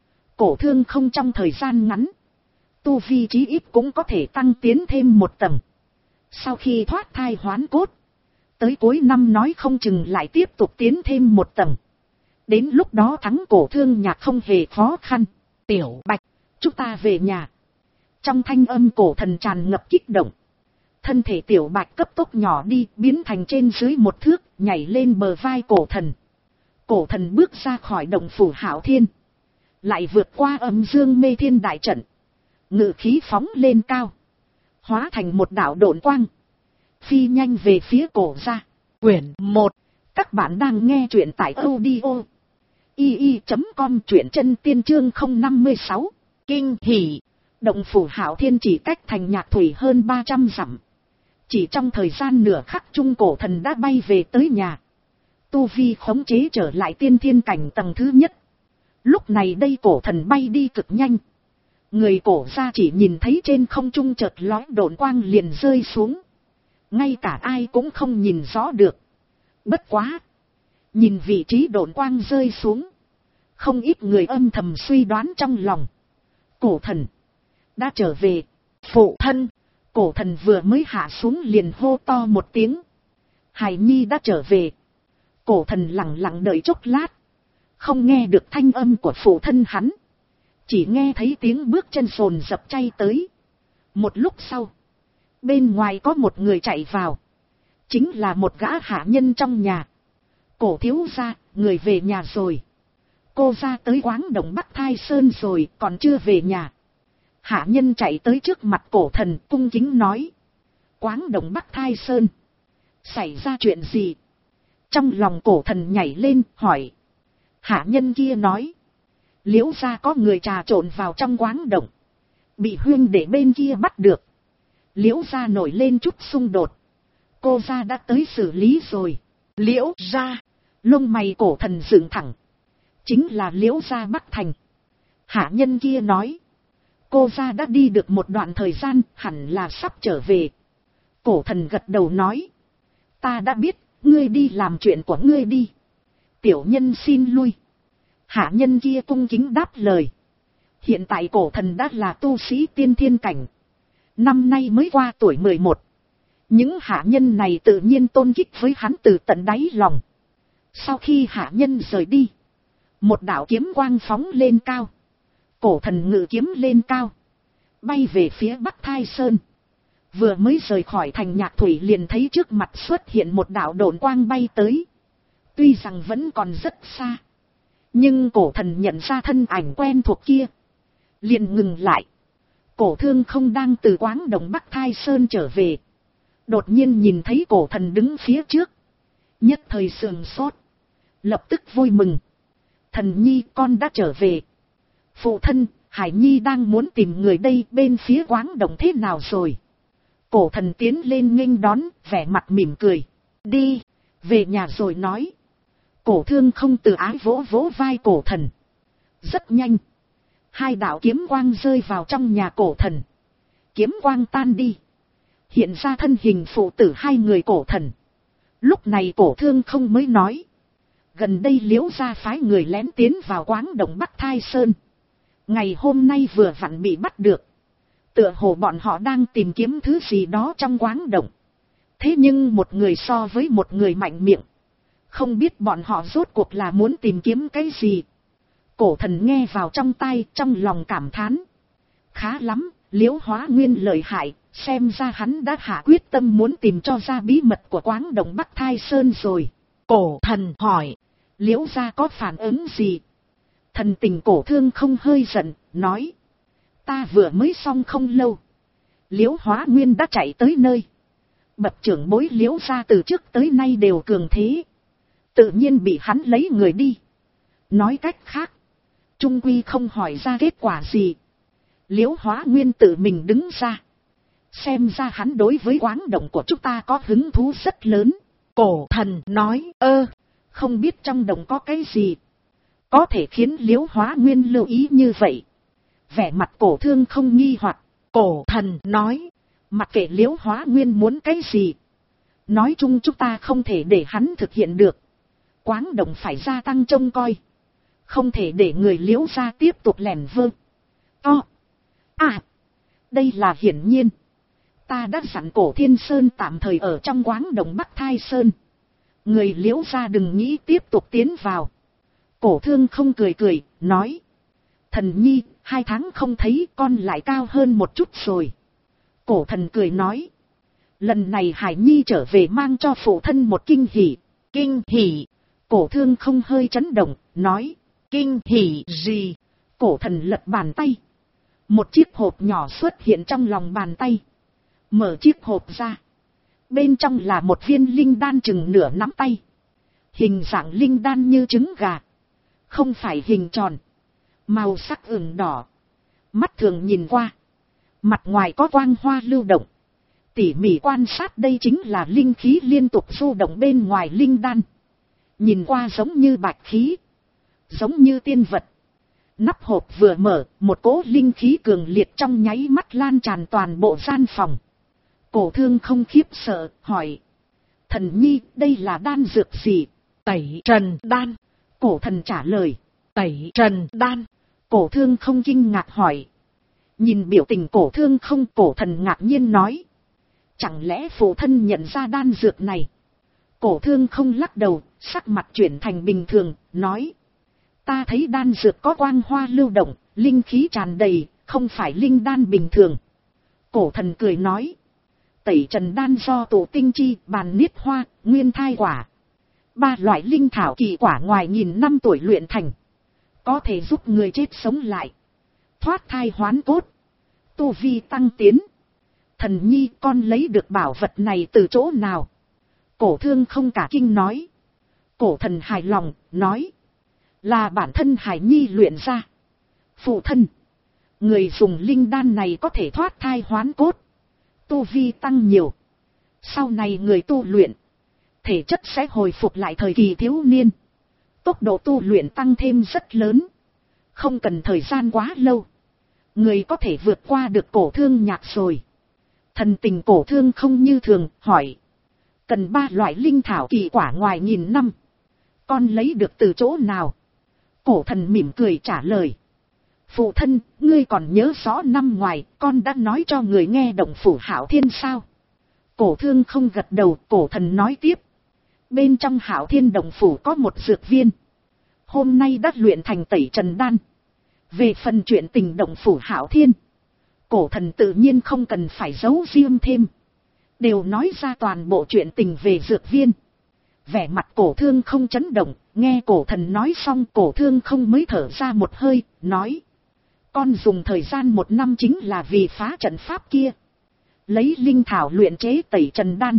Speaker 1: cổ thương không trong thời gian ngắn, tu vi chí ít cũng có thể tăng tiến thêm một tầng. Sau khi thoát thai hoán cốt, tới cuối năm nói không chừng lại tiếp tục tiến thêm một tầng. Đến lúc đó thắng cổ thương nhạc không hề khó khăn. Tiểu Bạch, chúng ta về nhà. Trong thanh âm cổ thần tràn ngập kích động. Thân thể Tiểu Bạch cấp tốc nhỏ đi, biến thành trên dưới một thước, nhảy lên bờ vai cổ thần. Cổ thần bước ra khỏi động phủ Hạo Thiên, lại vượt qua âm dương mê thiên đại trận, ngự khí phóng lên cao, hóa thành một đạo độn quang, phi nhanh về phía cổ gia. Quyển một. Các bạn đang nghe truyện tại audio i i chấm com. Truyện chân tiên chương không năm mươi sáu. Kinh hỉ. Động phủ Hạo Thiên chỉ cách thành Nhạc Thủy hơn ba trăm dặm. Chỉ trong thời gian nửa khắc trung cổ thần đã bay về tới nhà. Tu vi khống chế trở lại tiên thiên cảnh tầng thứ nhất. Lúc này đây cổ thần bay đi cực nhanh. Người cổ gia chỉ nhìn thấy trên không trung chợt lóe độn quang liền rơi xuống. Ngay cả ai cũng không nhìn rõ được. Bất quá, nhìn vị trí độn quang rơi xuống, không ít người âm thầm suy đoán trong lòng. Cổ thần đã trở về. Phụ thân. Cổ thần vừa mới hạ xuống liền hô to một tiếng. Hài nhi đã trở về. Cổ thần lặng lặng đợi chốc lát, không nghe được thanh âm của phụ thân hắn, chỉ nghe thấy tiếng bước chân sồn dập chay tới. Một lúc sau, bên ngoài có một người chạy vào, chính là một gã hạ nhân trong nhà. Cổ thiếu gia, người về nhà rồi. Cô ra tới Quáng Đồng Bắc Thai Sơn rồi, còn chưa về nhà. Hạ nhân chạy tới trước mặt cổ thần cung kính nói. Quáng Đồng Bắc Thai Sơn, xảy ra chuyện gì? Trong lòng cổ thần nhảy lên hỏi. Hạ nhân kia nói. Liễu gia có người trà trộn vào trong quáng động, bị huynh để bên kia bắt được. Liễu gia nổi lên chút xung đột, cô gia đã tới xử lý rồi. Liễu gia, lông mày Cổ Thần dựng thẳng. Chính là Liễu gia Bắc Thành. Hạ nhân kia nói, cô gia đã đi được một đoạn thời gian, hẳn là sắp trở về. Cổ Thần gật đầu nói, ta đã biết, ngươi đi làm chuyện của ngươi đi. Tiểu nhân xin lui. Hạ nhân kia cung kính đáp lời. Hiện tại Cổ Thần đã là tu sĩ tiên thiên cảnh, năm nay mới qua tuổi mười một. Những hạ nhân này tự nhiên tôn kính với hắn từ tận đáy lòng. Sau khi hạ nhân rời đi, một đạo kiếm quang phóng lên cao. Cổ Thần ngự kiếm lên cao, bay về phía Bắc Thai Sơn. Vừa mới rời khỏi thành Nhạc Thủy liền thấy trước mặt xuất hiện một đạo độn quang bay tới. Tuy rằng vẫn còn rất xa, nhưng Cổ Thần nhận ra thân ảnh quen thuộc kia, liền ngừng lại. Cổ Thương Không đang từ quáng đồng Bắc Thai Sơn trở về, đột nhiên nhìn thấy Cổ Thần đứng phía trước, nhất thời sườn sốt, lập tức vui mừng. Thần nhi, con đã trở về. Phụ thân, Hải Nhi đang muốn tìm người đây, bên phía quáng đồng thế nào rồi? Cổ Thần tiến lên nghênh đón, vẻ mặt mỉm cười. Đi, về nhà rồi nói. Cổ Thương Không từ ái vỗ vỗ vai Cổ Thần. Rất nhanh, hai đạo kiếm quang rơi vào trong nhà Cổ Thần. Kiếm quang tan đi, hiện ra thân hình phụ tử hai người Cổ Thần. Lúc này Cổ Thương Không mới nói, gần đây Liễu gia phái người lén tiến vào quáng động Bắc Thai Sơn. Ngày hôm nay vừa vặn bị bắt được. Tựa hồ bọn họ đang tìm kiếm thứ gì đó trong quáng động. Thế nhưng một người so với một người mạnh miệng, không biết bọn họ rốt cuộc là muốn tìm kiếm cái gì. Cổ Thần nghe vào trong tai, trong lòng cảm thán. Khá lắm, Liễu Hóa Nguyên lợi hại, xem ra hắn đã hạ quyết tâm muốn tìm cho ra bí mật của quáng động Bắc Thai Sơn rồi. Cổ Thần hỏi, Liễu gia có phản ứng gì? Thần tình Cổ Thương Không hơi giận, nói, ta vừa mới xong không lâu, Liễu Hóa Nguyên đã chạy tới nơi. Bậc trưởng bối Liễu gia từ trước tới nay đều cường thế, tự nhiên bị hắn lấy người đi. Nói cách khác, trung quy không hỏi ra kết quả gì. Liễu Hóa Nguyên tự mình đứng ra, xem ra hắn đối với quáng động của chúng ta có hứng thú rất lớn. Cổ Thần nói, ơ, không biết trong động có cái gì có thể khiến Liễu Hóa Nguyên lưu ý như vậy. Vẻ mặt Cổ Thương Không nghi hoặc. Cổ Thần nói, mặc kệ Liễu Hóa Nguyên muốn cái gì, nói chung chúng ta không thể để hắn thực hiện được. Quáng động phải gia tăng trông coi, không thể để người Liễu gia tiếp tục lẻn vơ to. À, đây là hiển nhiên. Ta đã dặn Cổ Thiên Sơn tạm thời ở trong quáng động Bắc Thai Sơn, người Liễu gia đừng nghĩ tiếp tục tiến vào. Cổ Thương Không cười cười, nói, thần nhi, hai tháng không thấy con lại cao hơn một chút rồi. Cổ Thần cười nói, lần này Hải Nhi trở về mang cho phụ thân một kinh hỉ. Kinh hỉ? Cổ Thương Không hơi chấn động, nói, kinh hỉ gì? Cổ Thần lật bàn tay, một chiếc hộp nhỏ xuất hiện trong lòng bàn tay. Mở chiếc hộp ra, bên trong là một viên linh đan chừng nửa nắm tay. Hình dạng linh đan như trứng gà, không phải hình tròn, màu sắc ửng đỏ. Mắt thường nhìn qua, mặt ngoài có quang hoa lưu động. Tỉ mỉ quan sát đây chính là linh khí liên tục du động bên ngoài linh đan. Nhìn qua giống như bạch khí, giống như tiên vật. Nắp hộp vừa mở, một cỗ linh khí cường liệt trong nháy mắt lan tràn toàn bộ gian phòng. Cổ Thương Không khiếp sợ, hỏi, thần nhi, đây là đan dược gì? Tẩy trần đan. Cổ Thần trả lời, tẩy trần đan. Cổ Thương Không kinh ngạc hỏi. Nhìn biểu tình Cổ Thương Không, Cổ Thần ngạc nhiên nói, chẳng lẽ phụ thân nhận ra đan dược này? Cổ Thương Không lắc đầu, sắc mặt chuyển thành bình thường, nói, ta thấy đan dược có quang hoa lưu động, linh khí tràn đầy, không phải linh đan bình thường. Cổ Thần cười nói, tẩy trần đan do tổ tinh chi, bàn niết hoa, nguyên thai quả, ba loại linh thảo kỳ quả ngoài nghìn năm tuổi luyện thành, có thể giúp người chết sống lại, thoát thai hoán cốt, tu vi tăng tiến. Thần nhi, con lấy được bảo vật này từ chỗ nào? Cổ Thương Không cả kinh nói. Cổ Thần hài lòng, nói, là bản thân Hải Nhi luyện ra. Phụ thân, người dùng linh đan này có thể thoát thai hoán cốt, tu vi tăng nhiều. Sau này người tu luyện, thể chất sẽ hồi phục lại thời kỳ thiếu niên. Tốc độ tu luyện tăng thêm rất lớn. Không cần thời gian quá lâu, người có thể vượt qua được Cổ Thương Nhạc rồi. Thần tình Cổ Thương không như thường, hỏi. Cần ba loại linh thảo kỳ quả ngoài nghìn năm. Con lấy được từ chỗ nào? Cổ thần mỉm cười trả lời. Phụ thân, ngươi còn nhớ rõ năm ngoài, con đã nói cho người nghe động phủ Hạo Thiên sao? Cổ Thương không gật đầu, cổ thần nói tiếp. Bên trong Hạo Thiên động phủ có một dược viên. Hôm nay đã luyện thành tẩy trần đan. Về phần chuyện tình động phủ Hạo Thiên, cổ thần tự nhiên không cần phải giấu riêng thêm. Đều nói ra toàn bộ chuyện tình về dược viên. Vẻ mặt Cổ Thương không chấn động, nghe cổ thần nói xong Cổ Thương không mới thở ra một hơi, nói. Con dùng thời gian một năm chính là vì phá trận pháp kia. Lấy linh thảo luyện chế tẩy trần đan.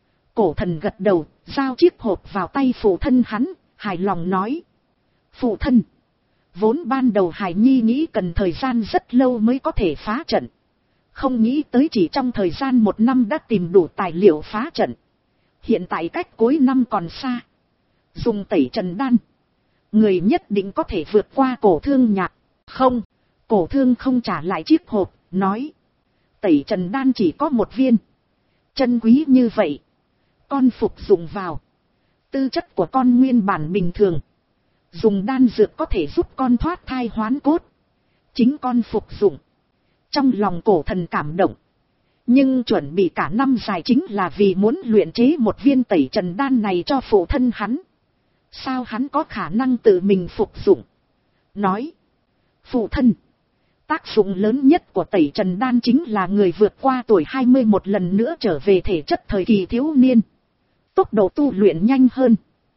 Speaker 1: Cổ thần gật đầu, giao chiếc hộp vào tay phụ thân hắn, hài lòng nói. Phụ thân, vốn ban đầu Hải Nhi nghĩ cần thời gian rất lâu mới có thể phá trận. Không nghĩ tới chỉ trong thời gian một năm đã tìm đủ tài liệu phá trận. Hiện tại cách cuối năm còn xa. Dùng tẩy trần đan, người nhất định có thể vượt qua Cổ Thương Nhạc. Không, Cổ Thương không trả lại chiếc hộp, nói. Tẩy trần đan chỉ có một viên. Chân quý như vậy, con phục dụng vào. Tư chất của con nguyên bản bình thường. Dùng đan dược có thể giúp con thoát thai hoán cốt. Chính con phục dụng. Trong lòng cổ thần cảm động. Nhưng chuẩn bị cả năm dài chính là vì muốn luyện chế một viên tẩy trần đan này cho phụ thân hắn. Sao hắn có khả năng tự mình phục dụng? Nói. Phụ thân, tác dụng lớn nhất của tẩy trần đan chính là người vượt qua tuổi hai mươi một lần nữa trở về thể chất thời kỳ thiếu niên. Tốc độ tu luyện nhanh hơn.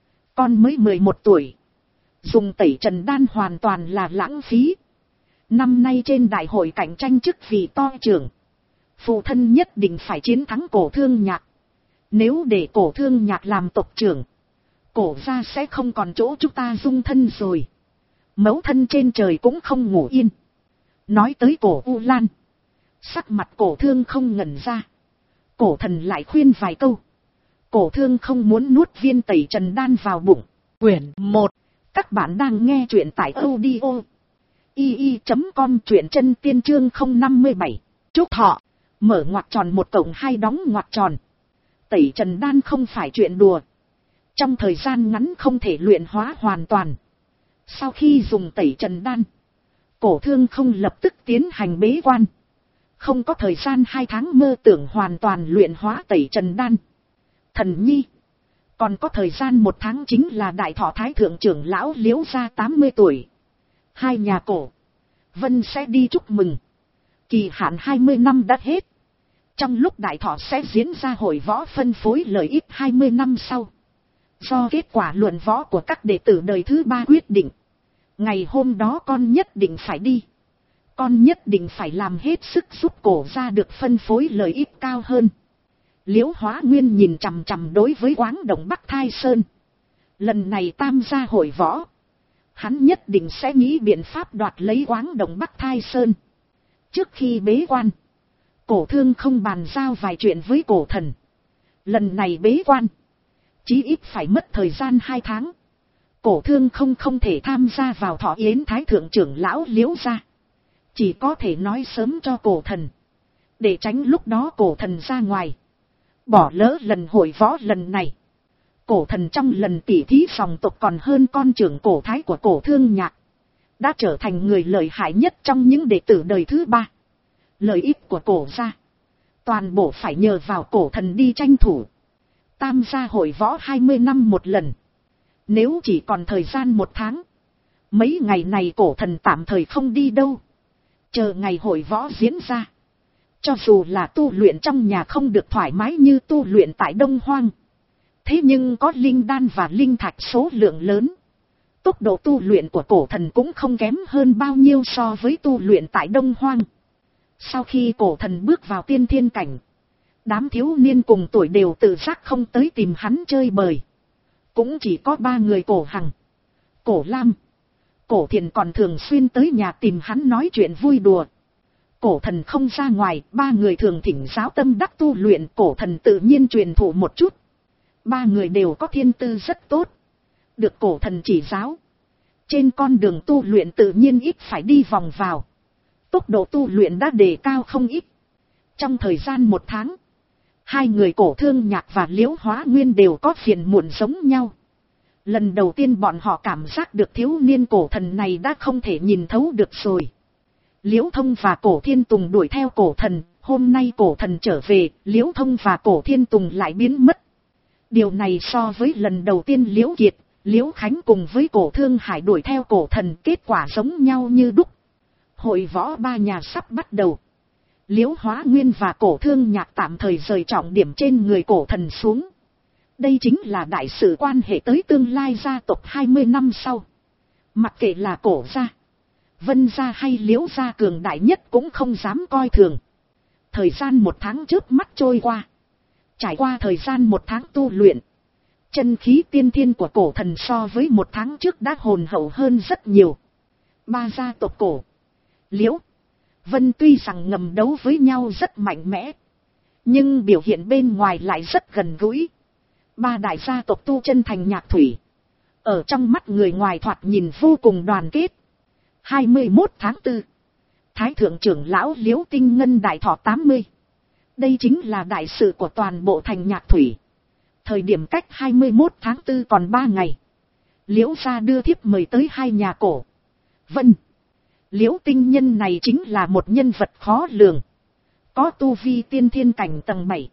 Speaker 1: Con mới mười một tuổi. Dùng tẩy trần đan hoàn toàn là lãng phí. Năm nay trên đại hội cạnh tranh chức vị to trưởng. Phụ thân nhất định phải chiến thắng Cổ Thương Nhạc. Nếu để Cổ Thương Nhạc làm tộc trưởng, Cổ gia sẽ không còn chỗ chúng ta dung thân rồi. Mẫu thân trên trời cũng không ngủ yên. Nói tới Cổ U Lan, sắc mặt Cổ Thương không ngẩn ra. Cổ thần lại khuyên vài câu. Cổ Thương không muốn nuốt viên tẩy trần đan vào bụng. Quyển một. Các bạn đang nghe truyện tại audio i i chấm com, truyện chân tiên chương không năm mươi bảy. Chúc thọ. Mở ngoặc tròn một cộng hai đóng ngoặc tròn. Tẩy trần đan không phải chuyện đùa. Trong thời gian ngắn không thể luyện hóa hoàn toàn. Sau khi dùng tẩy trần đan, Cổ Thương không lập tức tiến hành bế quan. Không có thời gian hai tháng mơ tưởng hoàn toàn luyện hóa tẩy trần đan. Thần nhi, còn có thời gian một tháng chính là đại thọ thái thượng trưởng lão Liễu gia tám mươi tuổi. Hai nhà Cổ Vân sẽ đi chúc mừng. Kỳ hạn hai mươi năm đã hết. Trong lúc đại thọ sẽ diễn ra hội võ phân phối lợi ích hai mươi năm sau. Do kết quả luận võ của các đệ tử đời thứ ba quyết định. Ngày hôm đó con nhất định phải đi. Con nhất định phải làm hết sức giúp Cổ gia được phân phối lợi ích cao hơn. Liễu Hóa Nguyên nhìn chằm chằm đối với Quáng Động Bắc Thai Sơn. Lần này tam gia hội võ, hắn nhất định sẽ nghĩ biện pháp đoạt lấy Quáng Động Bắc Thai Sơn. Trước khi bế quan, Cổ Thương không bàn giao vài chuyện với cổ thần. Lần này bế quan, chí ít phải mất thời gian hai tháng. Cổ Thương không không thể tham gia vào thọ yến thái thượng trưởng lão Liễu gia. Chỉ có thể nói sớm cho cổ thần, để tránh lúc đó cổ thần ra ngoài, bỏ lỡ lần hội võ lần này. Cổ thần trong lần tỉ thí dòng tộc còn hơn con trưởng cổ thái của Cổ Thương Nhạc, đã trở thành người lợi hại nhất trong những đệ tử đời thứ ba. Lợi ích của cổ gia, toàn bộ phải nhờ vào cổ thần đi tranh thủ. Tam gia hội võ hai mươi năm một lần. Nếu chỉ còn thời gian một tháng, mấy ngày này cổ thần tạm thời không đi đâu. Chờ ngày hội võ diễn ra. Cho dù là tu luyện trong nhà không được thoải mái như tu luyện tại Đông Hoang, thế nhưng có linh đan và linh thạch số lượng lớn. Tốc độ tu luyện của cổ thần cũng không kém hơn bao nhiêu so với tu luyện tại Đông Hoang. Sau khi cổ thần bước vào tiên thiên cảnh, đám thiếu niên cùng tuổi đều tự giác không tới tìm hắn chơi bời. Cũng chỉ có ba người Cổ Hằng, Cổ Lam, Cổ Thiền còn thường xuyên tới nhà tìm hắn nói chuyện vui đùa. Cổ Thần không ra ngoài, ba người thường thỉnh giáo tâm đắc tu luyện, Cổ Thần tự nhiên truyền thụ một chút. Ba người đều có thiên tư rất tốt, được Cổ Thần chỉ giáo. Trên con đường tu luyện tự nhiên ít phải đi vòng vào. Tốc độ tu luyện đã đề cao không ít. Trong thời gian một tháng, hai người Cổ Thương Nhạc và Liễu Hóa Nguyên đều có phiền muộn giống nhau. Lần đầu tiên bọn họ cảm giác được thiếu niên Cổ Thần này đã không thể nhìn thấu được rồi. Liễu Thông và Cổ Thiên Tùng đuổi theo Cổ Thần, hôm nay Cổ Thần trở về, Liễu Thông và Cổ Thiên Tùng lại biến mất. Điều này so với lần đầu tiên Liễu Kiệt, Liễu Khánh cùng với Cổ Thương Hải đuổi theo Cổ Thần kết quả giống nhau như đúc. Hội võ ba nhà sắp bắt đầu. Liễu Hóa Nguyên và Cổ Thương Nhạc tạm thời rời trọng điểm trên người Cổ Thần xuống. Đây chính là đại sự quan hệ tới tương lai gia tộc hai mươi năm sau. Mặc kệ là Cổ gia, Vân gia hay Liễu gia cường đại nhất cũng không dám coi thường. Thời gian một tháng trước mắt trôi qua. Trải qua thời gian một tháng tu luyện, chân khí tiên thiên của Cổ Thần so với một tháng trước đã hồn hậu hơn rất nhiều. Ba gia tộc Cổ, Liễu, Vân tuy rằng ngầm đấu với nhau rất mạnh mẽ, nhưng biểu hiện bên ngoài lại rất gần gũi. Ba đại gia tộc tu chân thành nhạc thủy, ở trong mắt người ngoài thoạt nhìn vô cùng đoàn kết. hai mươi mốt tháng tư, Thái thượng trưởng lão Liễu Tinh Ngân đại thọ tám mươi. Đây chính là đại sự của toàn bộ thành nhạc thủy. Thời điểm cách hai mươi mốt tháng tư còn ba ngày, Liễu gia đưa thiếp mời tới hai nhà Cổ, Vân. Liễu Tinh Nhân này chính là một nhân vật khó lường, có tu vi tiên thiên cảnh tầng bảy,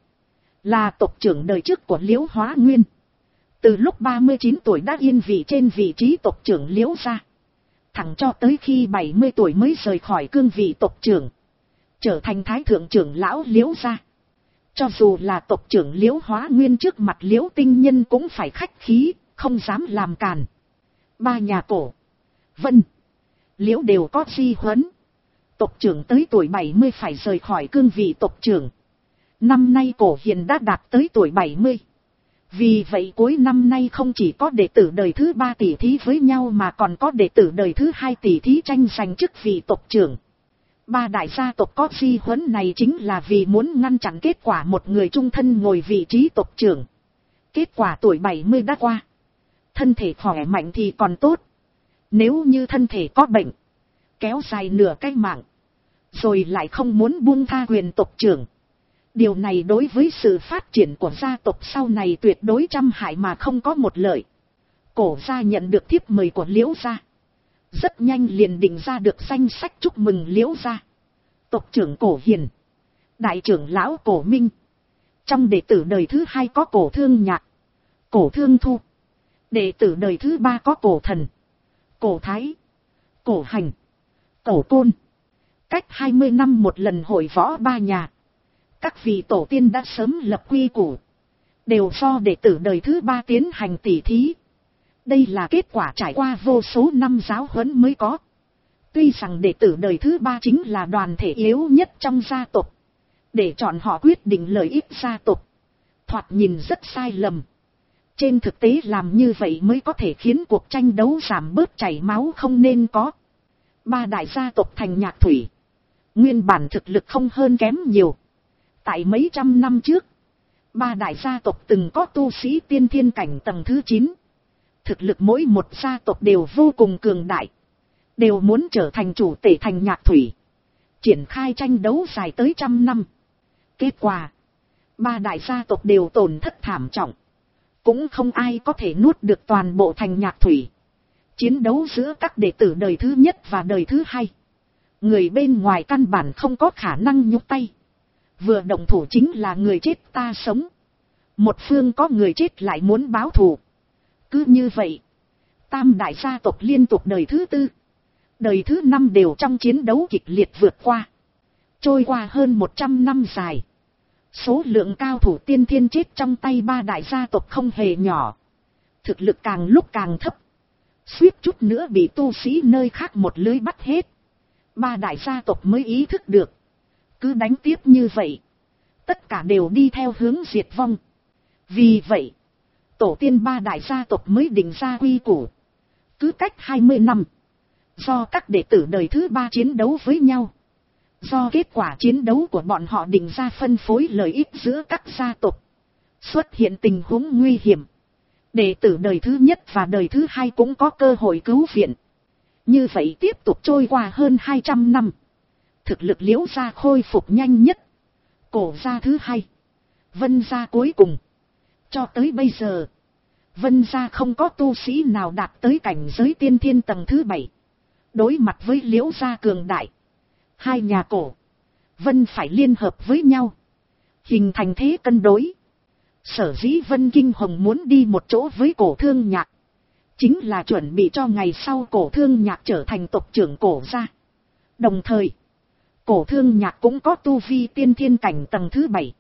Speaker 1: là tộc trưởng đời trước của Liễu Hóa Nguyên. Từ lúc ba mươi chín tuổi đã yên vị trên vị trí tộc trưởng Liễu gia, thẳng cho tới khi bảy mươi tuổi mới rời khỏi cương vị tộc trưởng, trở thành thái thượng trưởng lão Liễu gia. Cho dù là tộc trưởng Liễu Hóa Nguyên trước mặt Liễu Tinh Nhân cũng phải khách khí, không dám làm càn. Ba nhà Cổ, Vân, Liễu đều có di huấn. Tộc trưởng tới tuổi bảy mươi phải rời khỏi cương vị tộc trưởng. Năm nay Cổ Hiền đã đạt tới tuổi bảy mươi. Vì vậy cuối năm nay không chỉ có đệ tử đời thứ ba tỷ thí với nhau mà còn có đệ tử đời thứ hai tỷ thí tranh giành chức vị tộc trưởng. Ba đại gia tộc có di huấn này chính là vì muốn ngăn chặn kết quả một người trung thân ngồi vị trí tộc trưởng. Kết quả tuổi bảy mươi đã qua, thân thể khỏe mạnh thì còn tốt. Nếu như thân thể có bệnh, kéo dài nửa cái mạng, rồi lại không muốn buông tha quyền tộc trưởng, điều này đối với sự phát triển của gia tộc sau này tuyệt đối trăm hại mà không có một lợi. Cổ gia nhận được thiếp mời của Liễu gia, rất nhanh liền định ra được danh sách chúc mừng Liễu gia. Tộc trưởng Cổ Hiền, đại trưởng lão Cổ Minh, trong đệ tử đời thứ hai có Cổ Thương Nhạc, Cổ Thương Thu, đệ tử đời thứ ba có Cổ Thần, Cổ Thái, Cổ Hành, Cổ Côn. Cách hai mươi năm một lần hội võ ba nhà, các vị tổ tiên đã sớm lập quy củ, đều do đệ tử đời thứ ba tiến hành tỉ thí. Đây là kết quả trải qua vô số năm giáo huấn mới có. Tuy rằng đệ tử đời thứ ba chính là đoàn thể yếu nhất trong gia tộc, để chọn họ quyết định lợi ích gia tộc, thoạt nhìn rất sai lầm. Trên thực tế làm như vậy mới có thể khiến cuộc tranh đấu giảm bớt chảy máu không nên có. Ba đại gia tộc thành nhạc thủy, nguyên bản thực lực không hơn kém nhiều. Tại mấy trăm năm trước, ba đại gia tộc từng có tu sĩ tiên thiên cảnh tầng thứ chín. Thực lực mỗi một gia tộc đều vô cùng cường đại, đều muốn trở thành chủ tể thành nhạc thủy, triển khai tranh đấu dài tới trăm năm. Kết quả, ba đại gia tộc đều tổn thất thảm trọng, cũng không ai có thể nuốt được toàn bộ thành nhạc thủy. Chiến đấu giữa các đệ tử đời thứ nhất và đời thứ hai, người bên ngoài căn bản không có khả năng nhúc tay. Vừa động thủ chính là người chết ta sống, một phương có người chết lại muốn báo thù. Cứ như vậy, tam đại gia tộc liên tục đời thứ tư, đời thứ năm đều trong chiến đấu kịch liệt vượt qua. Trôi qua hơn một trăm năm dài, số lượng cao thủ tiên thiên chết trong tay ba đại gia tộc không hề nhỏ. Thực lực càng lúc càng thấp, suýt chút nữa bị tu sĩ nơi khác một lưới bắt hết. Ba đại gia tộc mới ý thức được, cứ đánh tiếp như vậy, tất cả đều đi theo hướng diệt vong. Vì vậy, tổ tiên ba đại gia tộc mới định ra quy củ, cứ cách hai mươi năm, Do các đệ tử đời thứ ba chiến đấu với nhau. Do kết quả chiến đấu của bọn họ định ra phân phối lợi ích giữa các gia tộc. Xuất hiện tình huống nguy hiểm. Đệ tử đời thứ nhất và đời thứ hai cũng có cơ hội cứu viện. Như vậy tiếp tục trôi qua hơn hai trăm năm. Thực lực Liễu gia khôi phục nhanh nhất. Cổ gia thứ hai. Vân gia cuối cùng. Cho tới bây giờ. Vân gia không có tu sĩ nào đạt tới cảnh giới tiên thiên tầng thứ bảy. Đối mặt với Liễu gia cường đại. Hai nhà cổ. Vân phải liên hợp với nhau. Hình thành thế cân đối. Sở dĩ Vân Kinh Hồng muốn đi một chỗ với Cổ Thương Nhạc. Chính là chuẩn bị cho ngày sau Cổ Thương Nhạc trở thành tộc trưởng Cổ gia. Đồng thời. Cổ Thương Nhạc cũng có tu vi tiên thiên cảnh tầng thứ bảy.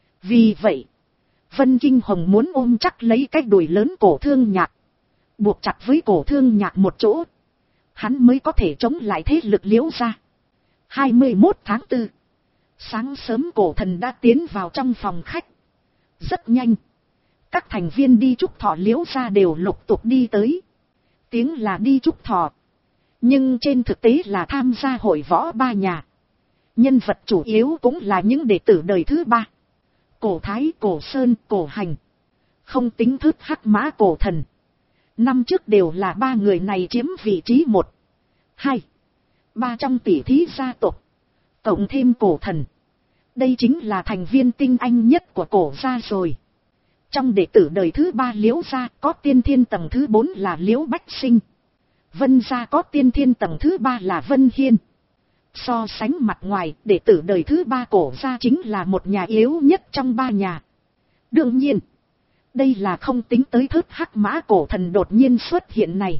Speaker 1: Vì vậy. Vân Kinh Hồng muốn ôm chắc lấy cái đùi lớn Cổ Thương Nhạc. Buộc chặt với Cổ Thương Nhạc một chỗ. Hắn mới có thể chống lại thế lực Liễu gia. hai mươi mốt tháng tư. Sáng sớm Cổ Thần đã tiến vào trong phòng khách. Rất nhanh. Các thành viên đi chúc thọ Liễu gia đều lục tục đi tới. Tiếng là đi chúc thọ. Nhưng trên thực tế là tham gia hội võ ba nhà. Nhân vật chủ yếu cũng là những đệ tử đời thứ ba. Cổ Thái, Cổ Sơn, Cổ Hành. Không tính Thức Hắc Mã Cổ Thần. Năm trước đều là ba người này chiếm vị trí một, hai, ba trong tỷ thí gia tộc. Cộng thêm Cổ Thần. Đây chính là thành viên tinh anh nhất của Cổ gia rồi. Trong đệ tử đời thứ ba Liễu gia có tiên thiên tầng thứ bốn là Liễu Bách Sinh. Vân gia có tiên thiên tầng thứ ba là Vân Hiên. So sánh mặt ngoài, đệ tử đời thứ ba Cổ gia chính là một nhà yếu nhất trong ba nhà. Đương nhiên, đây là không tính tới Thức Hắc Mã Cổ Thần đột nhiên xuất hiện này.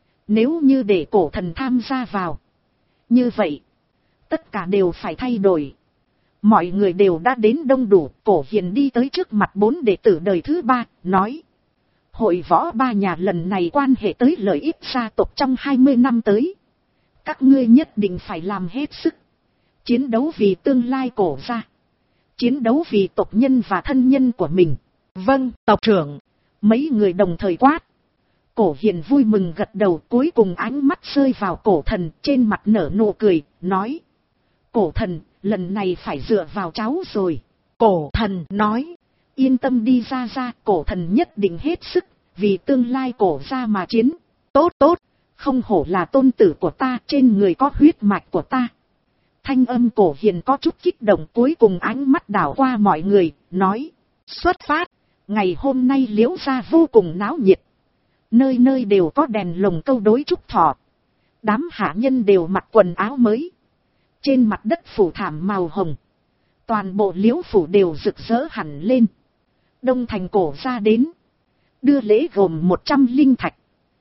Speaker 1: Nếu như để Cổ Thần tham gia vào, như vậy, tất cả đều phải thay đổi. Mọi người đều đã đến đông đủ. Cổ Hiền đi tới trước mặt bốn đệ tử đời thứ ba, nói. Hội võ ba nhà lần này quan hệ tới lợi ích gia tộc trong hai mươi năm tới. Các ngươi nhất định phải làm hết sức. Chiến đấu vì tương lai Cổ gia. Chiến đấu vì tộc nhân và thân nhân của mình. Vâng, tộc trưởng. Mấy người đồng thời quát. Cổ Hiền vui mừng gật đầu, cuối cùng ánh mắt rơi vào Cổ Thần, trên mặt nở nụ cười, nói. Cổ Thần, lần này phải dựa vào cháu rồi. Cổ Thần nói. Yên tâm đi ra ra, Cổ Thần nhất định hết sức, vì tương lai Cổ gia mà chiến. Tốt tốt, không hổ là tôn tử của ta, trên người có huyết mạch của ta. Thanh âm Cổ Hiền có chút kích động, cuối cùng ánh mắt đảo qua mọi người, nói. Xuất phát, ngày hôm nay Liễu gia vô cùng náo nhiệt. Nơi nơi đều có đèn lồng câu đối chúc thọ. Đám hạ nhân đều mặc quần áo mới. Trên mặt đất phủ thảm màu hồng. Toàn bộ Liễu phủ đều rực rỡ hẳn lên. Đông thành Cổ gia đến. Đưa lễ gồm một trăm linh thạch.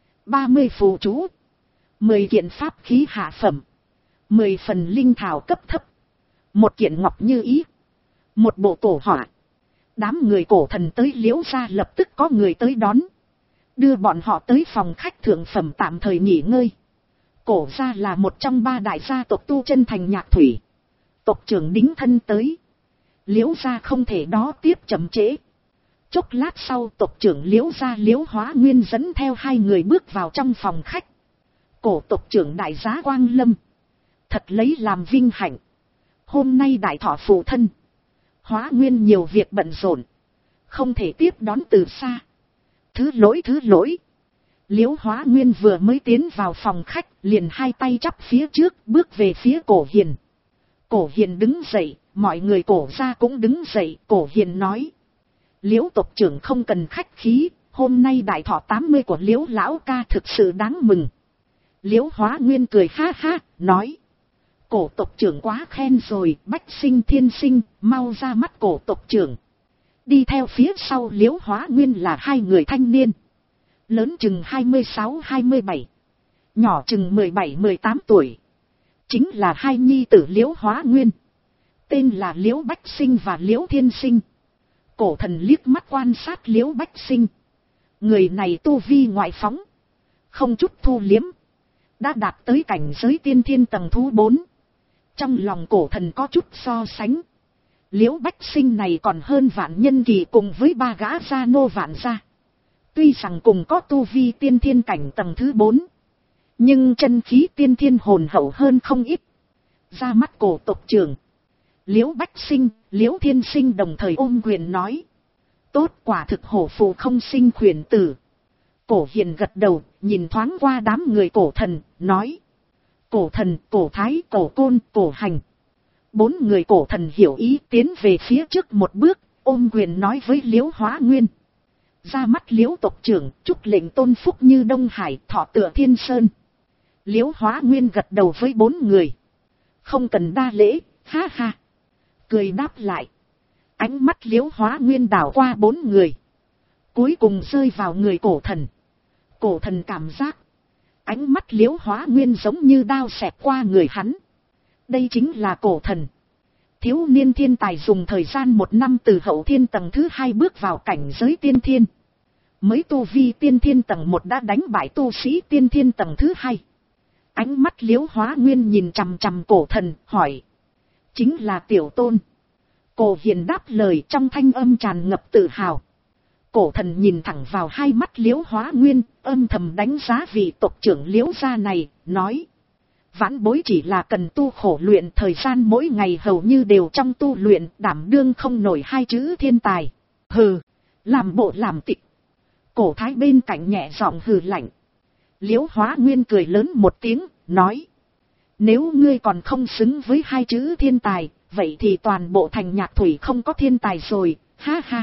Speaker 1: ba mươi phù chú. mười kiện pháp khí hạ phẩm. mười phần linh thảo cấp thấp. Một kiện ngọc như ý. Một bộ cổ họa. Đám người Cổ Thần tới Liễu gia lập tức có người tới đón. Đưa bọn họ tới phòng khách thượng phẩm tạm thời nghỉ ngơi. Cổ gia là một trong ba đại gia tộc tu chân thành Nhạc Thủy. Tộc trưởng đính thân tới. Liễu gia không thể đó tiếp chậm trễ. Chốc lát sau tộc trưởng Liễu gia Liễu Hóa Nguyên dẫn theo hai người bước vào trong phòng khách. Cổ tộc trưởng đại giá Quang Lâm. Thật lấy làm vinh hạnh. Hôm nay đại thọ phụ thân. Hóa Nguyên nhiều việc bận rộn. Không thể tiếp đón từ xa. Thứ lỗi thứ lỗi. Liễu Hóa Nguyên vừa mới tiến vào phòng khách, liền hai tay chắp phía trước, bước về phía Cổ Hiền. Cổ Hiền đứng dậy, mọi người Cổ gia cũng đứng dậy. Cổ Hiền nói. Liễu tộc trưởng không cần khách khí, hôm nay đại thọ tám mươi của Liễu lão ca thực sự đáng mừng. Liễu Hóa Nguyên cười ha ha, nói. Cổ tộc trưởng quá khen rồi, Bách Sinh Thiên Sinh, mau ra mắt cổ tộc trưởng. Đi theo phía sau Liễu Hóa Nguyên là hai người thanh niên. Lớn chừng hai mươi sáu hai mươi bảy. Nhỏ chừng mười bảy mười tám tuổi. Chính là hai nhi tử Liễu Hóa Nguyên. Tên là Liễu Bách Sinh và Liễu Thiên Sinh. Cổ Thần liếc mắt quan sát Liễu Bách Sinh. Người này tu vi ngoại phóng. Không chút thu liếm. Đã đạt tới cảnh giới tiên thiên tầng thứ bốn. Trong lòng Cổ Thần có chút so sánh. Liễu Bách Sinh này còn hơn Vạn Nhân Kỳ cùng với ba gã gia nô Vạn gia. Tuy rằng cùng có tu vi tiên thiên cảnh tầng thứ bốn. Nhưng chân khí tiên thiên hồn hậu hơn không ít. Ra mắt cổ tộc trưởng. Liễu Bách Sinh, Liễu Thiên Sinh đồng thời ôm quyền nói. Tốt, quả thực hổ phụ không sinh khuyển tử. Cổ Hiền gật đầu, nhìn thoáng qua đám người cổ thần, nói. Cổ thần, cổ thái, cổ côn, cổ hành. Bốn người cổ thần hiểu ý tiến về phía trước một bước, ôm quyền nói với Liễu Hóa Nguyên. Ra mắt Liễu tộc trưởng, chúc lệnh tôn phúc như Đông Hải, thọ tựa Thiên Sơn. Liễu Hóa Nguyên gật đầu với bốn người. Không cần đa lễ, ha ha. Cười đáp lại. Ánh mắt Liễu Hóa Nguyên đảo qua bốn người. Cuối cùng rơi vào người cổ thần. Cổ thần cảm giác. Ánh mắt Liễu Hóa Nguyên giống như đao xẹt qua người hắn. Đây chính là cổ thần. Thiếu niên thiên tài dùng thời gian một năm từ hậu thiên tầng thứ hai bước vào cảnh giới tiên thiên. Mới tu vi tiên thiên tầng một đã đánh bại tu sĩ tiên thiên tầng thứ hai. Ánh mắt Liễu Hóa Nguyên nhìn chằm chằm cổ thần, hỏi. Chính là tiểu tôn. Cổ Hiền đáp lời trong thanh âm tràn ngập tự hào. Cổ thần nhìn thẳng vào hai mắt Liễu Hóa Nguyên, âm thầm đánh giá vị tộc trưởng Liễu gia này, nói. Vãn bối chỉ là cần tu khổ luyện, thời gian mỗi ngày hầu như đều trong tu luyện, đảm đương không nổi hai chữ thiên tài. Hừ, làm bộ làm tịch. Cổ thái bên cạnh nhẹ giọng hừ lạnh. Liễu Hóa Nguyên cười lớn một tiếng, nói. Nếu ngươi còn không xứng với hai chữ thiên tài, vậy thì toàn bộ thành Nhạc Thủy không có thiên tài rồi, ha ha.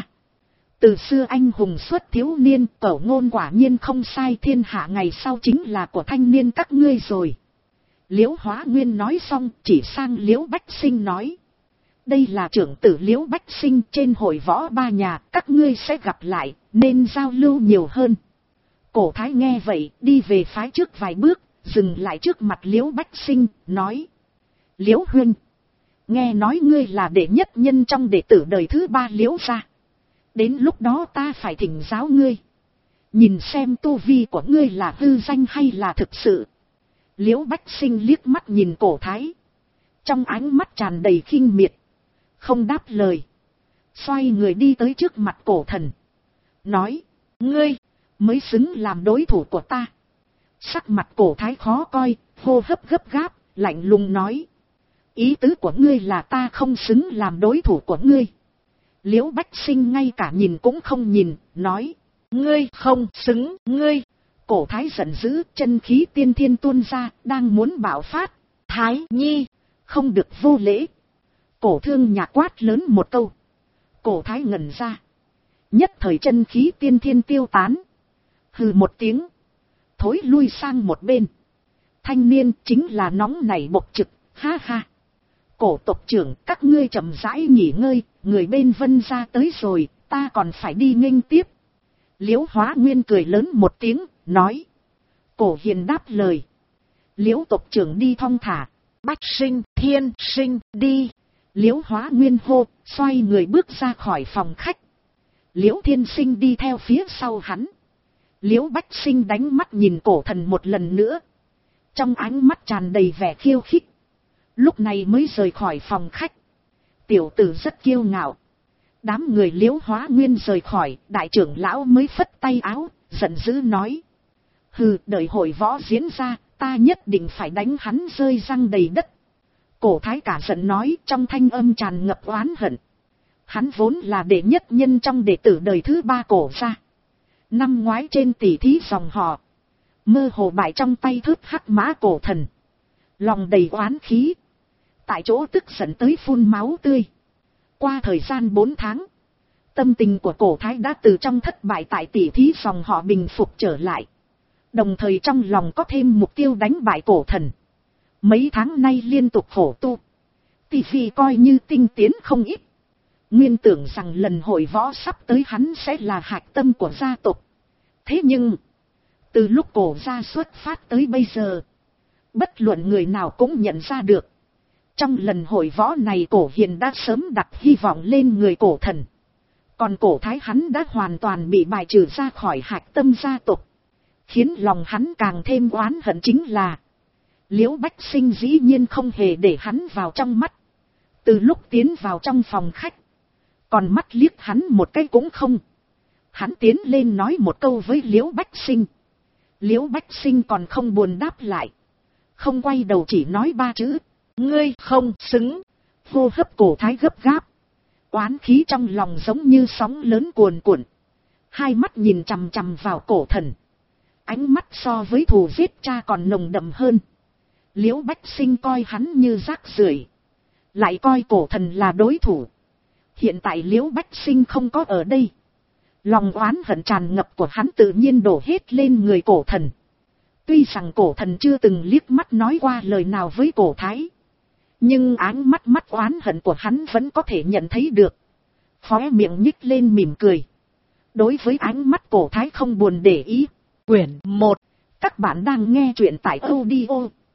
Speaker 1: Từ xưa anh hùng xuất thiếu niên, cẩu ngôn quả nhiên không sai, thiên hạ ngày sau chính là của thanh niên các ngươi rồi. Liễu Hóa Nguyên nói xong, chỉ sang Liễu Bách Sinh nói. Đây là trưởng tử Liễu Bách Sinh, trên hội võ ba nhà, các ngươi sẽ gặp lại, nên giao lưu nhiều hơn. Cổ thái nghe vậy, đi về phái trước vài bước, dừng lại trước mặt Liễu Bách Sinh, nói. Liễu huynh, nghe nói ngươi là đệ nhất nhân trong đệ tử đời thứ ba Liễu gia. Đến lúc đó ta phải thỉnh giáo ngươi. Nhìn xem tu vi của ngươi là hư danh hay là thực sự. Liễu Bách Sinh liếc mắt nhìn cổ thái. Trong ánh mắt tràn đầy khinh miệt. Không đáp lời. Xoay người đi tới trước mặt cổ thần. Nói, ngươi mới xứng làm đối thủ của ta. Sắc mặt cổ thái khó coi, hô hấp gấp gáp, lạnh lùng nói. Ý tứ của ngươi là ta không xứng làm đối thủ của ngươi. Liễu Bách Sinh ngay cả nhìn cũng không nhìn, nói. Ngươi không xứng, ngươi. Cổ thái giận dữ, chân khí tiên thiên tuôn ra, đang muốn bạo phát. Thái nhi, không được vô lễ. Cổ thương nhạc quát lớn một câu. Cổ thái ngẩn ra. Nhất thời chân khí tiên thiên tiêu tán. Hừ một tiếng. Thối lui sang một bên. Thanh niên chính là nóng nảy bộc trực, ha ha. Cổ tộc trưởng, các ngươi chậm rãi nghỉ ngơi, người bên Vân gia tới rồi, ta còn phải đi nghênh tiếp. Liễu Hóa Nguyên cười lớn một tiếng, nói. Cổ Hiền đáp lời. Liễu tộc trưởng đi thong thả. Bách Sinh, Thiên Sinh, đi. Liễu Hóa Nguyên hô, xoay người bước ra khỏi phòng khách. Liễu Thiên Sinh đi theo phía sau hắn. Liễu Bách Sinh đánh mắt nhìn cổ thần một lần nữa. Trong ánh mắt tràn đầy vẻ khiêu khích. Lúc này mới rời khỏi phòng khách. Tiểu tử rất kiêu ngạo. Đám người Liễu Hóa Nguyên rời khỏi, đại trưởng lão mới phất tay áo, giận dữ nói. Hừ, đợi hội võ diễn ra, ta nhất định phải đánh hắn rơi răng đầy đất. Cổ thái cả giận nói, trong thanh âm tràn ngập oán hận. Hắn vốn là đệ nhất nhân trong đệ tử đời thứ ba cổ gia. Năm ngoái trên tỷ thí dòng họ, mơ hồ bại trong tay thớt hắc mã cổ thần. Lòng đầy oán khí. Tại chỗ tức giận tới phun máu tươi. Qua thời gian bốn tháng, tâm tình của cổ thái đã từ trong thất bại tại tỷ thí dòng họ bình phục trở lại. Đồng thời trong lòng có thêm mục tiêu đánh bại cổ thần. Mấy tháng nay liên tục khổ tu. Tỷ phi coi như tinh tiến không ít. Nguyên tưởng rằng lần hội võ sắp tới hắn sẽ là hạch tâm của gia tộc. Thế nhưng, từ lúc cổ gia xuất phát tới bây giờ, bất luận người nào cũng nhận ra được. Trong lần hội võ này cổ Hiền đã sớm đặt hy vọng lên người cổ thần. Còn cổ thái hắn đã hoàn toàn bị bài trừ ra khỏi hạch tâm gia tộc. Khiến lòng hắn càng thêm oán hận chính là Liễu Bách Sinh dĩ nhiên không hề để hắn vào trong mắt. Từ lúc tiến vào trong phòng khách, còn mắt liếc hắn một cái cũng không. Hắn tiến lên nói một câu với Liễu Bách Sinh. Liễu Bách Sinh còn không buồn đáp lại. Không quay đầu chỉ nói ba chữ. Ngươi không xứng. Hô hấp cổ thái gấp gáp. Oán khí trong lòng giống như sóng lớn cuồn cuộn. Hai mắt nhìn chằm chằm vào cổ thần. Ánh mắt so với thù giết cha còn nồng đậm hơn. Liễu Bách Sinh coi hắn như rác rưởi, lại coi cổ thần là đối thủ. Hiện tại Liễu Bách Sinh không có ở đây. Lòng oán hận tràn ngập của hắn tự nhiên đổ hết lên người cổ thần. Tuy rằng cổ thần chưa từng liếc mắt nói qua lời nào với cổ thái, nhưng áng mắt mắt oán hận của hắn vẫn có thể nhận thấy được. Khóe miệng nhích lên mỉm cười. Đối với ánh mắt cổ thái không buồn để ý. Quyển một. Các bạn đang nghe truyện tại audio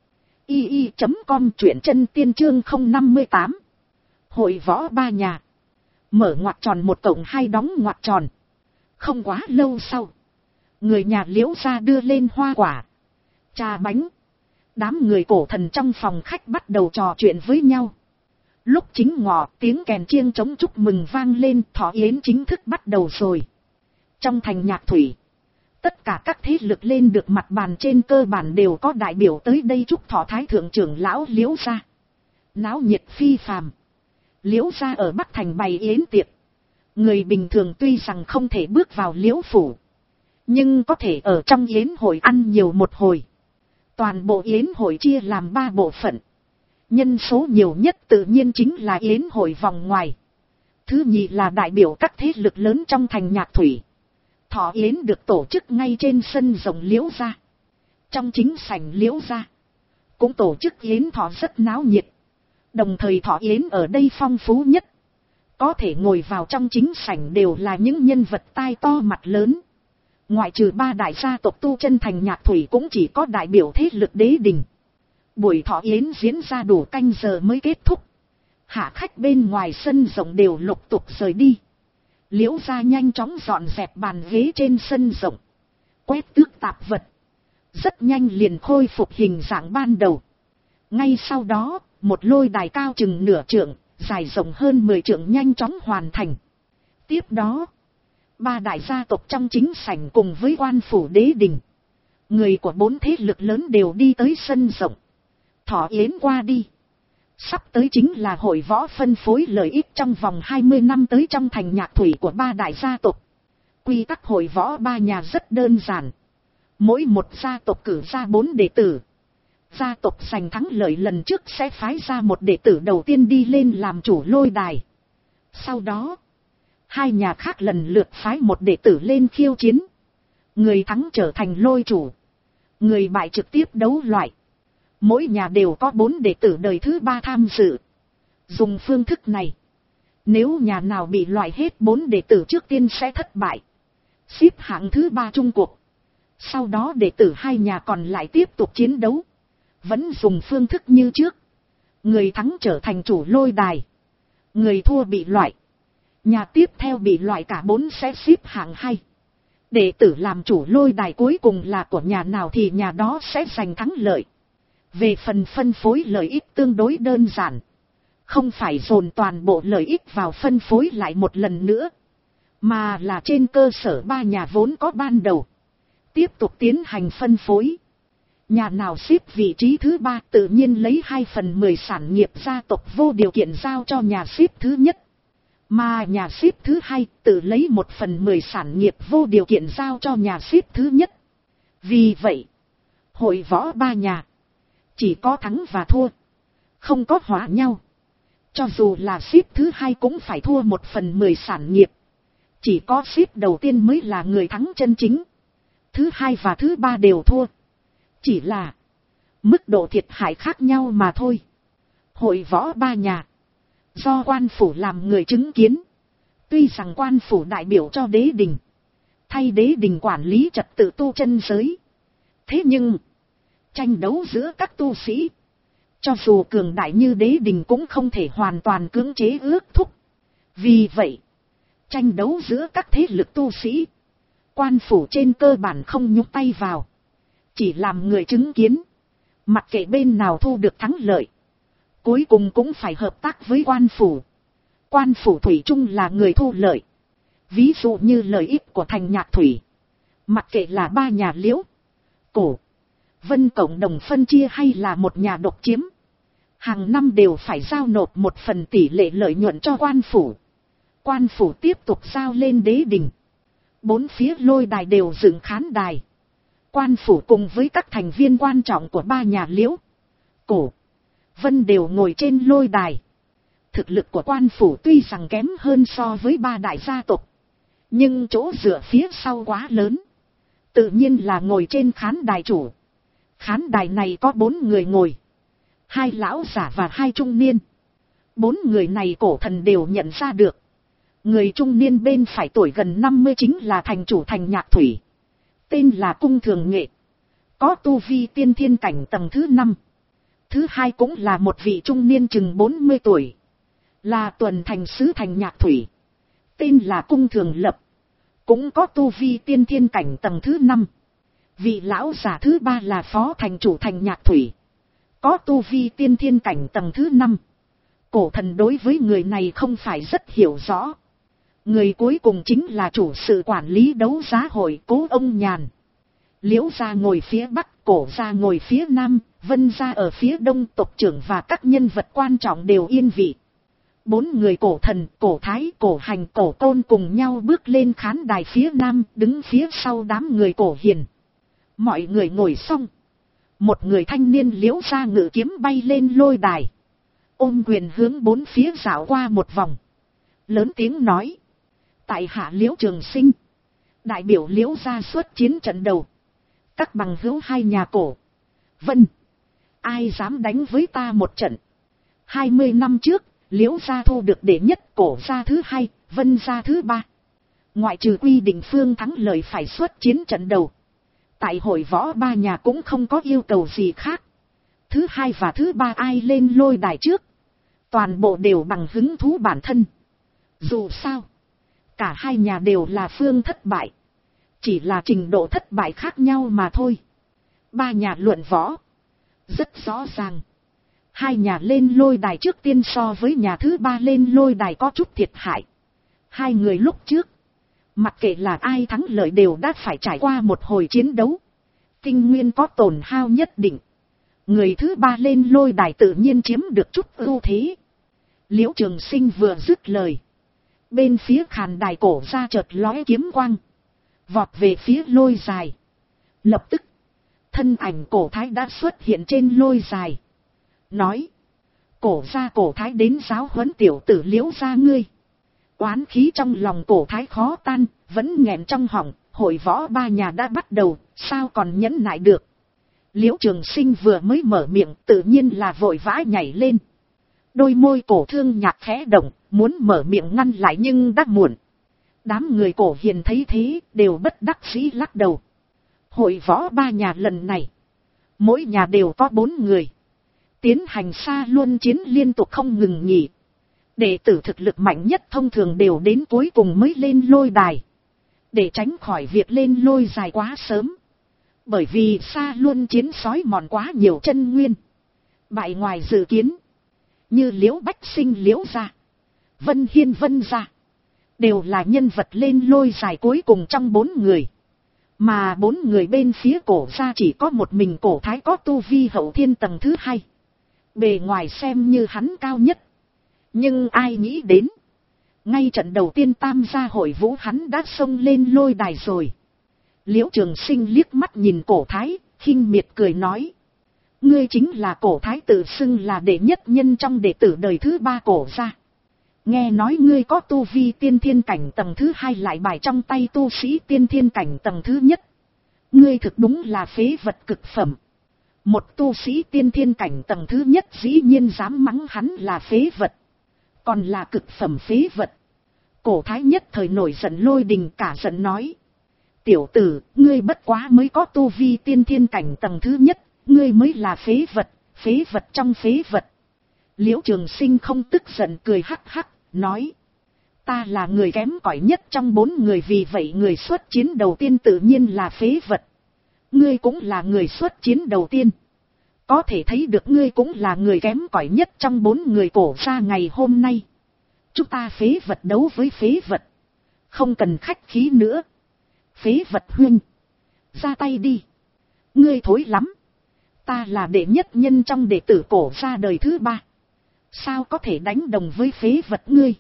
Speaker 1: i i chấm com, truyện chân tiên chương không năm mươi tám. Hội võ ba nhà. Mở ngoặc tròn một cộng hai đóng ngoặc tròn. Không quá lâu sau, người nhà Liễu gia đưa lên hoa quả, trà bánh. Đám người cổ thần trong phòng khách bắt đầu trò chuyện với nhau. Lúc chính ngọ, tiếng kèn chiêng trống chúc mừng vang lên, thọ yến chính thức bắt đầu rồi. Trong thành Nhạc Thủy, tất cả các thế lực lên được mặt bàn trên cơ bản đều có đại biểu tới đây chúc thọ thái thượng trưởng lão Liễu gia. Náo nhiệt phi phàm. Liễu gia ở Bắc Thành bày yến tiệc. Người bình thường tuy rằng không thể bước vào Liễu phủ, nhưng có thể ở trong yến hội ăn nhiều một hồi. Toàn bộ yến hội chia làm ba bộ phận. Nhân số nhiều nhất tự nhiên chính là yến hội vòng ngoài. Thứ nhì là đại biểu các thế lực lớn trong thành Nhạc Thủy. Thọ yến được tổ chức ngay trên sân rộng Liễu gia. Trong chính sảnh Liễu gia cũng tổ chức yến thọ rất náo nhiệt. Đồng thời thọ yến ở đây phong phú nhất. Có thể ngồi vào trong chính sảnh đều là những nhân vật tai to mặt lớn. Ngoại trừ ba đại gia tộc tu chân thành Nhạc Thủy cũng chỉ có đại biểu thế lực Đế Đình. Buổi thọ yến diễn ra đủ canh giờ mới kết thúc. Hạ khách bên ngoài sân rộng đều lục tục rời đi. Liễu gia nhanh chóng dọn dẹp bàn ghế trên sân rộng, quét tước tạp vật. Rất nhanh liền khôi phục hình dạng ban đầu. Ngay sau đó, một lôi đài cao chừng nửa trượng, dài rộng hơn mười trượng nhanh chóng hoàn thành. Tiếp đó, ba đại gia tộc trong chính sảnh cùng với quan phủ Đế Đình, người của bốn thế lực lớn đều đi tới sân rộng. Thọ yến qua đi, sắp tới chính là hội võ phân phối lợi ích trong vòng hai mươi năm tới trong thành Nhạc Thủy của ba đại gia tộc. Quy tắc hội võ ba nhà rất đơn giản. Mỗi một gia tộc cử ra bốn đệ tử. Gia tộc giành thắng lợi lần trước sẽ phái ra một đệ tử đầu tiên đi lên làm chủ lôi đài. Sau đó, hai nhà khác lần lượt phái một đệ tử lên khiêu chiến. Người thắng trở thành lôi chủ, người bại trực tiếp đấu loại. Mỗi nhà đều có bốn đệ tử đời thứ ba tham dự. Dùng phương thức này, nếu nhà nào bị loại hết bốn đệ tử trước tiên sẽ thất bại, xếp hạng thứ ba chung cuộc. Sau đó đệ tử hai nhà còn lại tiếp tục chiến đấu. Vẫn dùng phương thức như trước. Người thắng trở thành chủ lôi đài, người thua bị loại. Nhà tiếp theo bị loại cả bốn sẽ xếp hạng hai. Đệ tử làm chủ lôi đài cuối cùng là của nhà nào thì nhà đó sẽ giành thắng lợi. Về phần phân phối lợi ích tương đối đơn giản. Không phải dồn toàn bộ lợi ích vào phân phối lại một lần nữa, mà là trên cơ sở ba nhà vốn có ban đầu, tiếp tục tiến hành phân phối. Nhà nào xếp vị trí thứ ba tự nhiên lấy hai phần mười sản nghiệp gia tộc vô điều kiện giao cho nhà xếp thứ nhất. Mà nhà xếp thứ hai tự lấy một phần mười sản nghiệp vô điều kiện giao cho nhà xếp thứ nhất. Vì vậy, hội võ ba nhà chỉ có thắng và thua, không có hòa nhau. Cho dù là xếp thứ hai cũng phải thua một phần mười sản nghiệp. Chỉ có xếp đầu tiên mới là người thắng chân chính. Thứ hai và thứ ba đều thua. Chỉ là mức độ thiệt hại khác nhau mà thôi. Hội võ ba nhà do quan phủ làm người chứng kiến. Tuy rằng quan phủ đại biểu cho Đế Đình, thay Đế Đình quản lý trật tự tu chân giới. Thế nhưng tranh đấu giữa các tu sĩ, cho dù cường đại như Đế Đình cũng không thể hoàn toàn cưỡng chế ước thúc. Vì vậy, tranh đấu giữa các thế lực tu sĩ, quan phủ trên cơ bản không nhúc tay vào, chỉ làm người chứng kiến. Mặc kệ bên nào thu được thắng lợi, cuối cùng cũng phải hợp tác với quan phủ. Quan phủ thủy chung là người thu lợi. Ví dụ như lợi ích của thành Nhạc Thủy, mặc kệ là ba nhà Liễu, Cổ, Vân cộng đồng phân chia hay là một nhà độc chiếm. Hàng năm đều phải giao nộp một phần tỷ lệ lợi nhuận cho quan phủ. Quan phủ tiếp tục giao lên đế đình. Bốn phía lôi đài đều dựng khán đài. Quan phủ cùng với các thành viên quan trọng của ba nhà Liễu, Cổ, Vân đều ngồi trên lôi đài. Thực lực của quan phủ tuy rằng kém hơn so với ba đại gia tộc, nhưng chỗ dựa phía sau quá lớn. Tự nhiên là ngồi trên khán đài chủ. Khán đài này có bốn người ngồi. Hai lão giả và hai trung niên. Bốn người này cổ thần đều nhận ra được. Người trung niên bên phải tuổi gần năm mươi chính là thành chủ thành Nhạc Thủy. Tên là Cung Thường Nghệ. Có tu vi tiên thiên cảnh tầng thứ năm. Thứ hai cũng là một vị trung niên chừng bốn mươi tuổi. Là tuần thành sứ thành Nhạc Thủy. Tên là Cung Thường Lập. Cũng có tu vi tiên thiên cảnh tầng thứ năm. Vị lão giả thứ ba là phó thành chủ thành Nhạc Thủy. Có tu vi tiên thiên cảnh tầng thứ năm. Cổ thần đối với người này không phải rất hiểu rõ. Người cuối cùng chính là chủ sự quản lý đấu giá hội Cố Ông Nhàn. Liễu gia ngồi phía bắc, Cổ gia ngồi phía nam, Vân gia ở phía đông, tộc trưởng và các nhân vật quan trọng đều yên vị. Bốn người cổ thần, cổ thái, cổ hành, cổ côn cùng nhau bước lên khán đài phía nam, đứng phía sau đám người cổ hiền. Mọi người ngồi xong. Một người thanh niên Liễu gia ngự kiếm bay lên lôi đài. Ôm quyền hướng bốn phía dạo qua một vòng. Lớn tiếng nói. Tại hạ Liễu Trường Sinh. Đại biểu Liễu gia xuất chiến trận đầu. Các bằng hữu hai nhà Cổ, Vân. Ai dám đánh với ta một trận. Hai mươi năm trước, Liễu gia thu được đệ nhất, Cổ gia thứ hai, Vân gia thứ ba. Ngoại trừ quy định phương thắng lợi phải xuất chiến trận đầu. Tại hội võ ba nhà cũng không có yêu cầu gì khác. Thứ hai và thứ ba ai lên lôi đài trước. Toàn bộ đều bằng hứng thú bản thân. Dù sao, cả hai nhà đều là phương thất bại. Chỉ là trình độ thất bại khác nhau mà thôi. Ba nhà luận võ. Rất rõ ràng. Hai nhà lên lôi đài trước tiên so với nhà thứ ba lên lôi đài có chút thiệt hại. Hai người lúc trước. Mặc kệ là ai thắng lợi đều đã phải trải qua một hồi chiến đấu. Tinh nguyên có tổn hao nhất định. Người thứ ba lên lôi đài tự nhiên chiếm được chút ưu thế. Liễu Trường Sinh vừa dứt lời. Bên phía khán đài cổ ra chợt lóe kiếm quang. Vọt về phía lôi dài. Lập tức. Thân ảnh cổ thái đã xuất hiện trên lôi dài. Nói. Cổ ra cổ thái đến giáo huấn tiểu tử Liễu gia ngươi. Oán khí trong lòng cổ thái khó tan. Vẫn nghẹn trong họng. Hội võ ba nhà đã bắt đầu. Sao còn nhẫn nại được. Liễu Trường Sinh vừa mới mở miệng tự nhiên là vội vã nhảy lên. Đôi môi cổ thương nhạc khẽ động. Muốn mở miệng ngăn lại nhưng đã muộn. Đám người cổ hiền thấy thế đều bất đắc dĩ lắc đầu. Hội võ ba nhà lần này. Mỗi nhà đều có bốn người. Tiến hành xa luân chiến liên tục không ngừng nghỉ. Đệ tử thực lực mạnh nhất thông thường đều đến cuối cùng mới lên lôi đài. Để tránh khỏi việc lên lôi dài quá sớm. Bởi vì xa luân chiến sói mòn quá nhiều chân nguyên. Bại ngoài dự kiến. Như Liễu Bách Sinh Liễu gia, Vân Hiên Vân gia. Đều là nhân vật lên lôi dài cuối cùng trong bốn người. Mà bốn người bên phía cổ gia chỉ có một mình cổ thái có tu vi hậu thiên tầng thứ hai. Bề ngoài xem như hắn cao nhất. Nhưng ai nghĩ đến. Ngay trận đầu tiên tam gia hội vũ hắn đã xông lên lôi đài rồi. Liễu Trường Sinh liếc mắt nhìn cổ thái, khinh miệt cười nói. Ngươi chính là cổ thái tự xưng là đệ nhất nhân trong đệ tử đời thứ ba cổ gia. Nghe nói ngươi có tu vi tiên thiên cảnh tầng thứ hai lại bài trong tay tu sĩ tiên thiên cảnh tầng thứ nhất. Ngươi thực đúng là phế vật cực phẩm. Một tu sĩ tiên thiên cảnh tầng thứ nhất dĩ nhiên dám mắng hắn là phế vật. Còn là cực phẩm phế vật. Cổ thái nhất thời nổi giận lôi đình cả giận nói. Tiểu tử, ngươi bất quá mới có tu vi tiên thiên cảnh tầng thứ nhất. Ngươi mới là phế vật, phế vật trong phế vật. Liễu Trường Sinh không tức giận cười hắc hắc, nói. Ta là người kém cỏi nhất trong bốn người vì vậy người xuất chiến đầu tiên tự nhiên là phế vật. Ngươi cũng là người xuất chiến đầu tiên. Có thể thấy được ngươi cũng là người kém cỏi nhất trong bốn người cổ gia ngày hôm nay. Chúng ta phế vật đấu với phế vật. Không cần khách khí nữa. Phế vật huynh. Ra tay đi. Ngươi thối lắm. Ta là đệ nhất nhân trong đệ tử cổ ra đời thứ ba. Sao có thể đánh đồng với phế vật ngươi?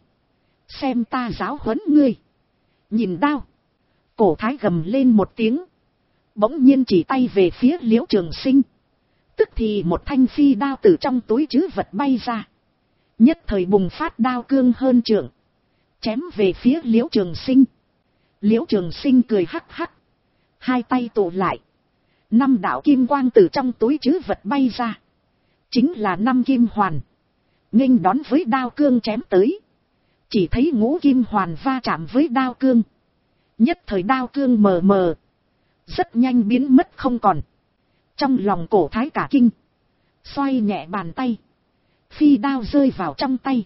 Speaker 1: Xem ta giáo huấn ngươi. Nhìn đao. Cổ thái gầm lên một tiếng. Bỗng nhiên chỉ tay về phía Liễu Trường Sinh. Tức thì một thanh phi đao từ trong túi trữ vật bay ra. Nhất thời bùng phát đao cương hơn trượng. Chém về phía Liễu Trường Sinh. Liễu Trường Sinh cười hắc hắc. Hai tay tụ lại. Năm đạo kim quang từ trong túi trữ vật bay ra. Chính là năm kim hoàn. Nghênh đón với đao cương chém tới. Chỉ thấy ngũ kim hoàn va chạm với đao cương. Nhất thời đao cương mờ mờ. Rất nhanh biến mất không còn. Trong lòng cổ thái cả kinh. Xoay nhẹ bàn tay. Phi đao rơi vào trong tay.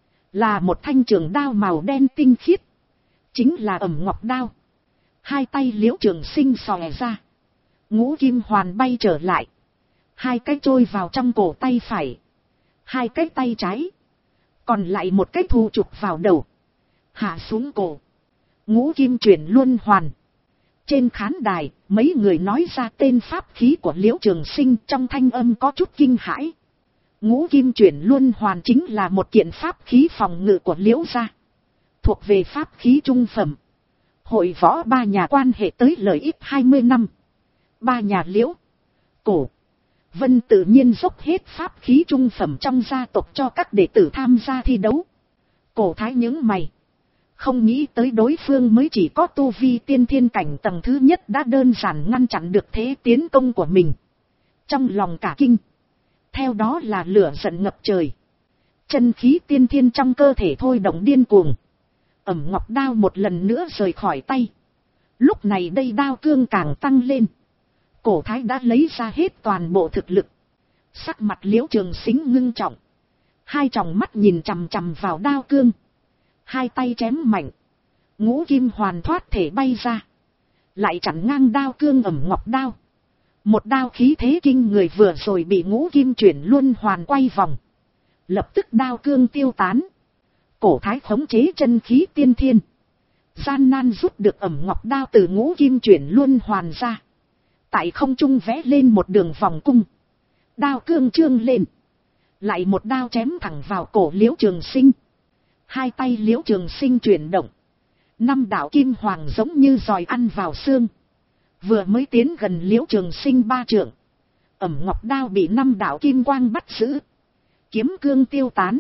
Speaker 1: Là một thanh trường đao màu đen tinh khiết. Chính là Ẩm Ngọc đao. Hai tay Liễu Trường Sinh xòe ra. Ngũ kim hoàn bay trở lại. Hai cái trôi vào trong cổ tay phải. Hai cái tay trái. Còn lại một cái thu chụp vào đầu. Hạ xuống cổ. Ngũ kim chuyển luân hoàn. Trên khán đài, mấy người nói ra tên pháp khí của Liễu Trường Sinh, trong thanh âm có chút kinh hãi. Ngũ kim chuyển luân hoàn chính là một kiện pháp khí phòng ngự của Liễu gia. Thuộc về pháp khí trung phẩm. Hội võ ba nhà quan hệ tới lợi ích hai mươi năm. Ba nhà Liễu, Cổ, Vân tự nhiên dốc hết pháp khí trung phẩm trong gia tộc cho các đệ tử tham gia thi đấu. Cổ thái những mày. Không nghĩ tới đối phương mới chỉ có tu vi tiên thiên cảnh tầng thứ nhất đã đơn giản ngăn chặn được thế tiến công của mình. Trong lòng cả kinh. Theo đó là lửa giận ngập trời. Chân khí tiên thiên trong cơ thể thôi động điên cuồng. Ẩm Ngọc đao một lần nữa rời khỏi tay. Lúc này đây đao cương càng tăng lên. Cổ thái đã lấy ra hết toàn bộ thực lực. Sắc mặt Liễu Trường Sinh ngưng trọng. Hai tròng mắt nhìn chằm chằm vào đao cương. Hai tay chém mạnh. Ngũ kim hoàn thoát thể bay ra. Lại chặn ngang đao cương Ẩm Ngọc đao. Một đao khí thế kinh người vừa rồi bị ngũ kim chuyển luân hoàn quay vòng. Lập tức đao cương tiêu tán. Cổ thái khống chế chân khí tiên thiên. Gian nan rút được Ẩm Ngọc đao từ ngũ kim chuyển luân hoàn ra. Tại không trung vẽ lên một đường vòng cung. Đao cương trương lên. Lại một đao chém thẳng vào cổ Liễu Trường Sinh. Hai tay Liễu Trường Sinh chuyển động. Năm đạo kim hoàng giống như giòi ăn vào xương. Vừa mới tiến gần Liễu Trường Sinh ba trượng. Ẩm Ngọc đao bị năm đạo kim quang bắt giữ. Kiếm cương tiêu tán.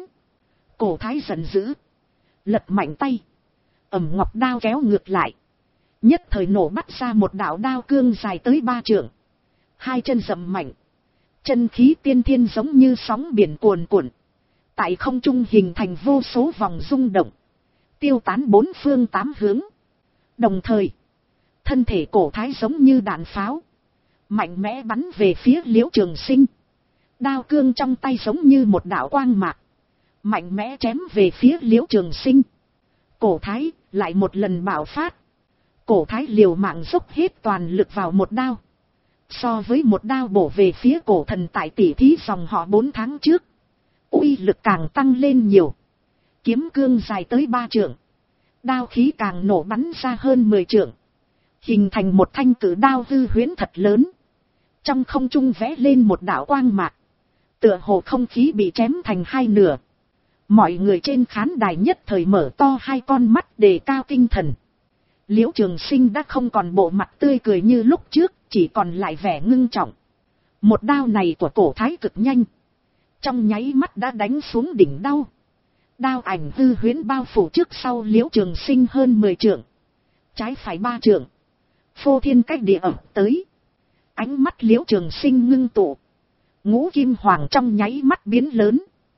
Speaker 1: Cổ thái giận dữ. Lật mạnh tay. Ẩm Ngọc đao kéo ngược lại. Nhất thời nổ bắt ra một đạo đao cương dài tới ba trượng. Hai chân dậm mạnh. Chân khí tiên thiên giống như sóng biển cuồn cuộn. Tại không trung hình thành vô số vòng rung động. Tiêu tán bốn phương tám hướng. Đồng thời. Thân thể cổ thái giống như đạn pháo. Mạnh mẽ bắn về phía Liễu Trường Sinh. Đao cương trong tay giống như một đạo quang mạc. Mạnh mẽ chém về phía Liễu Trường Sinh. Cổ thái lại một lần bạo phát. Cổ thái liều mạng dốc hết toàn lực vào một đao. So với một đao bổ về phía cổ thần tại tỷ thí dòng họ bốn tháng trước. Uy lực càng tăng lên nhiều. Kiếm cương dài tới ba trượng. Đao khí càng nổ bắn ra hơn mười trượng. Hình thành một thanh cử đao hư huyễn thật lớn. Trong không trung vẽ lên một đạo quang mạc. Tựa hồ không khí bị chém thành hai nửa. Mọi người trên khán đài nhất thời mở to hai con mắt đề cao tinh thần. Liễu Trường Sinh đã không còn bộ mặt tươi cười như lúc trước, chỉ còn lại vẻ ngưng trọng. Một đao này của cổ thái cực nhanh. Trong nháy mắt đã đánh xuống đỉnh đao. Đao ảnh hư huyễn bao phủ trước sau Liễu Trường Sinh hơn mười trượng. Trái phải ba trượng. Phô thiên cách địa ẩm tới. Ánh mắt Liễu Trường Sinh ngưng tụ. Ngũ kim hoàng trong nháy mắt biến lớn.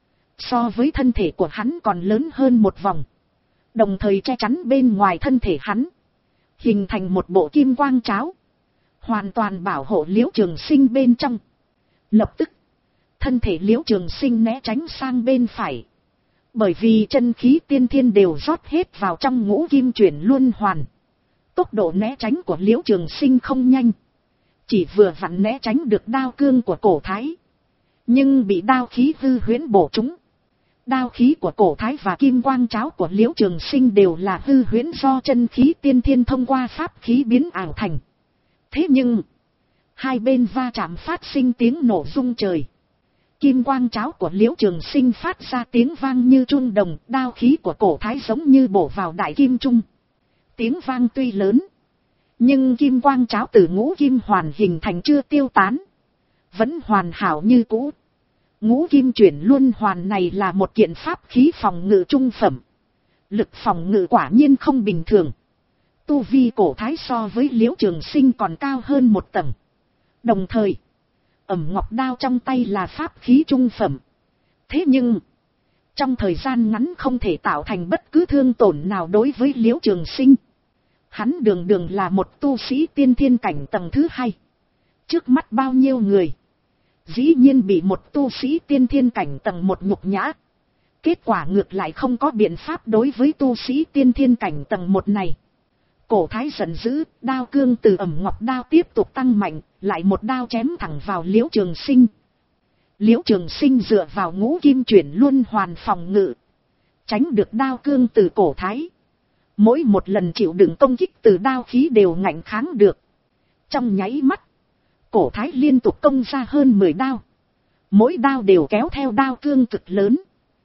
Speaker 1: So với thân thể của hắn còn lớn hơn một vòng. Đồng thời che chắn bên ngoài thân thể hắn. Hình thành một bộ kim quang cháo. Hoàn toàn bảo hộ Liễu Trường Sinh bên trong. Lập tức. Thân thể Liễu Trường Sinh né tránh sang bên phải. Bởi vì chân khí tiên thiên đều rót hết vào trong ngũ kim chuyển luân hoàn. Tốc độ né tránh của Liễu Trường Sinh không nhanh. Chỉ vừa vặn né tránh được đao cương của cổ thái. Nhưng bị đao khí hư huyễn bổ trúng. Đao khí của cổ thái và kim quang cháo của Liễu Trường Sinh đều là hư huyễn do chân khí tiên thiên thông qua pháp khí biến ảo thành. Thế nhưng, Hai bên va chạm phát sinh tiếng nổ rung trời. Kim quang cháo của Liễu Trường Sinh phát ra tiếng vang như chuông đồng, đao khí của Cổ Thái giống như bổ vào đại kim trung. Tiếng vang tuy lớn, nhưng kim quang cháo từ ngũ kim hoàn hình thành chưa tiêu tán, vẫn hoàn hảo như cũ. Ngũ kim chuyển luân hoàn này là một kiện pháp khí phòng ngự trung phẩm. Lực phòng ngự quả nhiên không bình thường. Tu vi Cổ Thái so với Liễu Trường Sinh còn cao hơn một tầng. Đồng thời, ẩm ngọc đao trong tay là pháp khí trung phẩm. Thế nhưng, trong thời gian ngắn không thể tạo thành bất cứ thương tổn nào đối với Liễu Trường Sinh. Hắn đường đường là một tu sĩ tiên thiên cảnh tầng thứ hai. Trước mắt bao nhiêu người, dĩ nhiên bị một tu sĩ tiên thiên cảnh tầng một nhục nhã. Kết quả ngược lại không có biện pháp đối với tu sĩ tiên thiên cảnh tầng một này. Cổ Thái giận dữ, đao cương từ ẩm ngọc đao tiếp tục tăng mạnh, lại một đao chém thẳng vào Liễu Trường Sinh. Liễu Trường Sinh dựa vào ngũ kim chuyển luân hoàn phòng ngự, tránh được đao cương từ Cổ Thái. Mỗi một lần chịu đựng công kích từ đao khí đều ngạnh kháng được. Trong nháy mắt, Cổ Thái liên tục công ra hơn mười đao. Mỗi đao đều kéo theo đao cương cực lớn,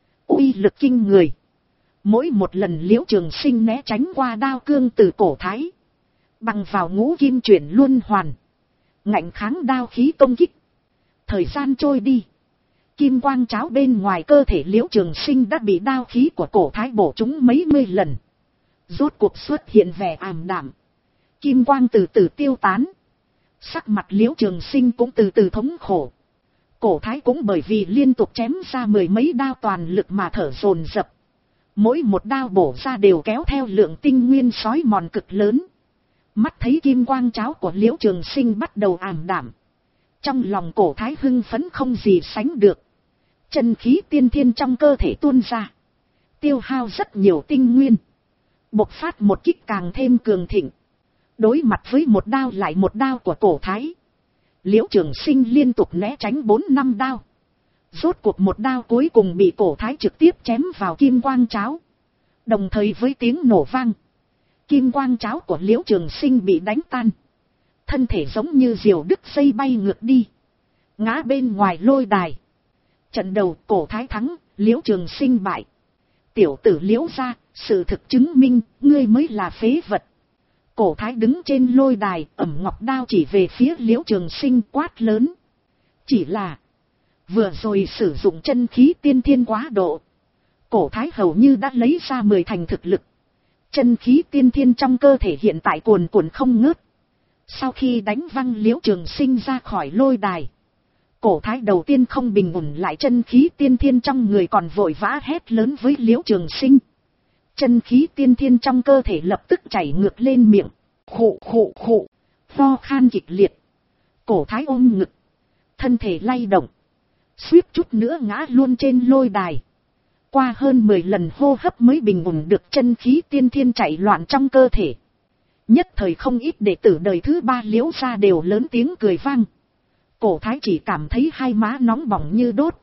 Speaker 1: uy lực kinh người. Mỗi một lần Liễu Trường Sinh né tránh qua đao cương từ Cổ Thái, bằng vào ngũ kim chuyển luân hoàn, ngạnh kháng đao khí công kích. Thời gian trôi đi, kim quang cháo bên ngoài cơ thể Liễu Trường Sinh đã bị đao khí của Cổ Thái bổ trúng mấy mươi lần. Rốt cuộc xuất hiện vẻ ảm đạm, kim quang từ từ tiêu tán. Sắc mặt Liễu Trường Sinh cũng từ từ thống khổ. Cổ Thái cũng bởi vì liên tục chém ra mười mấy đao toàn lực mà thở dồn dập. Mỗi một đao bổ ra đều kéo theo lượng tinh nguyên sói mòn cực lớn. Mắt thấy kim quang cháo của Liễu Trường Sinh bắt đầu ảm đạm, trong lòng Cổ Thái hưng phấn không gì sánh được. Chân khí tiên thiên trong cơ thể tuôn ra, tiêu hao rất nhiều tinh nguyên, bộc phát một kích càng thêm cường thịnh. Đối mặt với một đao lại một đao của Cổ Thái, Liễu Trường Sinh liên tục né tránh bốn năm đao. Rốt cuộc một đao cuối cùng bị Cổ Thái trực tiếp chém vào kim quang cháo. Đồng thời với tiếng nổ vang, kim quang cháo của Liễu Trường Sinh bị đánh tan. Thân thể giống như diều đứt dây bay ngược đi, ngã bên ngoài lôi đài. Trận đầu Cổ Thái thắng, Liễu Trường Sinh bại. Tiểu tử Liễu gia, sự thực chứng minh, ngươi mới là phế vật. Cổ Thái đứng trên lôi đài, ẩm ngọc đao chỉ về phía Liễu Trường Sinh quát lớn. Chỉ là, vừa rồi sử dụng chân khí tiên thiên quá độ, Cổ Thái hầu như đã lấy ra mười thành thực lực. Chân khí tiên thiên trong cơ thể hiện tại cuồn cuộn không ngớt. Sau khi đánh văng Liễu Trường Sinh ra khỏi lôi đài, Cổ Thái đầu tiên không bình ổn lại chân khí tiên thiên trong người, còn vội vã hét lớn với Liễu Trường Sinh. Chân khí tiên thiên trong cơ thể lập tức chảy ngược lên miệng, khụ khụ khụ, ho khan kịch liệt. Cổ Thái ôm ngực, thân thể lay động, suýt chút nữa ngã luôn trên lôi đài. Qua hơn mười lần hô hấp mới bình ổn được chân khí tiên thiên chạy loạn trong cơ thể. Nhất thời không ít đệ tử đời thứ ba Liễu gia đều lớn tiếng cười vang. Cổ Thái chỉ cảm thấy hai má nóng bỏng như đốt.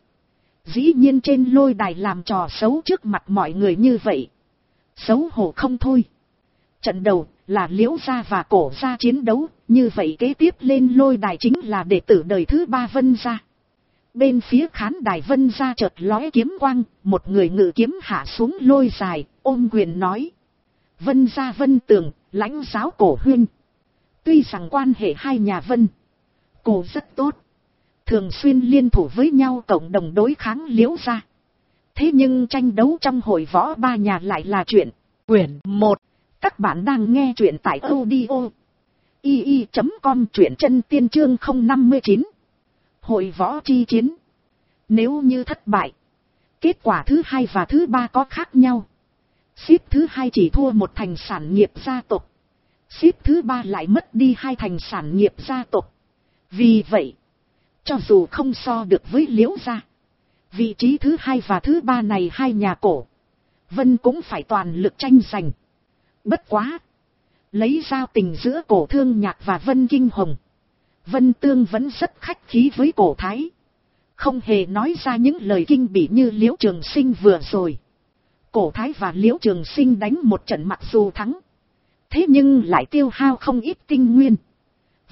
Speaker 1: Dĩ nhiên trên lôi đài làm trò xấu trước mặt mọi người như vậy, xấu hổ không thôi. Trận đầu là Liễu gia và Cổ gia chiến đấu, như vậy kế tiếp lên lôi đài chính là đệ tử đời thứ ba Vân gia. Bên phía khán đài Vân gia chợt lóe kiếm quang, một người ngự kiếm hạ xuống lôi dài, ôm quyền nói. Vân gia Vân Tường, lãnh giáo Cổ huynh. Tuy rằng quan hệ hai nhà Vân, Cổ rất tốt, thường xuyên liên thủ với nhau cộng đồng đối kháng Liễu gia. Thế nhưng tranh đấu trong hội võ ba nhà lại là chuyện. Quyển một. Các bạn đang nghe chuyện tại audio i i chấm com, truyện chân tiên chương không năm chín. Hội võ chi chiến. Nếu như thất bại, kết quả thứ hai và thứ ba có khác nhau. Ship thứ hai chỉ thua một thành sản nghiệp gia tộc, ship thứ ba lại mất đi hai thành sản nghiệp gia tộc. Vì vậy, cho dù không so được với Liễu gia, vị trí thứ hai và thứ ba này hai nhà Cổ, Vân cũng phải toàn lực tranh giành. Bất quá, lấy giao tình giữa Cổ Thương Nhạc và Vân Kinh Hồng, Vân Tương vẫn rất khách khí với Cổ Thái, không hề nói ra những lời kinh bỉ như Liễu Trường Sinh vừa rồi. Cổ Thái và Liễu Trường Sinh đánh một trận mặc dù thắng, thế nhưng lại tiêu hao không ít tinh nguyên.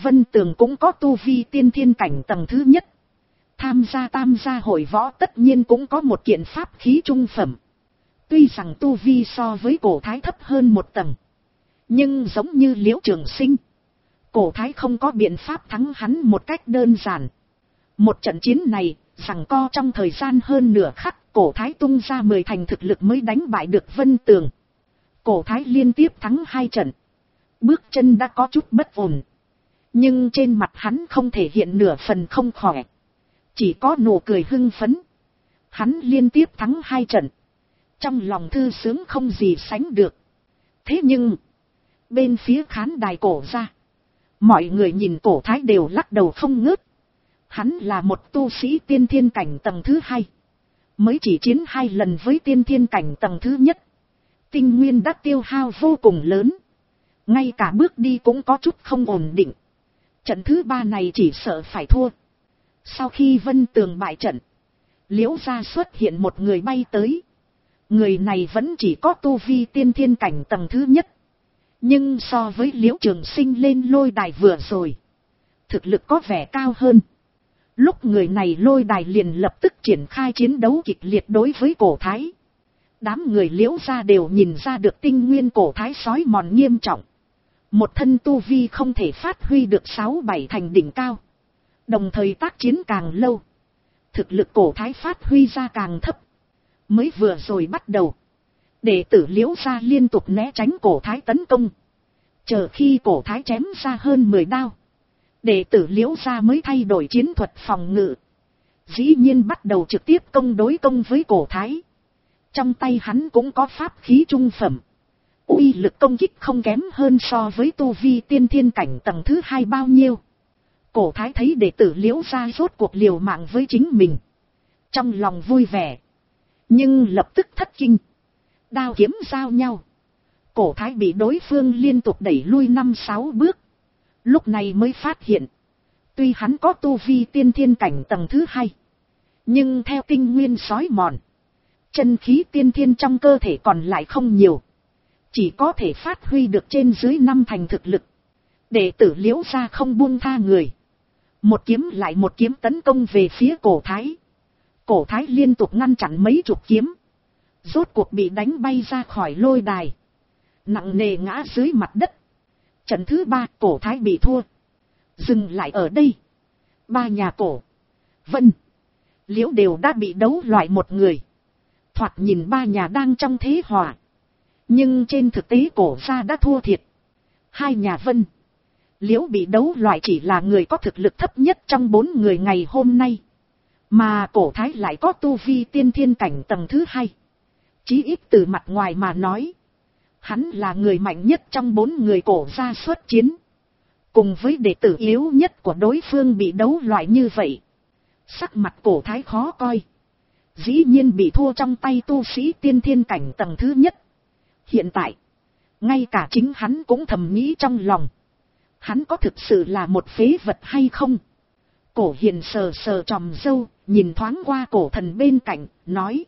Speaker 1: Vân Tường cũng có tu vi tiên thiên cảnh tầng thứ nhất. Tham gia tam gia hội võ tất nhiên cũng có một kiện pháp khí trung phẩm. Tuy rằng tu vi so với Cổ Thái thấp hơn một tầng. Nhưng giống như Liễu Trường Sinh, Cổ Thái không có biện pháp thắng hắn một cách đơn giản. Một trận chiến này, giằng co trong thời gian hơn nửa khắc, Cổ Thái tung ra mười thành thực lực mới đánh bại được Vân Tường. Cổ Thái liên tiếp thắng hai trận. Bước chân đã có chút bất ổn. Nhưng trên mặt hắn không thể hiện nửa phần không khỏe. Chỉ có nụ cười hưng phấn. Hắn liên tiếp thắng hai trận. Trong lòng thư sướng không gì sánh được. Thế nhưng, bên phía khán đài Cổ gia, mọi người nhìn Cổ Thái đều lắc đầu không ngớt. Hắn là một tu sĩ tiên thiên cảnh tầng thứ hai. Mới chỉ chiến hai lần với tiên thiên cảnh tầng thứ nhất. Tinh nguyên đã tiêu hao vô cùng lớn. Ngay cả bước đi cũng có chút không ổn định. Trận thứ ba này chỉ sợ phải thua. Sau khi Vân Tường bại trận, Liễu gia xuất hiện một người bay tới. Người này vẫn chỉ có tu vi tiên thiên cảnh tầng thứ nhất. Nhưng so với Liễu Trường Sinh lên lôi đài vừa rồi, thực lực có vẻ cao hơn. Lúc người này lôi đài liền lập tức triển khai chiến đấu kịch liệt đối với Cổ Thái. Đám người Liễu gia đều nhìn ra được tinh nguyên Cổ Thái sói mòn nghiêm trọng. Một thân tu vi không thể phát huy được sáu bảy thành đỉnh cao. Đồng thời tác chiến càng lâu, thực lực Cổ Thái phát huy ra càng thấp. Mới vừa rồi bắt đầu, đệ tử Liễu gia liên tục né tránh Cổ Thái tấn công. Chờ khi Cổ Thái chém ra hơn mười đao, đệ tử Liễu gia mới thay đổi chiến thuật phòng ngự. Dĩ nhiên bắt đầu trực tiếp công đối công với Cổ Thái. Trong tay hắn cũng có pháp khí trung phẩm. Uy lực công kích không kém hơn so với tu vi tiên thiên cảnh tầng thứ hai bao nhiêu. Cổ Thái thấy đệ tử Liễu gia rốt cuộc liều mạng với chính mình, trong lòng vui vẻ. Nhưng lập tức thất kinh. Đao kiếm giao nhau. Cổ Thái bị đối phương liên tục đẩy lui năm sáu bước. Lúc này mới phát hiện, tuy hắn có tu vi tiên thiên cảnh tầng thứ hai, nhưng theo tinh nguyên sói mòn, chân khí tiên thiên trong cơ thể còn lại không nhiều. Chỉ có thể phát huy được trên dưới năm thành thực lực. Đệ tử Liễu gia không buông tha người. Một kiếm lại một kiếm tấn công về phía Cổ Thái. Cổ Thái liên tục ngăn chặn mấy chục kiếm. Rốt cuộc bị đánh bay ra khỏi lôi đài. Nặng nề ngã dưới mặt đất. Trận thứ ba Cổ Thái bị thua. Dừng lại ở đây. Ba nhà Cổ, Vân, Liễu đều đã bị đấu loại một người. Thoạt nhìn ba nhà đang trong thế hòa. Nhưng trên thực tế Cổ gia đã thua thiệt. Hai nhà Vân, Liễu bị đấu loại chỉ là người có thực lực thấp nhất trong bốn người ngày hôm nay. Mà Cổ Thái lại có tu vi tiên thiên cảnh tầng thứ hai. Chí ít từ mặt ngoài mà nói, hắn là người mạnh nhất trong bốn người Cổ gia xuất chiến. Cùng với đệ tử yếu nhất của đối phương bị đấu loại như vậy, sắc mặt Cổ Thái khó coi. Dĩ nhiên bị thua trong tay tu sĩ tiên thiên cảnh tầng thứ nhất. Hiện tại, ngay cả chính hắn cũng thầm nghĩ trong lòng, hắn có thực sự là một phế vật hay không? Cổ Hiền sờ sờ tròm râu, nhìn thoáng qua Cổ Thần bên cạnh, nói: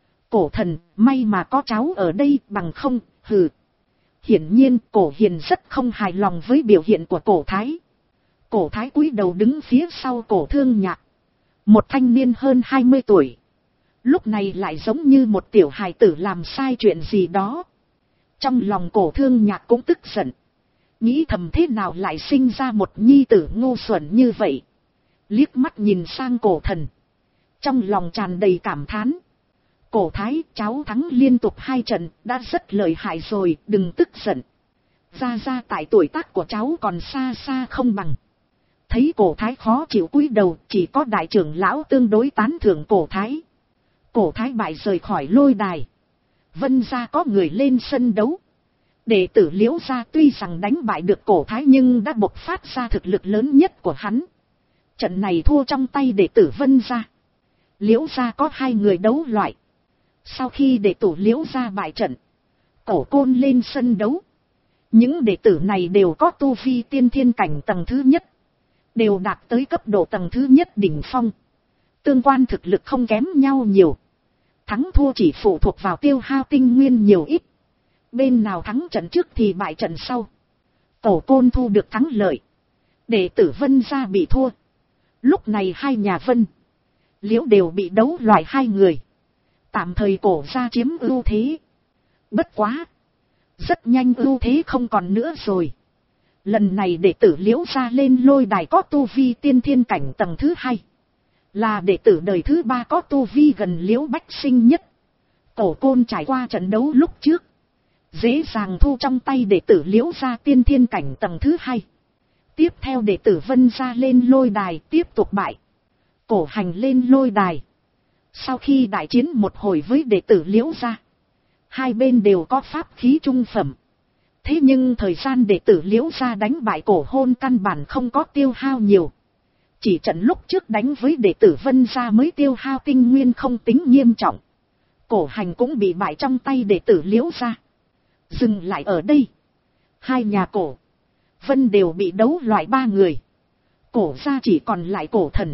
Speaker 1: Cổ Thần, may mà có cháu ở đây, bằng không, hừ. Hiển nhiên Cổ Hiền rất không hài lòng với biểu hiện của Cổ Thái. Cổ Thái cúi đầu đứng phía sau Cổ Thương Nhạc, một thanh niên hơn hai mươi tuổi. Lúc này lại giống như một tiểu hài tử làm sai chuyện gì đó. Trong lòng Cổ Thương Nhạc cũng tức giận, nghĩ thầm thế nào lại sinh ra một nhi tử ngu xuẩn như vậy. Liếc mắt nhìn sang Cổ Thần, trong lòng tràn đầy cảm thán. Cổ Thái, cháu thắng liên tục hai trận, đã rất lợi hại rồi, đừng tức giận. Ra ra tại tuổi tác của cháu còn xa xa không bằng. Thấy Cổ Thái khó chịu cúi đầu, chỉ có đại trưởng lão tương đối tán thưởng Cổ Thái. Cổ Thái bại rời khỏi lôi đài. Vân gia có người lên sân đấu. Đệ tử Liễu gia tuy rằng đánh bại được Cổ Thái nhưng đã bộc phát ra thực lực lớn nhất của hắn. Trận này thua trong tay đệ tử Vân gia. Liễu gia có hai người đấu loại. Sau khi đệ tử Liễu gia bại trận, Cổ Côn lên sân đấu. Những đệ tử này đều có tu vi tiên thiên cảnh tầng thứ nhất, đều đạt tới cấp độ tầng thứ nhất đỉnh phong. Tương quan thực lực không kém nhau nhiều. Thắng thua chỉ phụ thuộc vào tiêu hao tinh nguyên nhiều ít. Bên nào thắng trận trước thì bại trận sau. Cổ Côn thu được thắng lợi. Đệ tử Vân gia bị thua. Lúc này hai nhà Vân, Liễu đều bị đấu loại hai người. Tạm thời cổ gia chiếm ưu thế. Bất quá, rất nhanh ưu thế không còn nữa rồi. Lần này đệ tử Liễu gia lên lôi đài có tu vi tiên thiên cảnh tầng thứ hai. Là đệ tử đời thứ ba có tu vi gần Liễu Bách Sinh nhất. Cổ Côn trải qua trận đấu lúc trước, dễ dàng thu trong tay đệ tử Liễu gia tiên thiên cảnh tầng thứ hai. Tiếp theo đệ tử Vân gia lên lôi đài tiếp tục bại. Cổ Hành lên lôi đài. Sau khi đại chiến một hồi với đệ tử Liễu gia, hai bên đều có pháp khí trung phẩm. Thế nhưng thời gian đệ tử Liễu gia đánh bại Cổ Hôn căn bản không có tiêu hao nhiều. Chỉ trận lúc trước đánh với đệ tử Vân gia mới tiêu hao tinh nguyên không tính nghiêm trọng. Cổ Hành cũng bị bại trong tay đệ tử Liễu gia. Dừng lại ở đây. Hai nhà Cổ, Vân đều bị đấu loại ba người. Cổ gia chỉ còn lại Cổ Thần.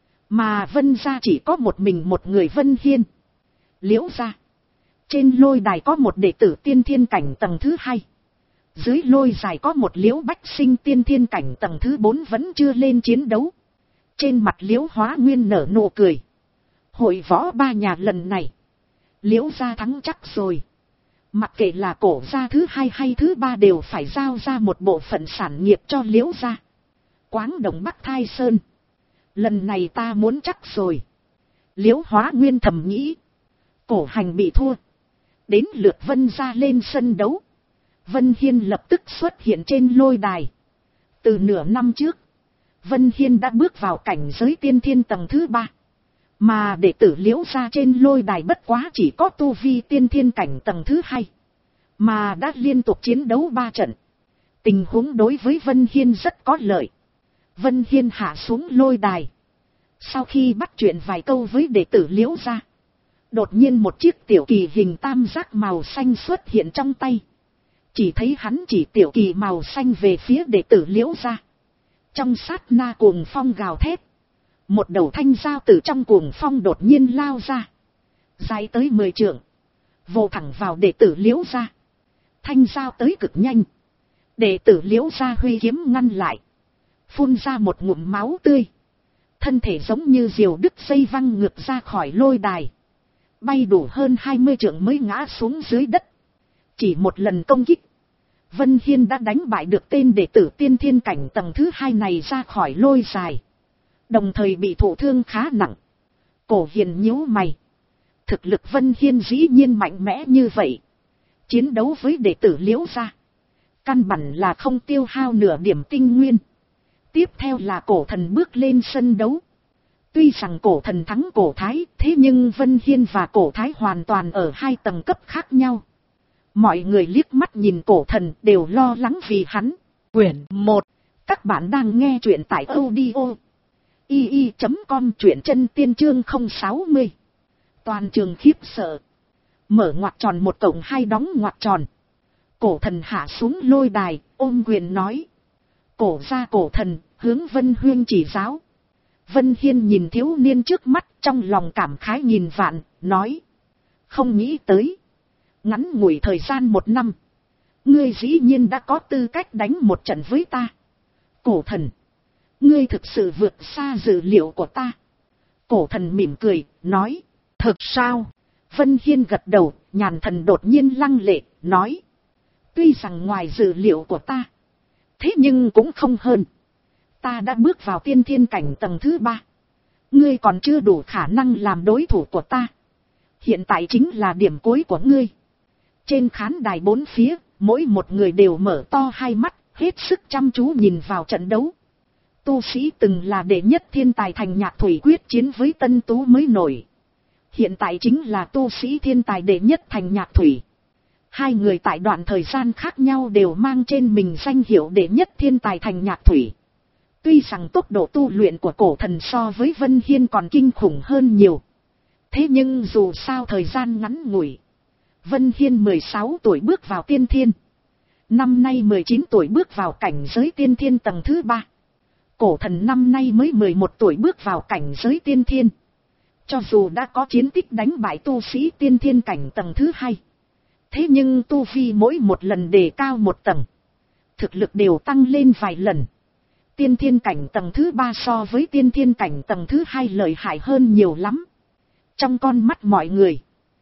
Speaker 1: Mà Vân gia chỉ có một mình một người Vân Hiên. Liễu gia, trên lôi đài có một đệ tử tiên thiên cảnh tầng thứ hai. Dưới lôi đài có một Liễu Bách Sinh tiên thiên cảnh tầng thứ bốn vẫn chưa lên chiến đấu. Trên mặt Liễu Hóa Nguyên nở nụ cười. Hội võ ba nhà lần này, Liễu gia thắng chắc rồi. Mặc kệ là Cổ gia thứ hai hay thứ ba đều phải giao ra một bộ phận sản nghiệp cho Liễu gia. Quáng Đồng Bắc Thai Sơn, lần này ta muốn chắc rồi. Liễu Hóa Nguyên thầm nghĩ. Cổ Hành bị thua. Đến lượt Vân gia lên sân đấu. Vân Hiên lập tức xuất hiện trên lôi đài. Từ nửa năm trước, Vân Hiên đã bước vào cảnh giới tiên thiên tầng thứ ba. Mà đệ tử Liễu gia trên lôi đài bất quá chỉ có tu vi tiên thiên cảnh tầng thứ hai. Mà đã liên tục chiến đấu ba trận. Tình huống đối với Vân Hiên rất có lợi. Vân Hiên hạ xuống lôi đài. Sau khi bắt chuyện vài câu với đệ tử Liễu gia, đột nhiên một chiếc tiểu kỳ hình tam giác màu xanh xuất hiện trong tay. Chỉ thấy hắn chỉ tiểu kỳ màu xanh về phía đệ tử Liễu gia. Trong sát na cuồng phong gào thét. Một đầu thanh dao từ trong cuồng phong đột nhiên lao ra. Dài tới mười trượng. Vồ thẳng vào đệ tử Liễu gia. Thanh dao tới cực nhanh. Đệ tử Liễu gia huy kiếm ngăn lại. Phun ra một ngụm máu tươi. Thân thể giống như diều đứt dây văng ngược ra khỏi lôi đài. Bay đủ hơn hai mươi trượng mới ngã xuống dưới đất. Chỉ một lần công kích, Vân Hiên đã đánh bại được tên đệ tử tiên thiên cảnh tầng thứ hai này ra khỏi lôi đài. Đồng thời bị thụ thương khá nặng. Cổ Hiền nhíu mày. Thực lực Vân Hiên dĩ nhiên mạnh mẽ như vậy. Chiến đấu với đệ tử Liễu gia, căn bản là không tiêu hao nửa điểm tinh nguyên. Tiếp theo là Cổ Thần bước lên sân đấu. Tuy rằng Cổ Thần thắng Cổ Thái, thế nhưng Vân Hiên và Cổ Thái hoàn toàn ở hai tầng cấp khác nhau. Mọi người liếc mắt nhìn Cổ Thần đều lo lắng vì hắn. Quyển một. Các bạn đang nghe truyện tại audio i i chấm com, truyện chân tiên chương không sáu mươi. Toàn trường khiếp sợ. Mở ngoặc tròn một cộng hai đóng ngoặc tròn. Cổ Thần hạ xuống lôi đài, ôm quyền nói. Cổ gia Cổ Thần, hướng Vân Huyên chỉ giáo. Vân Hiên nhìn thiếu niên trước mắt, trong lòng cảm khái nghìn vạn, nói. Không nghĩ tới. Ngắn ngủi thời gian một năm, ngươi dĩ nhiên đã có tư cách đánh một trận với ta. Cổ Thần, ngươi thực sự vượt xa dự liệu của ta. Cổ Thần mỉm cười, nói. Thật sao? Vân Hiên gật đầu, nhàn thần đột nhiên lăng lệ, nói. Tuy rằng ngoài dự liệu của ta, thế nhưng cũng không hơn. Ta đã bước vào tiên thiên cảnh tầng thứ ba. Ngươi còn chưa đủ khả năng làm đối thủ của ta. Hiện tại chính là điểm cuối của ngươi. Trên khán đài bốn phía, mỗi một người đều mở to hai mắt, hết sức chăm chú nhìn vào trận đấu. Tu sĩ từng là đệ nhất thiên tài Thành Nhạc Thủy quyết chiến với Tân Tú mới nổi. Hiện tại chính là tu sĩ thiên tài đệ nhất Thành Nhạc Thủy. Hai người tại đoạn thời gian khác nhau đều mang trên mình danh hiệu đệ nhất thiên tài Thành Nhạc Thủy. Tuy rằng tốc độ tu luyện của Cổ Thần so với Vân Hiên còn kinh khủng hơn nhiều. Thế nhưng dù sao thời gian ngắn ngủi. Vân Hiên mười sáu tuổi bước vào tiên thiên. Năm nay mười chín tuổi bước vào cảnh giới tiên thiên tầng thứ ba. Cổ Thần năm nay mới mười một tuổi bước vào cảnh giới tiên thiên. Cho dù đã có chiến tích đánh bại tu sĩ tiên thiên cảnh tầng thứ hai. Thế nhưng tu vi mỗi một lần đề cao một tầng. Thực lực đều tăng lên vài lần. Tiên thiên cảnh tầng thứ ba so với tiên thiên cảnh tầng thứ hai lợi hại hơn nhiều lắm. Trong con mắt mọi người,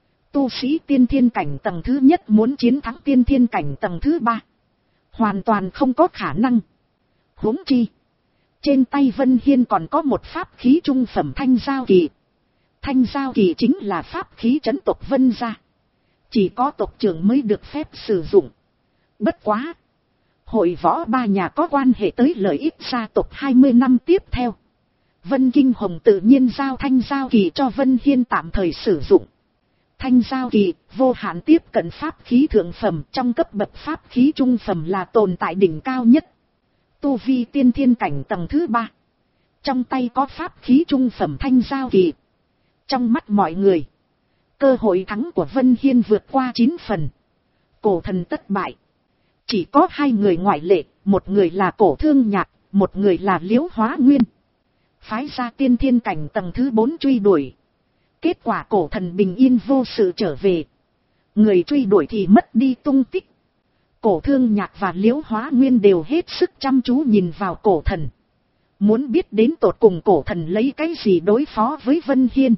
Speaker 1: tu sĩ tiên thiên cảnh tầng thứ nhất muốn chiến thắng tiên thiên cảnh tầng thứ ba, hoàn toàn không có khả năng. Huống chi, trên tay Vân Hiên còn có một pháp khí trung phẩm thanh giao kỳ. Thanh giao kỳ chính là pháp khí trấn tộc Vân gia. Chỉ có tộc trưởng mới được phép sử dụng. Bất quá, hội võ ba nhà có quan hệ tới lợi ích gia tộc hai mươi năm tiếp theo. Vân Kinh Hồng tự nhiên giao thanh giao kỳ cho Vân Hiên tạm thời sử dụng. Thanh giao kỳ, vô hạn tiếp cận pháp khí thượng phẩm, trong cấp bậc pháp khí trung phẩm là tồn tại đỉnh cao nhất. Tu vi tiên thiên cảnh tầng thứ ba. Trong tay có pháp khí trung phẩm thanh giao kỳ. Trong mắt mọi người, cơ hội thắng của Vân Hiên vượt qua chín phần. Cổ thần tất bại. Chỉ có hai người ngoại lệ, một người là Cổ Thương Nhạc, một người là Liễu Hóa Nguyên. Phái ra tiên thiên cảnh tầng thứ bốn truy đuổi. Kết quả cổ thần bình yên vô sự trở về. Người truy đuổi thì mất đi tung tích. Cổ Thương Nhạc và Liễu Hóa Nguyên đều hết sức chăm chú nhìn vào cổ thần. Muốn biết đến tột cùng cổ thần lấy cái gì đối phó với Vân Hiên.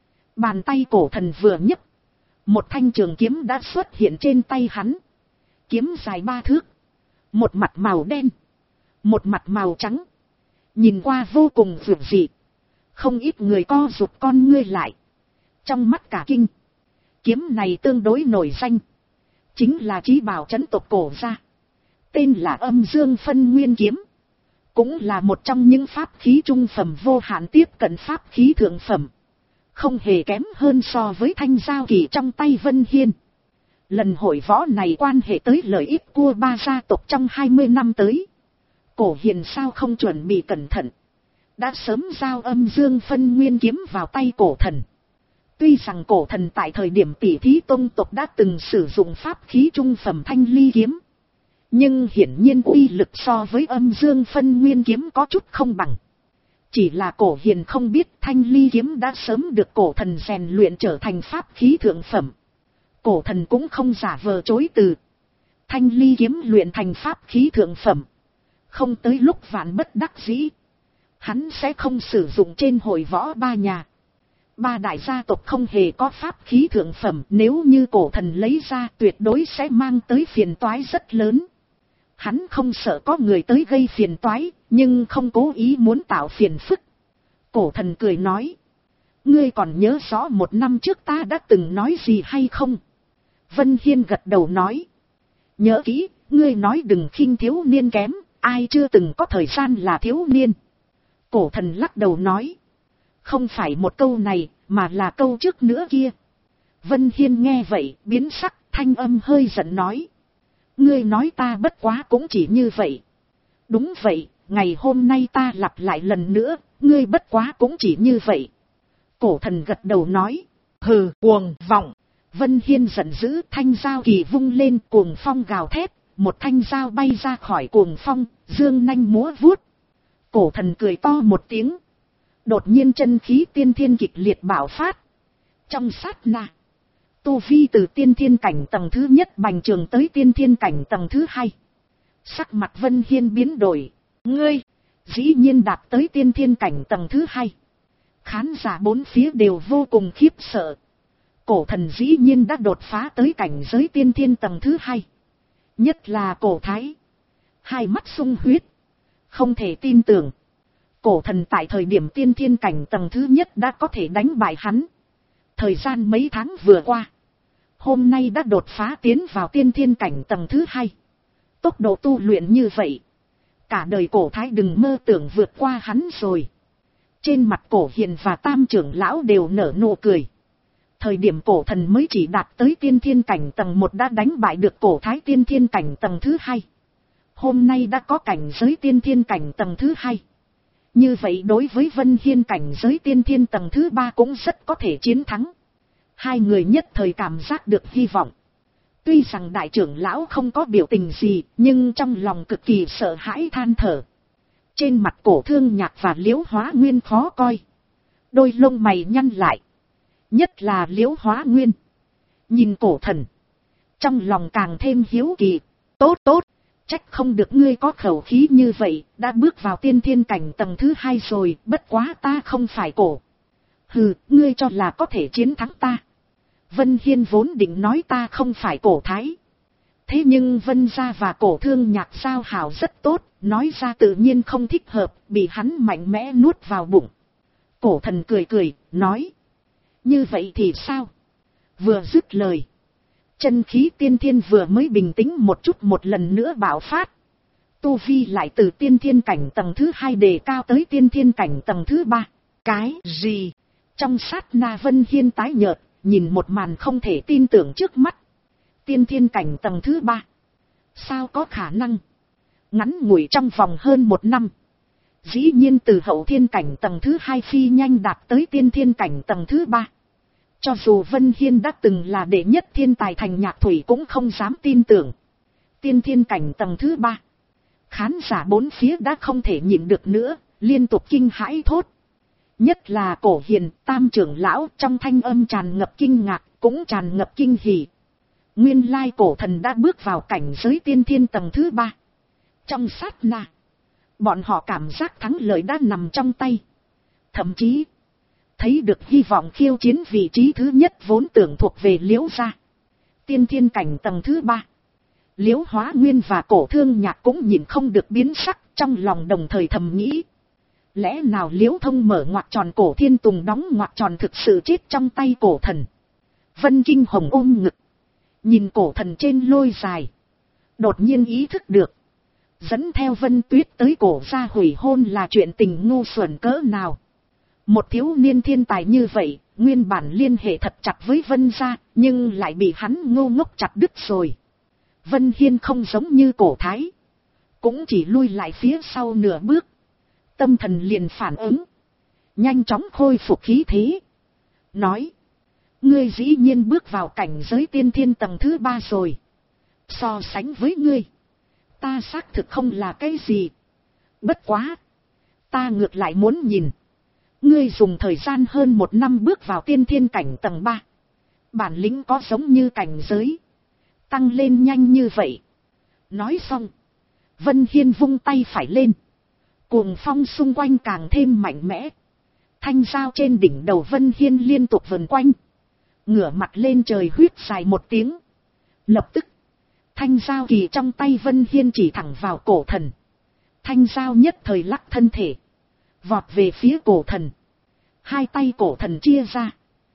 Speaker 1: Bàn tay cổ thần vừa nhấc, một thanh trường kiếm đã xuất hiện trên tay hắn. Kiếm dài ba thước, một mặt màu đen, một mặt màu trắng. Nhìn qua vô cùng vượt dị. Không ít người co rụt con ngươi lại, trong mắt cả kinh. Kiếm này tương đối nổi danh, chính là chí bảo trấn tộc Cổ gia, tên là Âm Dương Phân Nguyên Kiếm. Cũng là một trong những pháp khí trung phẩm vô hạn tiếp cận pháp khí thượng phẩm. Không hề kém hơn so với thanh giao kỳ trong tay Vân Hiên. Lần hội võ này quan hệ tới lợi ích của ba gia tộc trong hai mươi năm tới. Cổ Hiền sao không chuẩn bị cẩn thận, đã sớm giao Âm Dương Phân Nguyên Kiếm vào tay cổ thần. Tuy rằng cổ thần tại thời điểm tỷ thí tông tộc đã từng sử dụng pháp khí trung phẩm Thanh Ly Kiếm, nhưng hiển nhiên uy lực so với Âm Dương Phân Nguyên Kiếm có chút không bằng. Chỉ là Cổ Hiền không biết Thanh Ly Kiếm đã sớm được cổ thần rèn luyện trở thành pháp khí thượng phẩm. Cổ thần cũng không giả vờ chối từ. Thanh Ly Kiếm luyện thành pháp khí thượng phẩm, không tới lúc vạn bất đắc dĩ, hắn sẽ không sử dụng trên hội võ ba nhà. Ba đại gia tộc không hề có pháp khí thượng phẩm, nếu như cổ thần lấy ra tuyệt đối sẽ mang tới phiền toái rất lớn. Hắn không sợ có người tới gây phiền toái, nhưng không cố ý muốn tạo phiền phức. Cổ thần cười nói, ngươi còn nhớ rõ một năm trước ta đã từng nói gì hay không? Vân Hiên gật đầu nói, nhớ kỹ, ngươi nói đừng khinh thiếu niên kém, ai chưa từng có thời gian là thiếu niên. Cổ thần lắc đầu nói, không phải một câu này, mà là câu trước nữa kia. Vân Hiên nghe vậy, biến sắc, thanh âm hơi giận nói, ngươi nói ta bất quá cũng chỉ như vậy. Đúng vậy, ngày hôm nay ta lặp lại lần nữa, ngươi bất quá cũng chỉ như vậy. Cổ thần gật đầu nói, hừ, cuồng vọng. Vân Hiên giận dữ, thanh dao kỳ vung lên, cuồng phong gào thét, một thanh dao bay ra khỏi cuồng phong, dương nanh múa vuốt. Cổ thần cười to một tiếng, đột nhiên chân khí tiên thiên kịch liệt bạo phát. Trong sát na, tu vi từ tiên thiên cảnh tầng thứ nhất bành trường tới tiên thiên cảnh tầng thứ hai. Sắc mặt Vân Hiên biến đổi, ngươi, dĩ nhiên đạt tới tiên thiên cảnh tầng thứ hai. Khán giả bốn phía đều vô cùng khiếp sợ. Cổ thần dĩ nhiên đã đột phá tới cảnh giới tiên thiên tầng thứ hai. Nhất là cổ thái, hai mắt sung huyết, không thể tin tưởng. Cổ thần tại thời điểm tiên thiên cảnh tầng thứ nhất đã có thể đánh bại hắn. Thời gian mấy tháng vừa qua, hôm nay đã đột phá tiến vào tiên thiên cảnh tầng thứ hai. Tốc độ tu luyện như vậy, cả đời cổ thái đừng mơ tưởng vượt qua hắn rồi. Trên mặt Cổ Hiền và Tam trưởng lão đều nở nụ cười. Thời điểm cổ thần mới chỉ đạt tới tiên thiên cảnh tầng một đã đánh bại được cổ thái tiên thiên cảnh tầng thứ hai. Hôm nay đã có cảnh giới tiên thiên cảnh tầng thứ hai. Như vậy đối với Vân Hiên cảnh giới tiên thiên tầng thứ ba cũng rất có thể chiến thắng. Hai người nhất thời cảm giác được hy vọng. Tuy rằng đại trưởng lão không có biểu tình gì, nhưng trong lòng cực kỳ sợ hãi than thở. Trên mặt Cổ Thương Nhạc và Liễu Hóa Nguyên khó coi. Đôi lông mày nhăn lại. Nhất là Liễu Hóa Nguyên. Nhìn cổ thần, trong lòng càng thêm hiếu kỳ. Tốt tốt, Trách không được ngươi có khẩu khí như vậy, đã bước vào tiên thiên cảnh tầng thứ hai rồi, bất quá ta không phải cổ. Hừ, ngươi cho là có thể chiến thắng ta. Vân Hiên vốn định nói ta không phải cổ thái. Thế nhưng Vân gia và cổ thương nhạc giao hảo rất tốt, nói ra tự nhiên không thích hợp, bị hắn mạnh mẽ nuốt vào bụng. Cổ thần cười cười, nói. Như vậy thì sao? Vừa dứt lời. Chân khí tiên thiên vừa mới bình tĩnh một chút một lần nữa bạo phát. Tu vi lại từ tiên thiên cảnh tầng thứ hai đề cao tới tiên thiên cảnh tầng thứ ba. Cái gì? Trong sát na Vân Hiên tái nhợt, nhìn một màn không thể tin tưởng trước mắt. Tiên thiên cảnh tầng thứ ba. Sao có khả năng? Ngắn ngủi trong vòng hơn một năm. Dĩ nhiên từ hậu thiên cảnh tầng thứ hai phi nhanh đạt tới tiên thiên cảnh tầng thứ ba. Cho dù Vân Hiên đã từng là đệ nhất thiên tài thành nhạc thủy cũng không dám tin tưởng. Tiên thiên cảnh tầng thứ ba. Khán giả bốn phía đã không thể nhịn được nữa, liên tục kinh hãi thốt. Nhất là cổ hiền, tam trưởng lão trong thanh âm tràn ngập kinh ngạc, cũng tràn ngập kinh hỉ. Nguyên lai cổ thần đã bước vào cảnh giới tiên thiên tầng thứ ba. Trong sát na, bọn họ cảm giác thắng lợi đã nằm trong tay. Thậm chí, thấy được hy vọng khiêu chiến vị trí thứ nhất vốn tưởng thuộc về Liễu gia. Tiên thiên cảnh tầng thứ ba. Liễu Hóa Nguyên và cổ thương nhạc cũng nhìn không được biến sắc, trong lòng đồng thời thầm nghĩ. Lẽ nào Liễu Thông mở ngoặc tròn cổ thiên tùng đóng ngoặc tròn thực sự chết trong tay cổ thần. Vân Kinh Hồng ôm ngực. Nhìn cổ thần trên lôi dài. Đột nhiên ý thức được. Dẫn theo Vân Tuyết tới cổ gia hủy hôn là chuyện tình ngu xuẩn cỡ nào. Một thiếu niên thiên tài như vậy, nguyên bản liên hệ thật chặt với Vân gia, nhưng lại bị hắn ngu ngốc chặt đứt rồi. Vân Hiên không giống như cổ thái. Cũng chỉ lui lại phía sau nửa bước. Tâm thần liền phản ứng. Nhanh chóng khôi phục khí thế. Nói. Ngươi dĩ nhiên bước vào cảnh giới tiên thiên tầng thứ ba rồi. So sánh với ngươi. Ta xác thực không là cái gì. Bất quá. Ta ngược lại muốn nhìn. Ngươi dùng thời gian hơn một năm bước vào tiên thiên cảnh tầng ba. Bản lĩnh có giống như cảnh giới. Tăng lên nhanh như vậy. Nói xong. Vân Hiên vung tay phải lên. Cuồng phong xung quanh càng thêm mạnh mẽ. Thanh dao trên đỉnh đầu Vân Hiên liên tục vần quanh. Ngửa mặt lên trời huyết dài một tiếng. Lập tức. Thanh dao kỳ trong tay Vân Hiên chỉ thẳng vào cổ thần. Thanh dao nhất thời lắc thân thể. Vọt về phía cổ thần. Hai tay cổ thần chia ra.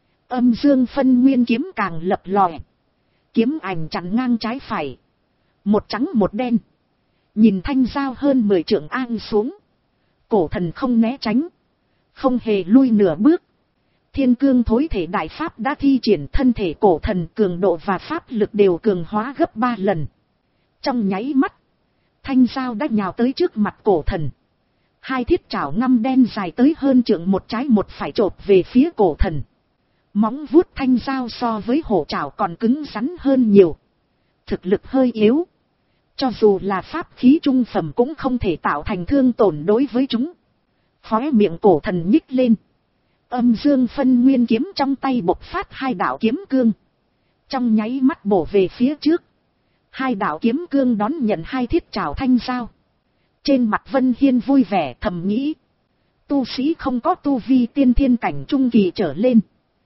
Speaker 1: Âm dương phân nguyên kiếm càng lập lòe. Kiếm ảnh chặn ngang trái phải. Một trắng một đen. Nhìn thanh dao hơn mười trượng an xuống. Cổ thần không né tránh. Không hề lui nửa bước. Thiên cương thối thể đại pháp đã thi triển thân thể cổ thần cường độ và pháp lực đều cường hóa gấp ba lần. Trong nháy mắt. Thanh dao đã nhào tới trước mặt cổ thần. Hai thiết chảo ngăm đen dài tới hơn trượng một trái một phải chộp về phía cổ thần. Móng vuốt thanh dao so với hổ chảo còn cứng rắn hơn nhiều. Thực lực hơi yếu. Cho dù là pháp khí trung phẩm cũng không thể tạo thành thương tổn đối với chúng. Khóe miệng cổ thần nhích lên. Âm dương phân nguyên kiếm trong tay bộc phát hai đạo kiếm cương. Trong nháy mắt bổ về phía trước. Hai đạo kiếm cương đón nhận hai thiết trảo thanh dao. Trên mặt Vân Hiên vui vẻ thầm nghĩ. Tu sĩ không có tu vi tiên thiên cảnh trung kỳ trở lên.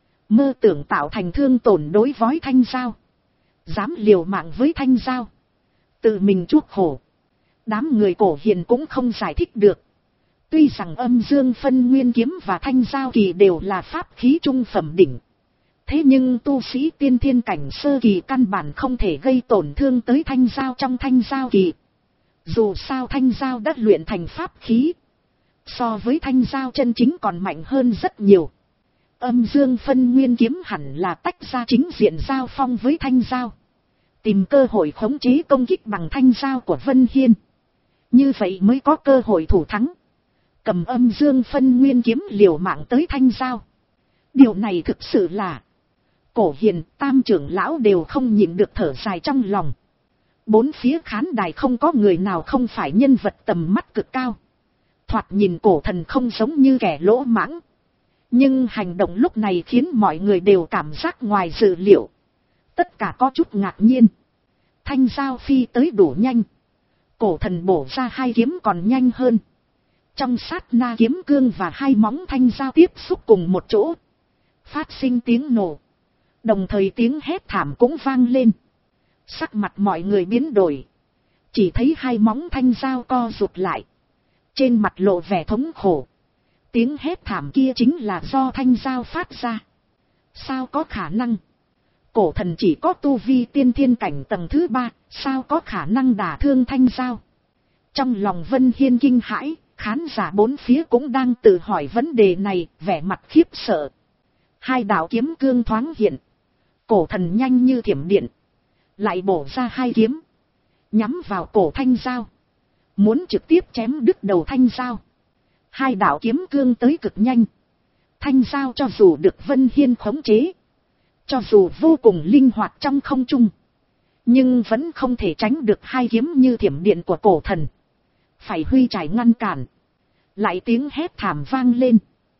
Speaker 1: Mơ tưởng tạo thành thương tổn đối với thanh dao. Dám liều mạng với thanh dao. Tự mình chuốc khổ. Đám người cổ hiền cũng không giải thích được. Tuy rằng âm dương phân nguyên kiếm và thanh dao kỳ đều là pháp khí trung phẩm đỉnh. Thế nhưng tu sĩ tiên thiên cảnh sơ kỳ căn bản không thể gây tổn thương tới thanh dao trong thanh dao kỳ. Dù sao thanh dao đã luyện thành pháp khí. So với thanh dao chân chính còn mạnh hơn rất nhiều. Âm dương phân nguyên kiếm hẳn là tách ra chính diện giao phong với thanh dao. Tìm cơ hội khống chế công kích bằng thanh dao của Vân Hiên. Như vậy mới có cơ hội thủ thắng. Cầm âm dương phân nguyên kiếm liều mạng tới thanh dao. Điều này thực sự là. Cổ hiền tam trưởng lão đều không nhịn được thở dài trong lòng. Bốn phía khán đài không có người nào không phải nhân vật tầm mắt cực cao. Thoạt nhìn cổ thần không giống như kẻ lỗ mãng. Nhưng hành động lúc này khiến mọi người đều cảm giác ngoài dự liệu. Tất cả có chút ngạc nhiên. Thanh dao phi tới đủ nhanh. Cổ thần bổ ra hai kiếm còn nhanh hơn. Trong sát na kiếm cương và hai móng thanh dao tiếp xúc cùng một chỗ. Phát sinh tiếng nổ. Đồng thời tiếng hét thảm cũng vang lên. Sắc mặt mọi người biến đổi. Chỉ thấy hai móng thanh dao co rụt lại. Trên mặt lộ vẻ thống khổ. Tiếng hét thảm kia chính là do thanh dao phát ra. Sao có khả năng? Cổ thần chỉ có tu vi tiên thiên cảnh tầng thứ ba, sao có khả năng đả thương thanh dao? Trong lòng Vân Hiên kinh hãi, khán giả bốn phía cũng đang tự hỏi vấn đề này, vẻ mặt khiếp sợ. Hai đạo kiếm cương thoáng hiện. Cổ thần nhanh như thiểm điện. Lại bổ ra hai kiếm. Nhắm vào cổ thanh dao. Muốn trực tiếp chém đứt đầu thanh dao. Hai đạo kiếm cương tới cực nhanh. Thanh dao cho dù được Vân Hiên khống chế. Cho dù vô cùng linh hoạt trong không trung. Nhưng vẫn không thể tránh được hai kiếm như thiểm điện của cổ thần. Phải huy chải ngăn cản. Lại tiếng hét thảm vang lên.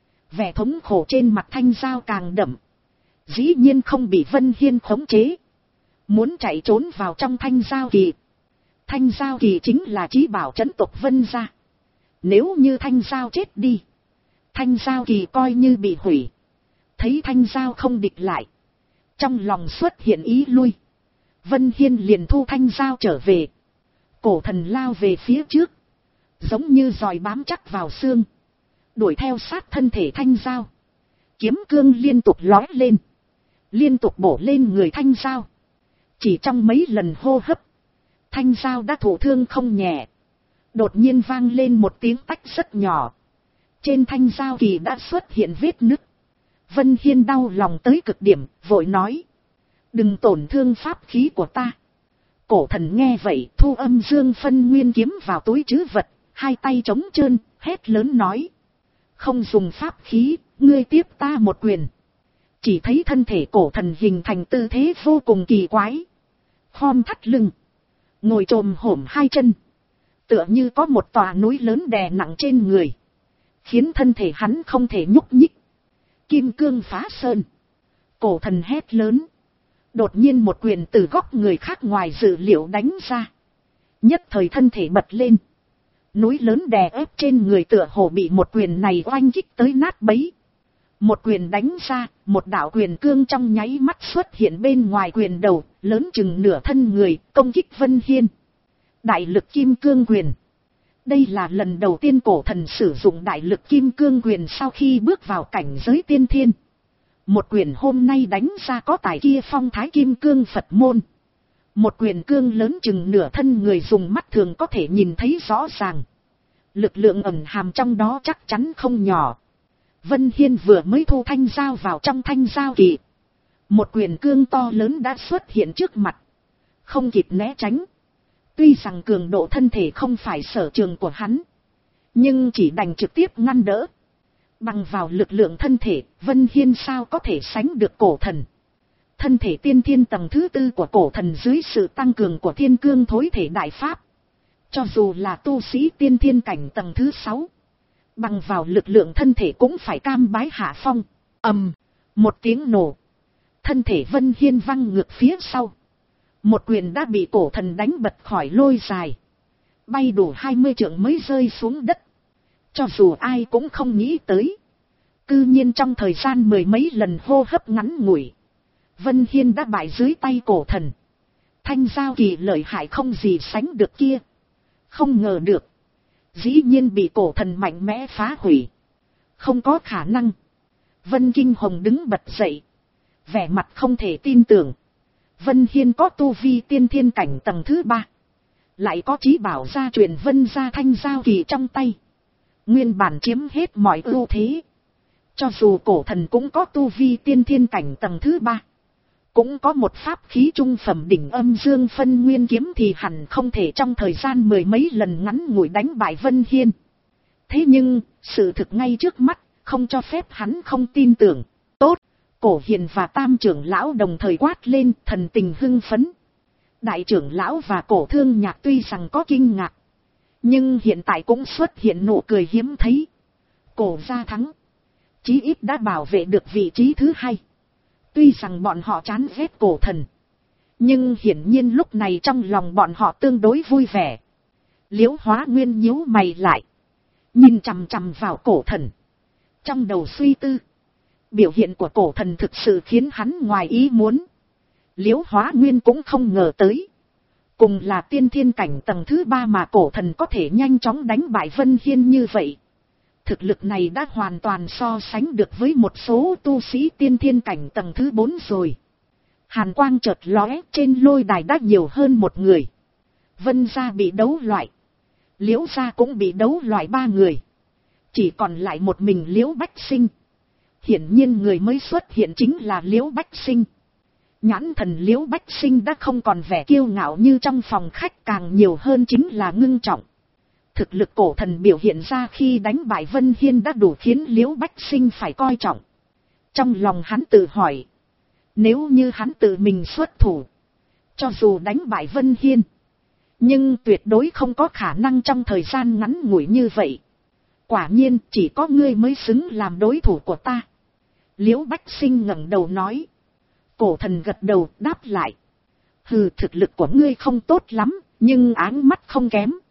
Speaker 1: Vẻ thống khổ trên mặt thanh dao càng đậm. Dĩ nhiên không bị Vân Hiên khống chế. Muốn chạy trốn vào trong thanh dao kỳ. Thanh dao kỳ chính là chí bảo trấn tộc Vân gia. Nếu như thanh dao chết đi. Thanh dao kỳ coi như bị hủy. Thấy thanh dao không địch lại. Trong lòng xuất hiện ý lui. Vân Hiên liền thu thanh dao trở về. Cổ thần lao về phía trước. Giống như giòi bám chắc vào xương. Đuổi theo sát thân thể thanh dao. Kiếm cương liên tục lói lên. Liên tục bổ lên người thanh dao. Chỉ trong mấy lần hô hấp. Thanh dao đã thụ thương không nhẹ. Đột nhiên vang lên một tiếng tách rất nhỏ. Trên thanh dao kỳ đã xuất hiện vết nứt. Vân Hiên đau lòng tới cực điểm, vội nói. Đừng tổn thương pháp khí của ta. Cổ thần nghe vậy, thu âm dương phân nguyên kiếm vào túi trữ vật, hai tay trống trơn, hét lớn nói. Không dùng pháp khí, ngươi tiếp ta một quyền. Chỉ thấy thân thể cổ thần hình thành tư thế vô cùng kỳ quái. Khom thắt lưng. Ngồi trồm hổm hai chân. Tựa như có một tòa núi lớn đè nặng trên người. Khiến thân thể hắn không thể nhúc nhích. Kim cương phá sơn. Cổ thần hét lớn. Đột nhiên một quyền từ góc người khác ngoài dự liệu đánh ra. Nhất thời thân thể bật lên. Núi lớn đè ép trên người tựa hồ bị một quyền này oanh kích tới nát bấy. Một quyền đánh ra, một đạo quyền cương trong nháy mắt xuất hiện bên ngoài quyền đầu, lớn chừng nửa thân người, công kích Vân Hiên. Đại lực kim cương quyền. Đây là lần đầu tiên cổ thần sử dụng đại lực kim cương quyền sau khi bước vào cảnh giới tiên thiên. Một quyền hôm nay đánh ra có tài kia phong thái kim cương Phật môn. Một quyền cương lớn chừng nửa thân người dùng mắt thường có thể nhìn thấy rõ ràng. Lực lượng ẩn hàm trong đó chắc chắn không nhỏ. Vân Hiên vừa mới thu thanh dao vào trong thanh dao kỳ. Một quyền cương to lớn đã xuất hiện trước mặt. Không kịp né tránh. Tuy rằng cường độ thân thể không phải sở trường của hắn. Nhưng chỉ đành trực tiếp ngăn đỡ. Bằng vào lực lượng thân thể, Vân Hiên sao có thể sánh được cổ thần. Thân thể tiên thiên tầng thứ tư của cổ thần dưới sự tăng cường của thiên cương thối thể đại pháp. Cho dù là tu sĩ tiên thiên cảnh tầng thứ sáu. Bằng vào lực lượng thân thể cũng phải cam bái hạ phong. Ầm, một tiếng nổ. Thân thể Vân Hiên văng ngược phía sau. Một quyền đã bị cổ thần đánh bật khỏi lôi dài. Bay đủ hai mươi trượng mới rơi xuống đất. Cho dù ai cũng không nghĩ tới. Cư nhiên trong thời gian mười mấy lần hô hấp ngắn ngủi. Vân Hiên đã bại dưới tay cổ thần. Thanh giao kỳ lợi hại không gì sánh được kia. Không ngờ được. Dĩ nhiên bị cổ thần mạnh mẽ phá hủy. Không có khả năng. Vân Kinh Hồng đứng bật dậy. Vẻ mặt không thể tin tưởng. Vân Hiên có tu vi tiên thiên cảnh tầng thứ ba. Lại có chí bảo gia truyền Vân gia thanh giao kỳ trong tay. Nguyên bản chiếm hết mọi ưu thế. Cho dù cổ thần cũng có tu vi tiên thiên cảnh tầng thứ ba. Cũng có một pháp khí trung phẩm đỉnh âm dương phân nguyên kiếm thì hẳn không thể trong thời gian mười mấy lần ngắn ngủi đánh bại Vân Hiên. Thế nhưng, sự thực ngay trước mắt, không cho phép hắn không tin tưởng. Tốt, Cổ Hiền và Tam trưởng lão đồng thời quát lên, thần tình hưng phấn. Đại trưởng lão và Cổ Thương Nhạc tuy rằng có kinh ngạc. Nhưng hiện tại cũng xuất hiện nụ cười hiếm thấy. Cổ gia thắng. Chí ít đã bảo vệ được vị trí thứ hai. Tuy rằng bọn họ chán ghét cổ thần. Nhưng hiển nhiên lúc này trong lòng bọn họ tương đối vui vẻ. Liễu Hóa Nguyên nhíu mày lại. Nhìn chằm chằm vào cổ thần. Trong đầu suy tư. Biểu hiện của cổ thần thực sự khiến hắn ngoài ý muốn. Liễu Hóa Nguyên cũng không ngờ tới. Cùng là tiên thiên cảnh tầng thứ ba mà cổ thần có thể nhanh chóng đánh bại Vân Hiên như vậy. Thực lực này đã hoàn toàn so sánh được với một số tu sĩ tiên thiên cảnh tầng thứ bốn rồi. Hàn quang chợt lóe, trên lôi đài đã nhiều hơn một người. Vân gia bị đấu loại. Liễu gia cũng bị đấu loại ba người. Chỉ còn lại một mình Liễu Bách Sinh. Hiển nhiên người mới xuất hiện chính là Liễu Bách Sinh. Nhãn thần Liễu Bách Sinh đã không còn vẻ kiêu ngạo như trong phòng khách, càng nhiều hơn chính là ngưng trọng. Thực lực cổ thần biểu hiện ra khi đánh bại Vân Hiên đã đủ khiến Liễu Bách Sinh phải coi trọng. Trong lòng hắn tự hỏi. Nếu như hắn tự mình xuất thủ. Cho dù đánh bại Vân Hiên. Nhưng tuyệt đối không có khả năng trong thời gian ngắn ngủi như vậy. Quả nhiên chỉ có ngươi mới xứng làm đối thủ của ta. Liễu Bách Sinh ngẩng đầu nói. Cổ thần gật đầu đáp lại. Hừ, thực lực của ngươi không tốt lắm, nhưng áng mắt không kém.